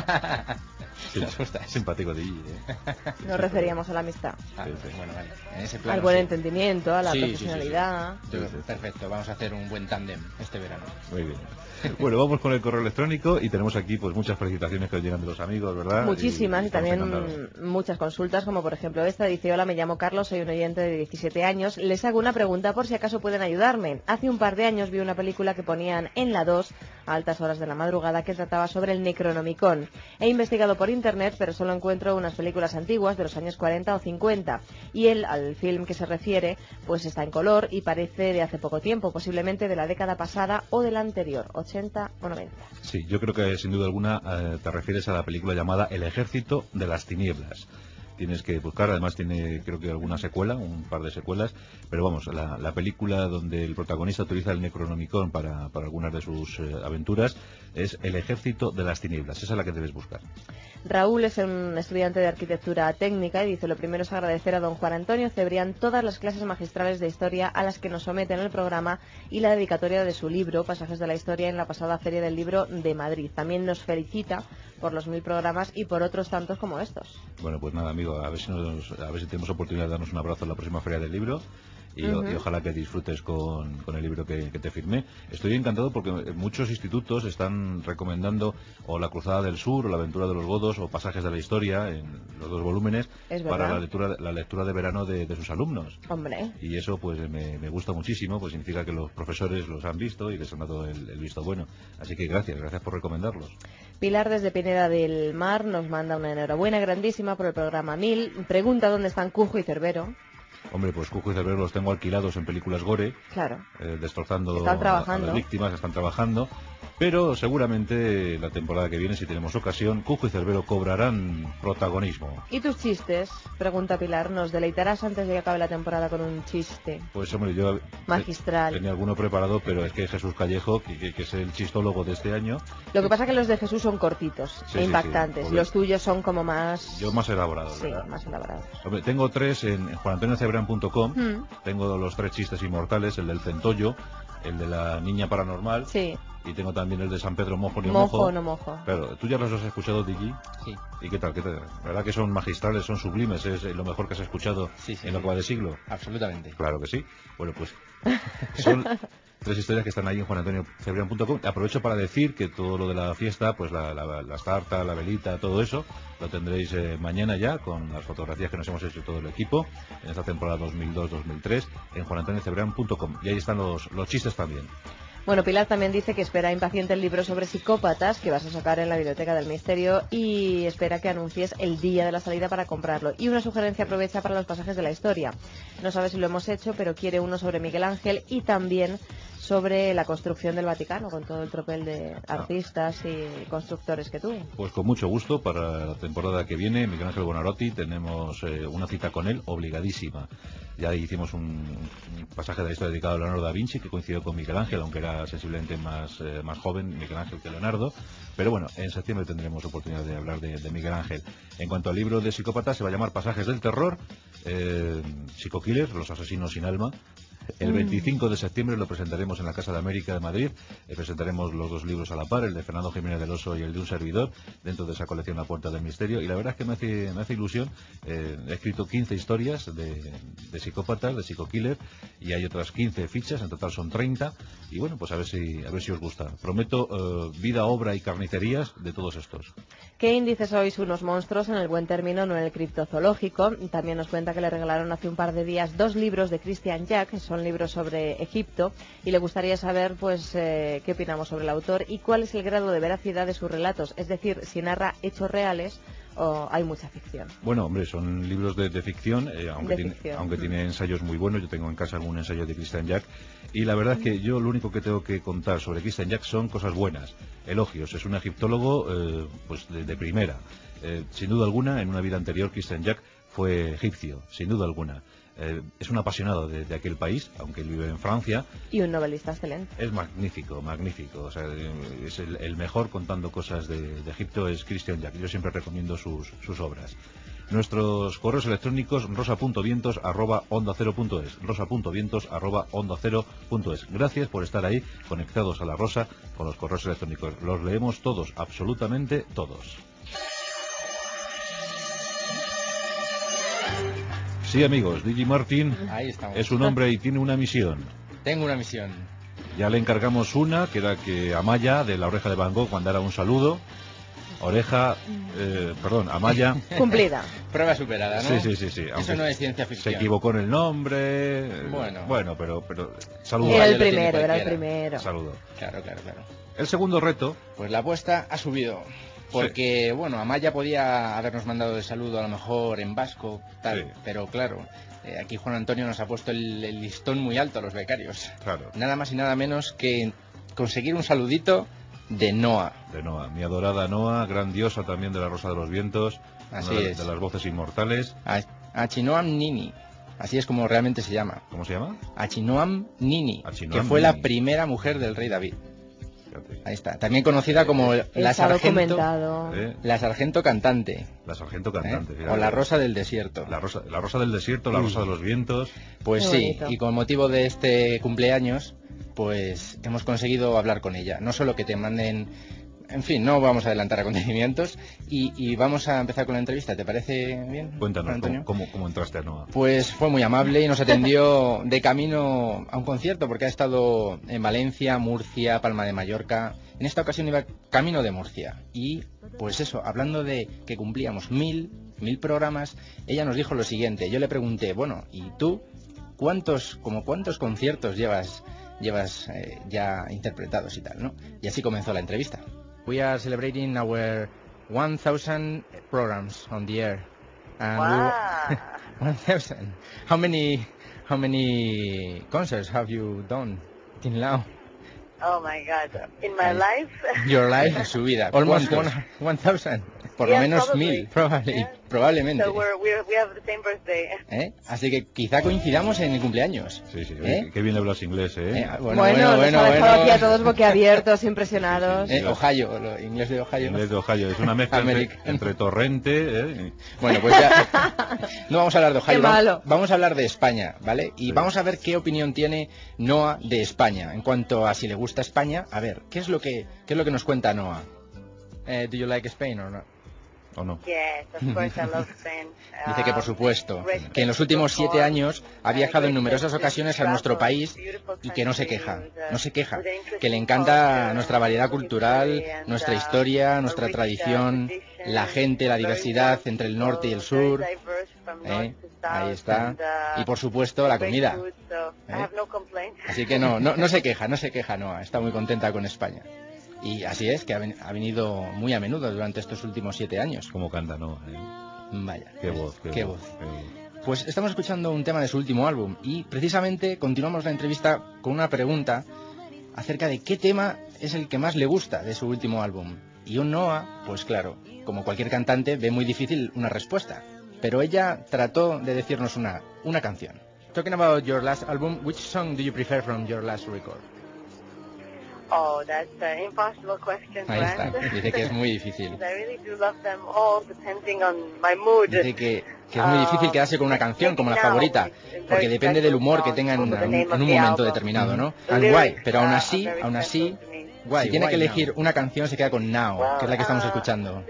Sí, las justas. Simpático de Digi, Nos referíamos a la amistad. Bueno, vale. En ese plano, al buen sí. entendimiento, a la Sí. profesionalidad. Perfecto, vamos a hacer un buen tándem este verano. Muy bien. Bueno, vamos con el correo electrónico y tenemos aquí pues muchas felicitaciones que nos llegan de los amigos, ¿verdad? Muchísimas y estamos también encantados. muchas consultas, como por ejemplo esta. Dice: hola, me llamo Carlos, soy un oyente de 17 años. Les hago una pregunta por si acaso pueden ayudarme. Hace un par de años vi una película que ponían en la 2 a altas horas de la madrugada que trataba sobre el Necronomicon. He investigado por internet, pero solo encuentro unas películas antiguas de los años 40 o 50. Y al film que se refiere, pues está en color y parece de hace poco tiempo, posiblemente de la década pasada o de la anterior, 80 o 90. Sí, yo creo que sin duda alguna te refieres a la película llamada El Ejército de las Tinieblas. Tienes que buscar, además tiene creo que alguna secuela, un par de secuelas, pero vamos, la película donde el protagonista utiliza el Necronomicon para algunas de sus aventuras es El Ejército de las Tinieblas, esa es la que debes buscar. Raúl es un estudiante de arquitectura técnica y dice: lo primero es agradecer a don Juan Antonio Cebrián todas las clases magistrales de historia a las que nos somete en el programa y la dedicatoria de su libro, Pasajes de la Historia, en la pasada Feria del Libro de Madrid. También nos felicita por los 1000 programas y por otros tantos como estos. Bueno, pues nada, amigo, a ver si tenemos oportunidad de darnos un abrazo en la próxima Feria del Libro. Y ojalá que disfrutes con el libro que te firmé. Estoy encantado porque muchos institutos están recomendando o La Cruzada del Sur o La Aventura de los Godos o Pasajes de la Historia en los 2 volúmenes para la lectura de verano de sus alumnos. Hombre. Y eso pues me gusta muchísimo, pues significa que los profesores los han visto y les han dado el visto bueno. Así que gracias por recomendarlos. Pilar desde Pineda del Mar nos manda una enhorabuena grandísima por el programa 1000. Pregunta dónde están Cujo y Cerbero. Hombre, pues Cujo y Cerbero los tengo alquilados en películas gore, claro, destrozando están a las víctimas, están trabajando, pero seguramente la temporada que viene, si tenemos ocasión, Cujo y Cerbero cobrarán protagonismo. ¿Y tus chistes? Pregunta Pilar. ¿Nos deleitarás antes de que acabe la temporada con un chiste Pues hombre, yo magistral? Tenía alguno preparado, pero es que Jesús Callejo, que es el chistólogo de este año... Lo que pasa es que los de Jesús son cortitos e impactantes. Sí. Los tuyos son como más... Yo más elaborados, sí, ¿verdad? más elaborados. Hombre, tengo 3 en juanantoniocebrián.com. Tengo los 3 chistes inmortales, el del centollo, el de la niña paranormal. Sí. Y tengo también el de San Pedro Mojo ni Mojo o no mojo. Pero tú ya los has escuchado, Digi. Sí. ¿Y qué tal? La verdad que son magistrales, son sublimes, es lo mejor que has escuchado en lo que va de siglo. Absolutamente. Claro que sí. Bueno, pues son 3 historias que están ahí en juanantoniocebrián.com. Aprovecho para decir que todo lo de la fiesta, pues las tartas, la velita, todo eso, lo tendréis mañana ya con las fotografías que nos hemos hecho todo el equipo en esta temporada 2002-2003 en juanantoniocebrián.com. Y ahí están los chistes también. Bueno, Pilar también dice que espera impaciente el libro sobre psicópatas que vas a sacar en la Biblioteca del Misterio y espera que anuncies el día de la salida para comprarlo. Y una sugerencia aprovecha para los pasajes de la historia. No sabe si lo hemos hecho, pero quiere uno sobre Miguel Ángel y también sobre la construcción del Vaticano, con todo el tropel de artistas y constructores que tuvo. Pues con mucho gusto, para la temporada que viene, Miguel Ángel Buonarroti, tenemos una cita con él obligadísima. Ya hicimos un pasaje de la historia dedicado a Leonardo da Vinci, que coincidió con Miguel Ángel, aunque era sensiblemente más joven Miguel Ángel que Leonardo. Pero bueno, en septiembre tendremos oportunidad de hablar de Miguel Ángel. En cuanto al libro de Psicópatas, se va a llamar Pasajes del Terror, Psico-Killers, los asesinos sin alma. El 25 de septiembre lo presentaremos en la Casa de América de Madrid. Presentaremos los dos libros a la par, el de Fernando Jiménez del Oso y el de un servidor, dentro de esa colección La Puerta del Misterio. Y la verdad es que me hace ilusión. He escrito 15 historias de psicópatas, de psico-killer, y hay otras 15 fichas, en total son 30. Y bueno, pues a ver si os gusta. Prometo vida, obra y carnicerías de todos estos. ¿Qué índice sois? Unos monstruos, en el buen término, no en el criptozoológico. También nos cuenta que le regalaron hace un par de días 2 libros de Christian Jack, que son libros sobre Egipto, y le gustaría saber pues qué opinamos sobre el autor y cuál es el grado de veracidad de sus relatos, es decir, si narra hechos reales o hay mucha ficción. Bueno, hombre, son libros de ficción, aunque tiene ensayos muy buenos. Yo tengo en casa algún ensayo de Christian Jack, y la verdad es que yo lo único que tengo que contar sobre Christian Jack son cosas buenas, elogios. Es un egiptólogo pues de primera. Sin duda alguna, en una vida anterior Christian Jack fue egipcio, sin duda alguna. Es un apasionado de aquel país, aunque él vive en Francia. Y un novelista excelente. Es magnífico. O sea, es el mejor contando cosas de Egipto, es Christian Jack. Yo siempre recomiendo sus obras. Nuestros correos electrónicos, rosa.vientos@onda0.es, rosa.vientos@onda0.es. Gracias por estar ahí, conectados a la Rosa con los correos electrónicos. Los leemos todos, absolutamente todos. Sí, amigos, Digi Martin es un hombre y tiene una misión. Tengo una misión. Ya le encargamos una, que era que Amaya, de La Oreja de Van Gogh, mandara un saludo. Amaya. Cumplida. Prueba superada, ¿no? Sí. Eso no es ciencia ficción. Se equivocó en el nombre. Bueno, pero saludo. Era el primero. Saludo. Claro. El segundo reto. Pues la apuesta ha subido. Porque, Amaya podía habernos mandado el saludo a lo mejor en vasco, pero claro, aquí Juan Antonio nos ha puesto el listón muy alto a los becarios. Claro. Nada más y nada menos que conseguir un saludito de Noa. De Noa, mi adorada Noa, gran diosa también de la Rosa de los Vientos, Así una es. de las voces inmortales. Achinoam Nini, así es como realmente se llama. ¿Cómo se llama? Achinoam Nini, que fue la primera mujer del rey David. Ahí está, también conocida como la sargento cantante. La sargento cantante. O la rosa del desierto. La rosa del desierto, la rosa de los vientos. Pues sí, y con motivo de este cumpleaños, pues hemos conseguido hablar con ella. No solo que te manden... En fin, no vamos a adelantar acontecimientos y vamos a empezar con la entrevista. ¿Te parece bien? Cuéntanos, ¿cómo entraste a Noa? Pues fue muy amable y nos atendió de camino a un concierto, porque ha estado en Valencia, Murcia, Palma de Mallorca. En esta ocasión iba camino de Murcia. Y pues eso, hablando de que cumplíamos 1000 programas, ella nos dijo lo siguiente. Yo le pregunté, ¿y tú cuántos conciertos llevas ya interpretados y tal, ¿no? Y así comenzó la entrevista. We are celebrating our 1000 programs on the air. And wow. 1000. How many concerts have you done till now? Oh my God! In my life. Your life, en su vida. Almost 1000. Por lo menos 1000, probablemente. So we have the same birthday. Así que quizá coincidamos en el cumpleaños. Sí. Qué bien hablas inglés, Bueno, nos ha dejado aquí a todos boquiabiertos, impresionados. Ohio, inglés de Ohio. Inglés de Ohio, es una mezcla entre Torrente. Bueno, pues ya no vamos a hablar de Ohio. Qué malo. Vamos a hablar de España, ¿vale? Y vamos a ver qué opinión tiene Noa de España. En cuanto a si le gusta España, a ver, ¿qué es lo que nos cuenta Noa? Do you like Spain or not? ¿O no? Yes, of course I love Spain. Dice que por supuesto, que en los últimos 7 años ha viajado en numerosas ocasiones a nuestro país y que no se queja, que le encanta nuestra variedad cultural, nuestra historia, nuestra tradición, la gente, la diversidad entre el norte y el sur, ahí está, y por supuesto la comida. Así que no se queja Noa, está muy contenta con España. Y así es, que ha venido muy a menudo durante estos últimos 7 años. Como canta, ¿no? Vaya. Qué voz. Pues estamos escuchando un tema de su último álbum y precisamente continuamos la entrevista con una pregunta acerca de qué tema es el que más le gusta de su último álbum. Y un Noah, pues claro, como cualquier cantante, ve muy difícil una respuesta. Pero ella trató de decirnos una canción. Talking about your last album, which song do you prefer from your last record? Oh, that's an impossible question to Ahí está, answer. dice que es muy difícil. I really do love them all, depending on my mood. Dice que es muy difícil quedarse con una canción como la favorita, porque depende del humor que tengan en un momento determinado, ¿no? And guay, pero aún así, guay, tiene que elegir una canción, se queda con Now, que es la que estamos escuchando.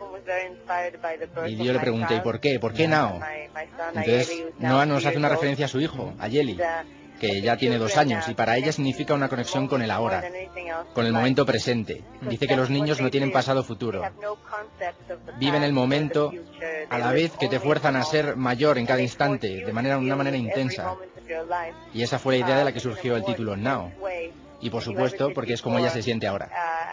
Y yo le pregunté, ¿y por qué? ¿Por qué Now? Entonces, Noah nos hace una referencia a su hijo, a Yeli, que ya tiene 2 años, y para ella significa una conexión con el ahora, con el momento presente. Dice que los niños no tienen pasado o futuro, viven el momento a la vez que te fuerzan a ser mayor en cada instante, de una manera intensa. Y esa fue la idea de la que surgió el título Now. Y por supuesto, porque es como ella se siente ahora.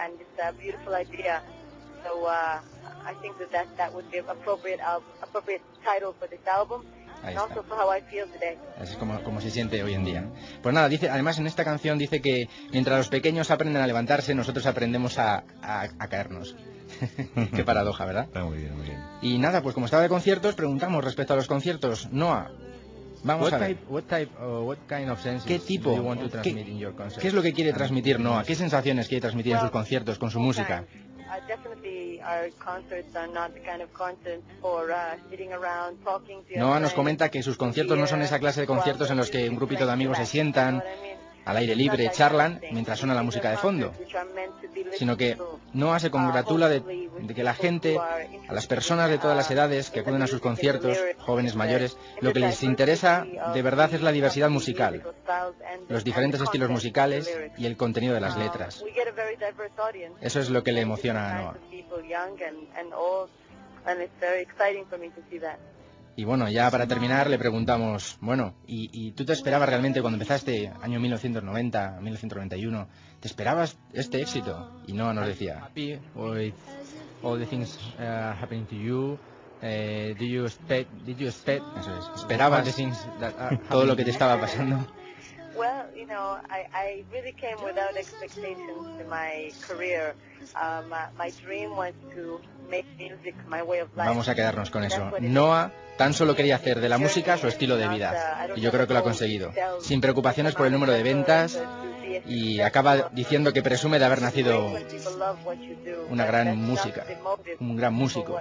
Ahí está. Así es como se siente hoy en día. Pues nada, dice, además en esta canción dice que mientras los pequeños aprenden a levantarse, nosotros aprendemos a caernos. Qué paradoja, ¿verdad? Está muy bien, muy bien. Y nada, pues como estaba de conciertos, preguntamos respecto a los conciertos. Noah, vamos a ver. ¿Qué tipo? ¿Qué es lo que quiere transmitir Noah? ¿Qué sensaciones quiere transmitir en sus conciertos con su música? Noah nos comenta que sus conciertos no son esa clase de conciertos en los que un grupito de amigos se sientan al aire libre, charlan mientras suena la música de fondo, sino que Noah se congratula de que la gente, a las personas de todas las edades que acuden a sus conciertos, jóvenes, mayores, lo que les interesa de verdad es la diversidad musical, los diferentes estilos musicales y el contenido de las letras. Eso es lo que le emociona a Noah. Y bueno, ya para terminar le preguntamos, bueno, ¿y tú te esperabas realmente cuando empezaste, año 1990, 1991, te esperabas este éxito? Y Noah nos decía, happy with all the things happening to you. Did you expect? Eso es, ¿esperabas todo lo que te estaba pasando? Well, you know, I really came without expectations to my career. My dream was to make music my way of life. Vamos a quedarnos con eso. Noah tan solo quería hacer de la música su estilo de vida. Y yo creo que lo ha conseguido. Sin preocupaciones por el número de ventas. Y acaba diciendo que presume de haber nacido una gran música, un gran músico.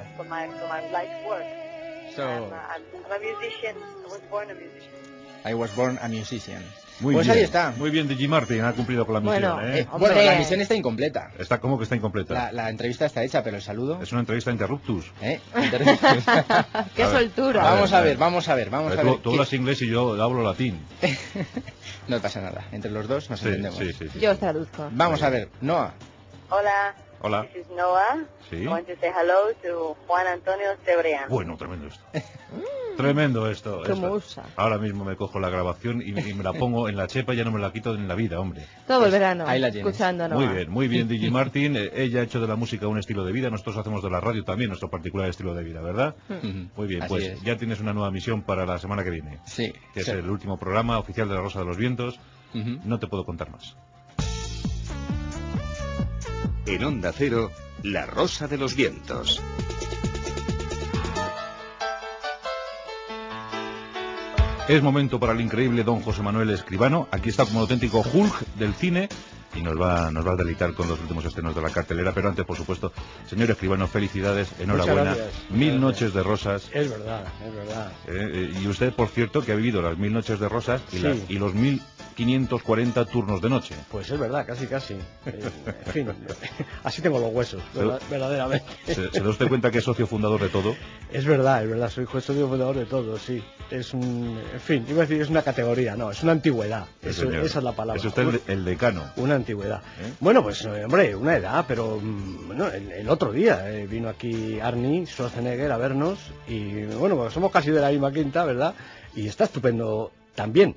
I was born a musician. Muy pues bien, ahí está. Muy bien, Digi Martin ha cumplido con la misión. Bueno, la misión está incompleta. ¿Está cómo que está incompleta? La entrevista está hecha, pero el saludo... Es una entrevista interruptus. ¡Qué soltura! Vamos a ver. Tú hablas inglés y yo hablo latín. No pasa nada, entre los dos nos entendemos. Sí. Yo os traduzco. Vamos a ver, Noah. Hola. This is Noah. Sí. I want to say hello to Juan Antonio Cebrián. Bueno, tremendo esto. Tremendo esto. Ahora mismo me cojo la grabación y me la pongo en la chepa y ya no me la quito en la vida, hombre. Todo el verano, ahí la tienes. escuchándonos. Muy bien, Digi Martin. Ella ha hecho de la música un estilo de vida. Nosotros hacemos de la radio también nuestro particular estilo de vida, ¿verdad? Muy bien, Así pues es. ya tienes una nueva misión para la semana que viene. Sí. Que es el último programa oficial de La Rosa de los Vientos. No te puedo contar más. En Onda Cero, La Rosa de los Vientos. Es momento para el increíble don José Manuel Escribano. Aquí está como el auténtico Hulk del cine y nos va a deleitar con los últimos estrenos de la cartelera. Pero antes, por supuesto, señor Escribano, felicidades, enhorabuena. 1000 noches de rosas. Es verdad. Y usted, por cierto, que ha vivido las 1000 noches de rosas y los 1540 turnos de noche. Pues es verdad, casi. En fin, así tengo los huesos, verdaderamente. ¿Se da usted cuenta que es socio fundador de todo? Es verdad, soy socio fundador de todo, sí. Es en fin, iba a decir es una categoría, no, es una antigüedad. Esa es la palabra. Es usted el decano. Una antigüedad. Bueno, pues hombre, una edad, pero bueno, el otro día vino aquí Arnie Schwarzenegger a vernos y bueno, pues somos casi de la misma quinta, ¿verdad? Y está estupendo también.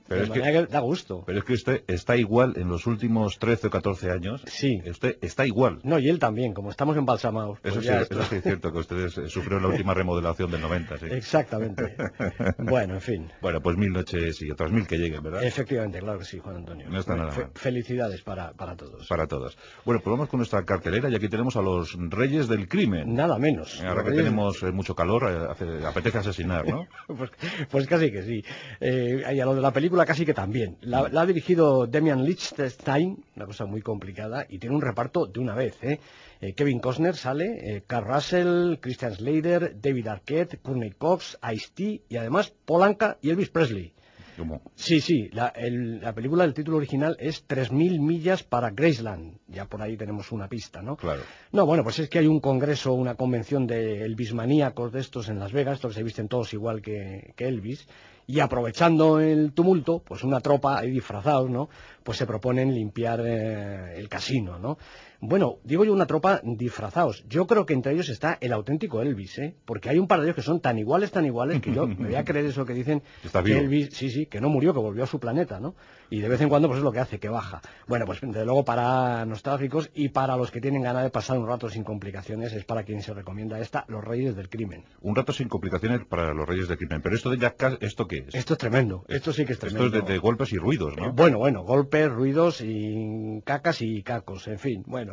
Pero de manera que da gusto. Pero es que usted está igual en los últimos 13 o 14 años. Sí. Usted está igual. No, y él también, como estamos embalsamados. Pues Eso sí es cierto, que ustedes sufrieron la última remodelación del 90, sí. Exactamente. Bueno, en fin. Bueno, pues 1000 noches y otras 1000 que lleguen, ¿verdad? Efectivamente, claro que sí, Juan Antonio. No está nada mal. Felicidades para todos. Para todos. Bueno, pues vamos con nuestra cartelera y aquí tenemos a los Reyes del Crimen. Nada menos. Ahora que tenemos mucho calor, apetece asesinar, ¿no? pues casi que sí. Y a lo de la película casi que también. La ha dirigido Damian Lichtenstein, una cosa muy complicada, y tiene un reparto de una vez, Kevin Costner sale, Carl Russell, Christian Slater, David Arquette, Courtney Cox, Ice-T y además Paul Anka y Elvis Presley. ¿Cómo? Sí, la película, el título original es 3000 millas para Graceland. Ya por ahí tenemos una pista, ¿no? Claro. No, bueno, pues es que hay un congreso, una convención de Elvismaníacos de estos en Las Vegas, estos que se visten todos igual que Elvis, y aprovechando el tumulto, pues una tropa ahí disfrazados, ¿no? Pues se proponen limpiar el casino, ¿no? Bueno, digo yo una tropa disfrazados. Yo creo que entre ellos está el auténtico Elvis, porque hay un par de ellos que son tan iguales, que yo me voy a creer eso que dicen que Elvis, sí, que no murió, que volvió a su planeta, ¿no? Y de vez en cuando pues es lo que hace, que baja. Bueno, pues desde luego para nostálgicos y para los que tienen ganas de pasar un rato sin complicaciones es para quien se recomienda esta, Los Reyes del Crimen. Un rato sin complicaciones para Los Reyes del Crimen. Pero esto de Jackass, ¿esto qué es? Esto es tremendo, esto sí que es tremendo. Esto es de golpes y ruidos, ¿no? Bueno, golpes, ruidos y cacas y cacos, en fin. Bueno,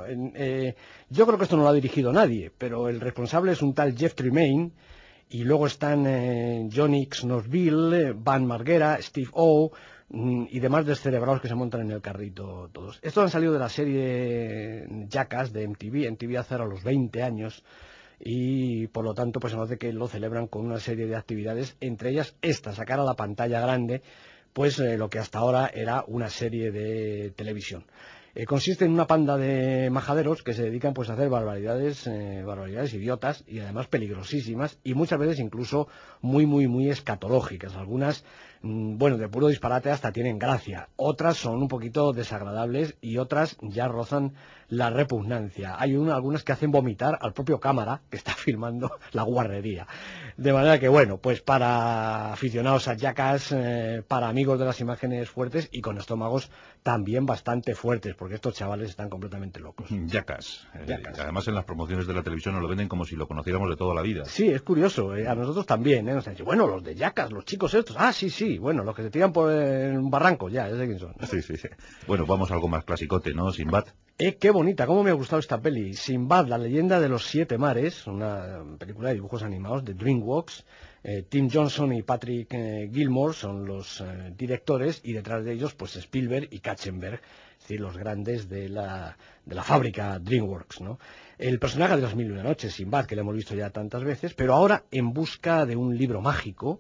yo creo que esto no lo ha dirigido nadie, pero el responsable es un tal Jeff Tremaine, y luego están Johnny Knoxville, Van Margera, Steve O y demás descerebrados que se montan en el carrito todos. Estos han salido de la serie Jackass de MTV hace a los 20 años, y por lo tanto pues se nos hace que lo celebran con una serie de actividades, entre ellas esta, sacar a la pantalla grande pues lo que hasta ahora era una serie de televisión. Consiste en una panda de majaderos que se dedican pues a hacer barbaridades idiotas y además peligrosísimas, y muchas veces incluso muy escatológicas. Algunas, de puro disparate hasta tienen gracia. Otras son un poquito desagradables y otras ya rozan la repugnancia. Hay algunas que hacen vomitar al propio cámara que está filmando la guarrería. De manera que pues para aficionados a Jackass, para amigos de las imágenes fuertes y con estómagos también bastante fuertes, porque estos chavales están completamente locos. Jackass. Además en las promociones de la televisión nos lo venden como si lo conociéramos de toda la vida. Sí, es curioso, a nosotros también, nos han dicho, los de Jackass, los chicos estos, sí, los que se tiran por un barranco, ya sé quién son. Sí. Bueno, vamos a algo más clasicote, ¿no? Sinbad. Qué bonita, cómo me ha gustado esta peli. Sinbad, la leyenda de los 7 mares, una película de dibujos animados de DreamWorks. Tim Johnson y Patrick Gilmore son los directores, y detrás de ellos pues Spielberg y Katzenberg, es decir, los grandes de la fábrica DreamWorks, ¿no? El personaje de Las Mil y una Noches, Sinbad, que lo hemos visto ya tantas veces, pero ahora en busca de un libro mágico,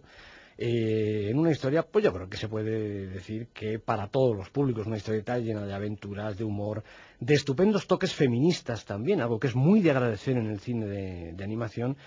en una historia, pues yo creo que se puede decir que para todos los públicos, una historieta llena de aventuras, de humor, de estupendos toques feministas también, algo que es muy de agradecer en el cine de animación,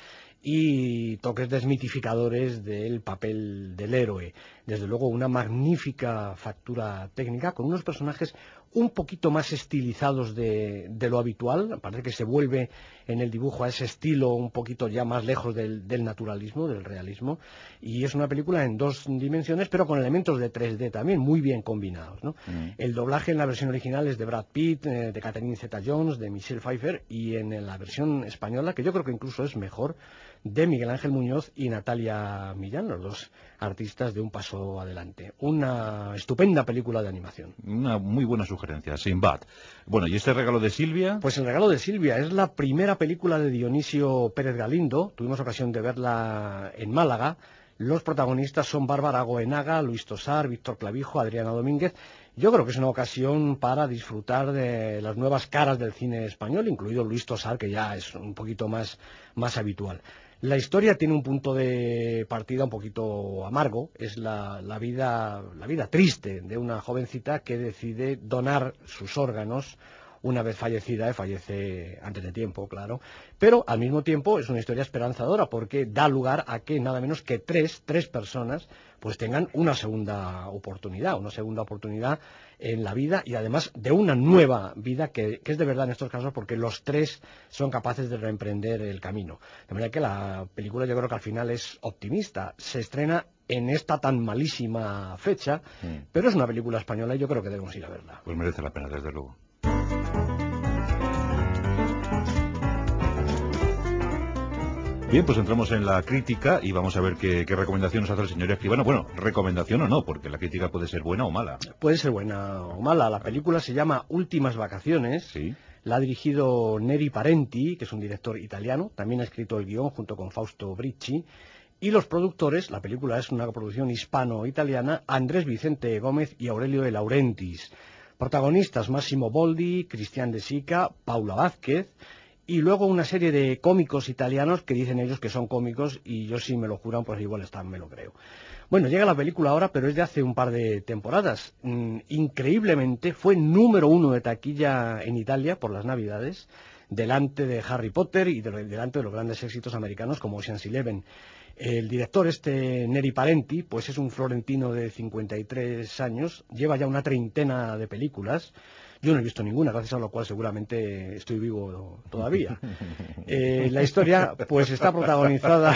y toques desmitificadores del papel del héroe. Desde luego una magnífica factura técnica, con unos personajes un poquito más estilizados de lo habitual. Parece que se vuelve en el dibujo a ese estilo un poquito ya más lejos del naturalismo, del realismo, y es una película en 2 dimensiones, pero con elementos de 3D también muy bien combinados, ¿no? El doblaje en la versión original es de Brad Pitt, de Catherine Zeta-Jones, de Michelle Pfeiffer, y en la versión española, que yo creo que incluso es mejor, de Miguel Ángel Muñoz y Natalia Millán, los 2 artistas de un paso adelante. Una estupenda película de animación. Una muy buena sugerencia, Sinbad. Bueno, ¿y este regalo de Silvia? Pues El regalo de Silvia es la primera película de Dionisio Pérez Galindo. Tuvimos ocasión de verla en Málaga. Los protagonistas son Bárbara Goenaga, Luis Tosar, Víctor Clavijo, Adriana Domínguez. Yo creo que es una ocasión para disfrutar de las nuevas caras del cine español, incluido Luis Tosar, que ya es un poquito más habitual. La historia tiene un punto de partida un poquito amargo. Es la vida triste de una jovencita que decide donar sus órganos una vez fallecida, fallece antes de tiempo, claro, pero al mismo tiempo es una historia esperanzadora porque da lugar a que nada menos que tres personas pues tengan una segunda oportunidad en la vida y además de una nueva vida que es de verdad en estos casos porque los tres son capaces de reemprender el camino. De manera que la película yo creo que al final es optimista, se estrena en esta tan malísima fecha, pero es una película española y yo creo que debemos ir a verla. Pues merece la pena, desde luego. Bien, pues entramos en la crítica y vamos a ver qué recomendación nos hace el señor Escribano. Bueno, recomendación o no, porque la crítica puede ser buena o mala. Puede ser buena o mala. La película se llama Últimas Vacaciones. Sí. La ha dirigido Neri Parenti, que es un director italiano. También ha escrito el guión junto con Fausto Bricci. Y los productores, la película es una coproducción hispano-italiana, Andrés Vicente Gómez y Aurelio de Laurentiis. Protagonistas Massimo Boldi, Cristian De Sica, Paula Vázquez. Y luego una serie de cómicos italianos que dicen ellos que son cómicos y yo si me lo juran pues igual me lo creo. Bueno, llega la película ahora, pero es de hace un par de temporadas. Increíblemente fue número 1 de taquilla en Italia por las Navidades, delante de Harry Potter y delante de los grandes éxitos americanos como Ocean's 11. El director Neri Parenti, pues es un florentino de 53 años, lleva ya una treintena de películas. Yo no he visto ninguna, gracias a lo cual seguramente estoy vivo todavía. La historia pues está protagonizada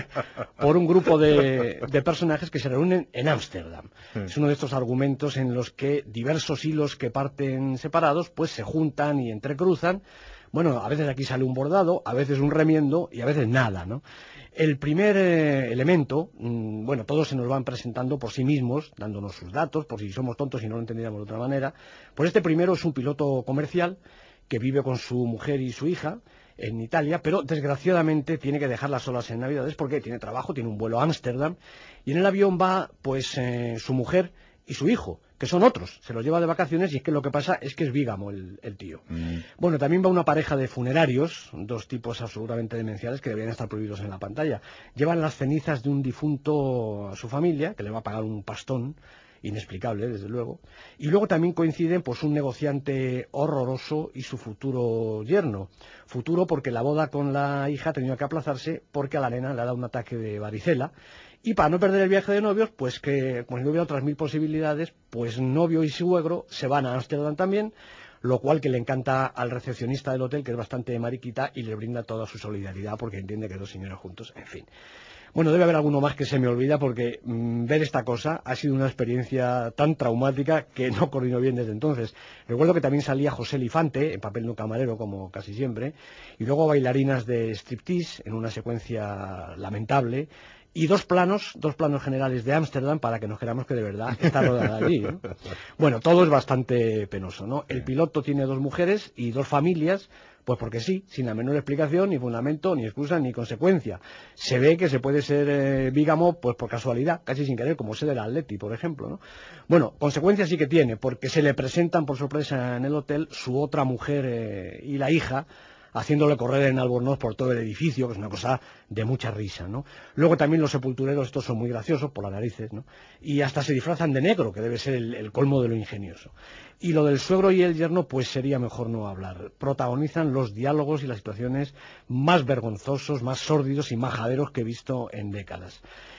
por un grupo de personajes que se reúnen en Ámsterdam. Es uno de estos argumentos en los que diversos hilos que parten separados pues se juntan y entrecruzan. Bueno, a veces aquí sale un bordado, a veces un remiendo y a veces nada, ¿no? El primer elemento, bueno, todos se nos van presentando por sí mismos, dándonos sus datos, por si somos tontos y no lo entendiéramos de otra manera. Pues este primero es un piloto comercial que vive con su mujer y su hija en Italia, pero desgraciadamente tiene que dejarlas solas en Navidades porque tiene trabajo, tiene un vuelo a Ámsterdam, y en el avión va pues su mujer y su hijo, que son otros, se los lleva de vacaciones y es que lo que pasa es que es bígamo el tío. Bueno, también va una pareja de funerarios, dos tipos absolutamente demenciales que deberían estar prohibidos en la pantalla. Llevan las cenizas de un difunto a su familia, que le va a pagar un pastón, inexplicable desde luego, y luego también coinciden pues un negociante horroroso y su futuro yerno. Futuro porque la boda con la hija ha tenido que aplazarse porque a la nena le ha dado un ataque de varicela. Y para no perder el viaje de novios, pues que como no hubiera otras 1000 posibilidades, pues novio y suegro se van a Ámsterdam también, lo cual que le encanta al recepcionista del hotel, que es bastante mariquita, y le brinda toda su solidaridad porque entiende que dos señores juntos, en fin. Bueno, debe haber alguno más que se me olvida porque ver esta cosa ha sido una experiencia tan traumática que no coordino bien desde entonces. Recuerdo que también salía José Lifante, en papel de un camarero como casi siempre, y luego bailarinas de striptease en una secuencia lamentable, y dos planos generales de Ámsterdam para que nos creamos que de verdad está rodada allí, ¿no? Bueno, todo es bastante penoso, ¿no? El piloto tiene dos mujeres y dos familias, pues porque sí, sin la menor explicación, ni fundamento, ni excusa, ni consecuencia. Se ve que se puede ser bígamo pues por casualidad, casi sin querer, como sé del Atleti, por ejemplo, ¿no? Bueno, consecuencias sí que tiene, porque se le presentan por sorpresa en el hotel su otra mujer y la hija, haciéndole correr en albornoz por todo el edificio, que es una cosa de mucha risa, ¿no? Luego también los sepultureros, estos son muy graciosos, por las narices, ¿no? Y hasta se disfrazan de negro, que debe ser el colmo de lo ingenioso. Y lo del suegro y el yerno, pues sería mejor no hablar. Protagonizan los diálogos y las situaciones más vergonzosos, más sórdidos y majaderos que he visto en décadas.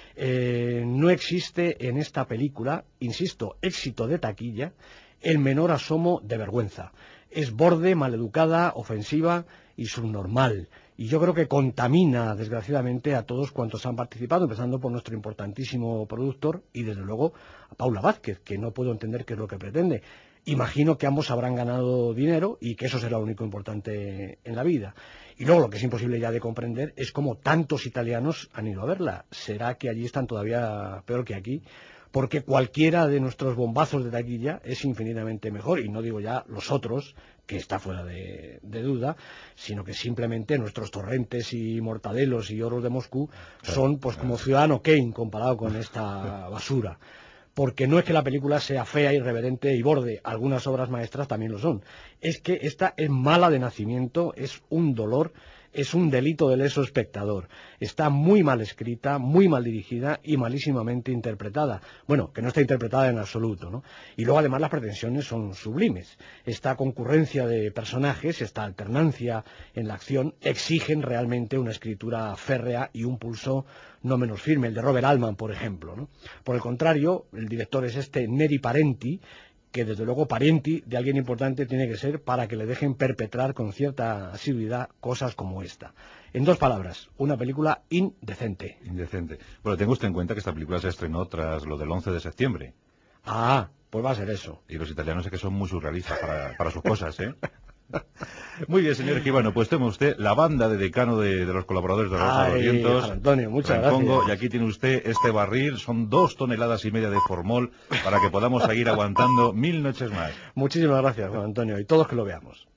No existe en esta película, insisto, éxito de taquilla, el menor asomo de vergüenza. Es borde, maleducada, ofensiva y subnormal. Y yo creo que contamina, desgraciadamente, a todos cuantos han participado, empezando por nuestro importantísimo productor y, desde luego, a Paula Vázquez, que no puedo entender qué es lo que pretende. Imagino que ambos habrán ganado dinero y que eso será lo único importante en la vida. Y luego lo que es imposible ya de comprender es cómo tantos italianos han ido a verla. ¿Será que allí están todavía peor que aquí? Porque cualquiera de nuestros bombazos de taquilla es infinitamente mejor, y no digo ya los otros, que está fuera de duda, sino que simplemente nuestros Torrentes y Mortadelos y Oros de Moscú son pues como Ciudadano Kane comparado con esta basura. Porque no es que la película sea fea, irreverente y borde, algunas obras maestras también lo son. Es que esta es mala de nacimiento, es un dolor, es un delito de leso espectador. Está muy mal escrita, muy mal dirigida y malísimamente interpretada. Bueno, que no está interpretada en absoluto, ¿no? Y luego además las pretensiones son sublimes. Esta concurrencia de personajes, esta alternancia en la acción, exigen realmente una escritura férrea y un pulso no menos firme, el de Robert Altman, por ejemplo, ¿no? Por el contrario, el director es Neri Parenti, que desde luego pariente de alguien importante tiene que ser para que le dejen perpetrar con cierta asiduidad cosas como esta. En dos palabras, una película indecente. Indecente. Bueno, tenga usted en cuenta que esta película se estrenó tras lo del 11 de septiembre. Ah, pues va a ser eso. Y los italianos es que son muy surrealistas para sus cosas, ¿eh? Muy bien, señor Esquivano, pues tome usted la banda de decano de los colaboradores de Rosa de los Vientos. Juan Antonio, muchas Rancongo, gracias. y aquí tiene usted este barril, son 2,5 toneladas de formol para que podamos seguir aguantando 1000 noches más. Muchísimas gracias, Juan Antonio, y todos que lo veamos.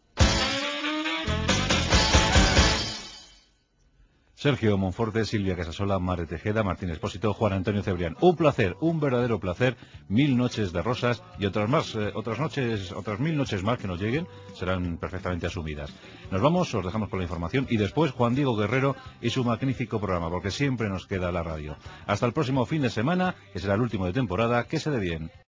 Sergio Monforte, Silvia Casasola, Mare Tejeda, Martín Espósito, Juan Antonio Cebrián. Un placer, un verdadero placer. 1000 noches de rosas y otras 1000 noches más que nos lleguen serán perfectamente asumidas. Nos vamos, os dejamos con la información y después Juan Diego Guerrero y su magnífico programa, porque siempre nos queda la radio. Hasta el próximo fin de semana, que será el último de temporada, que se dé bien.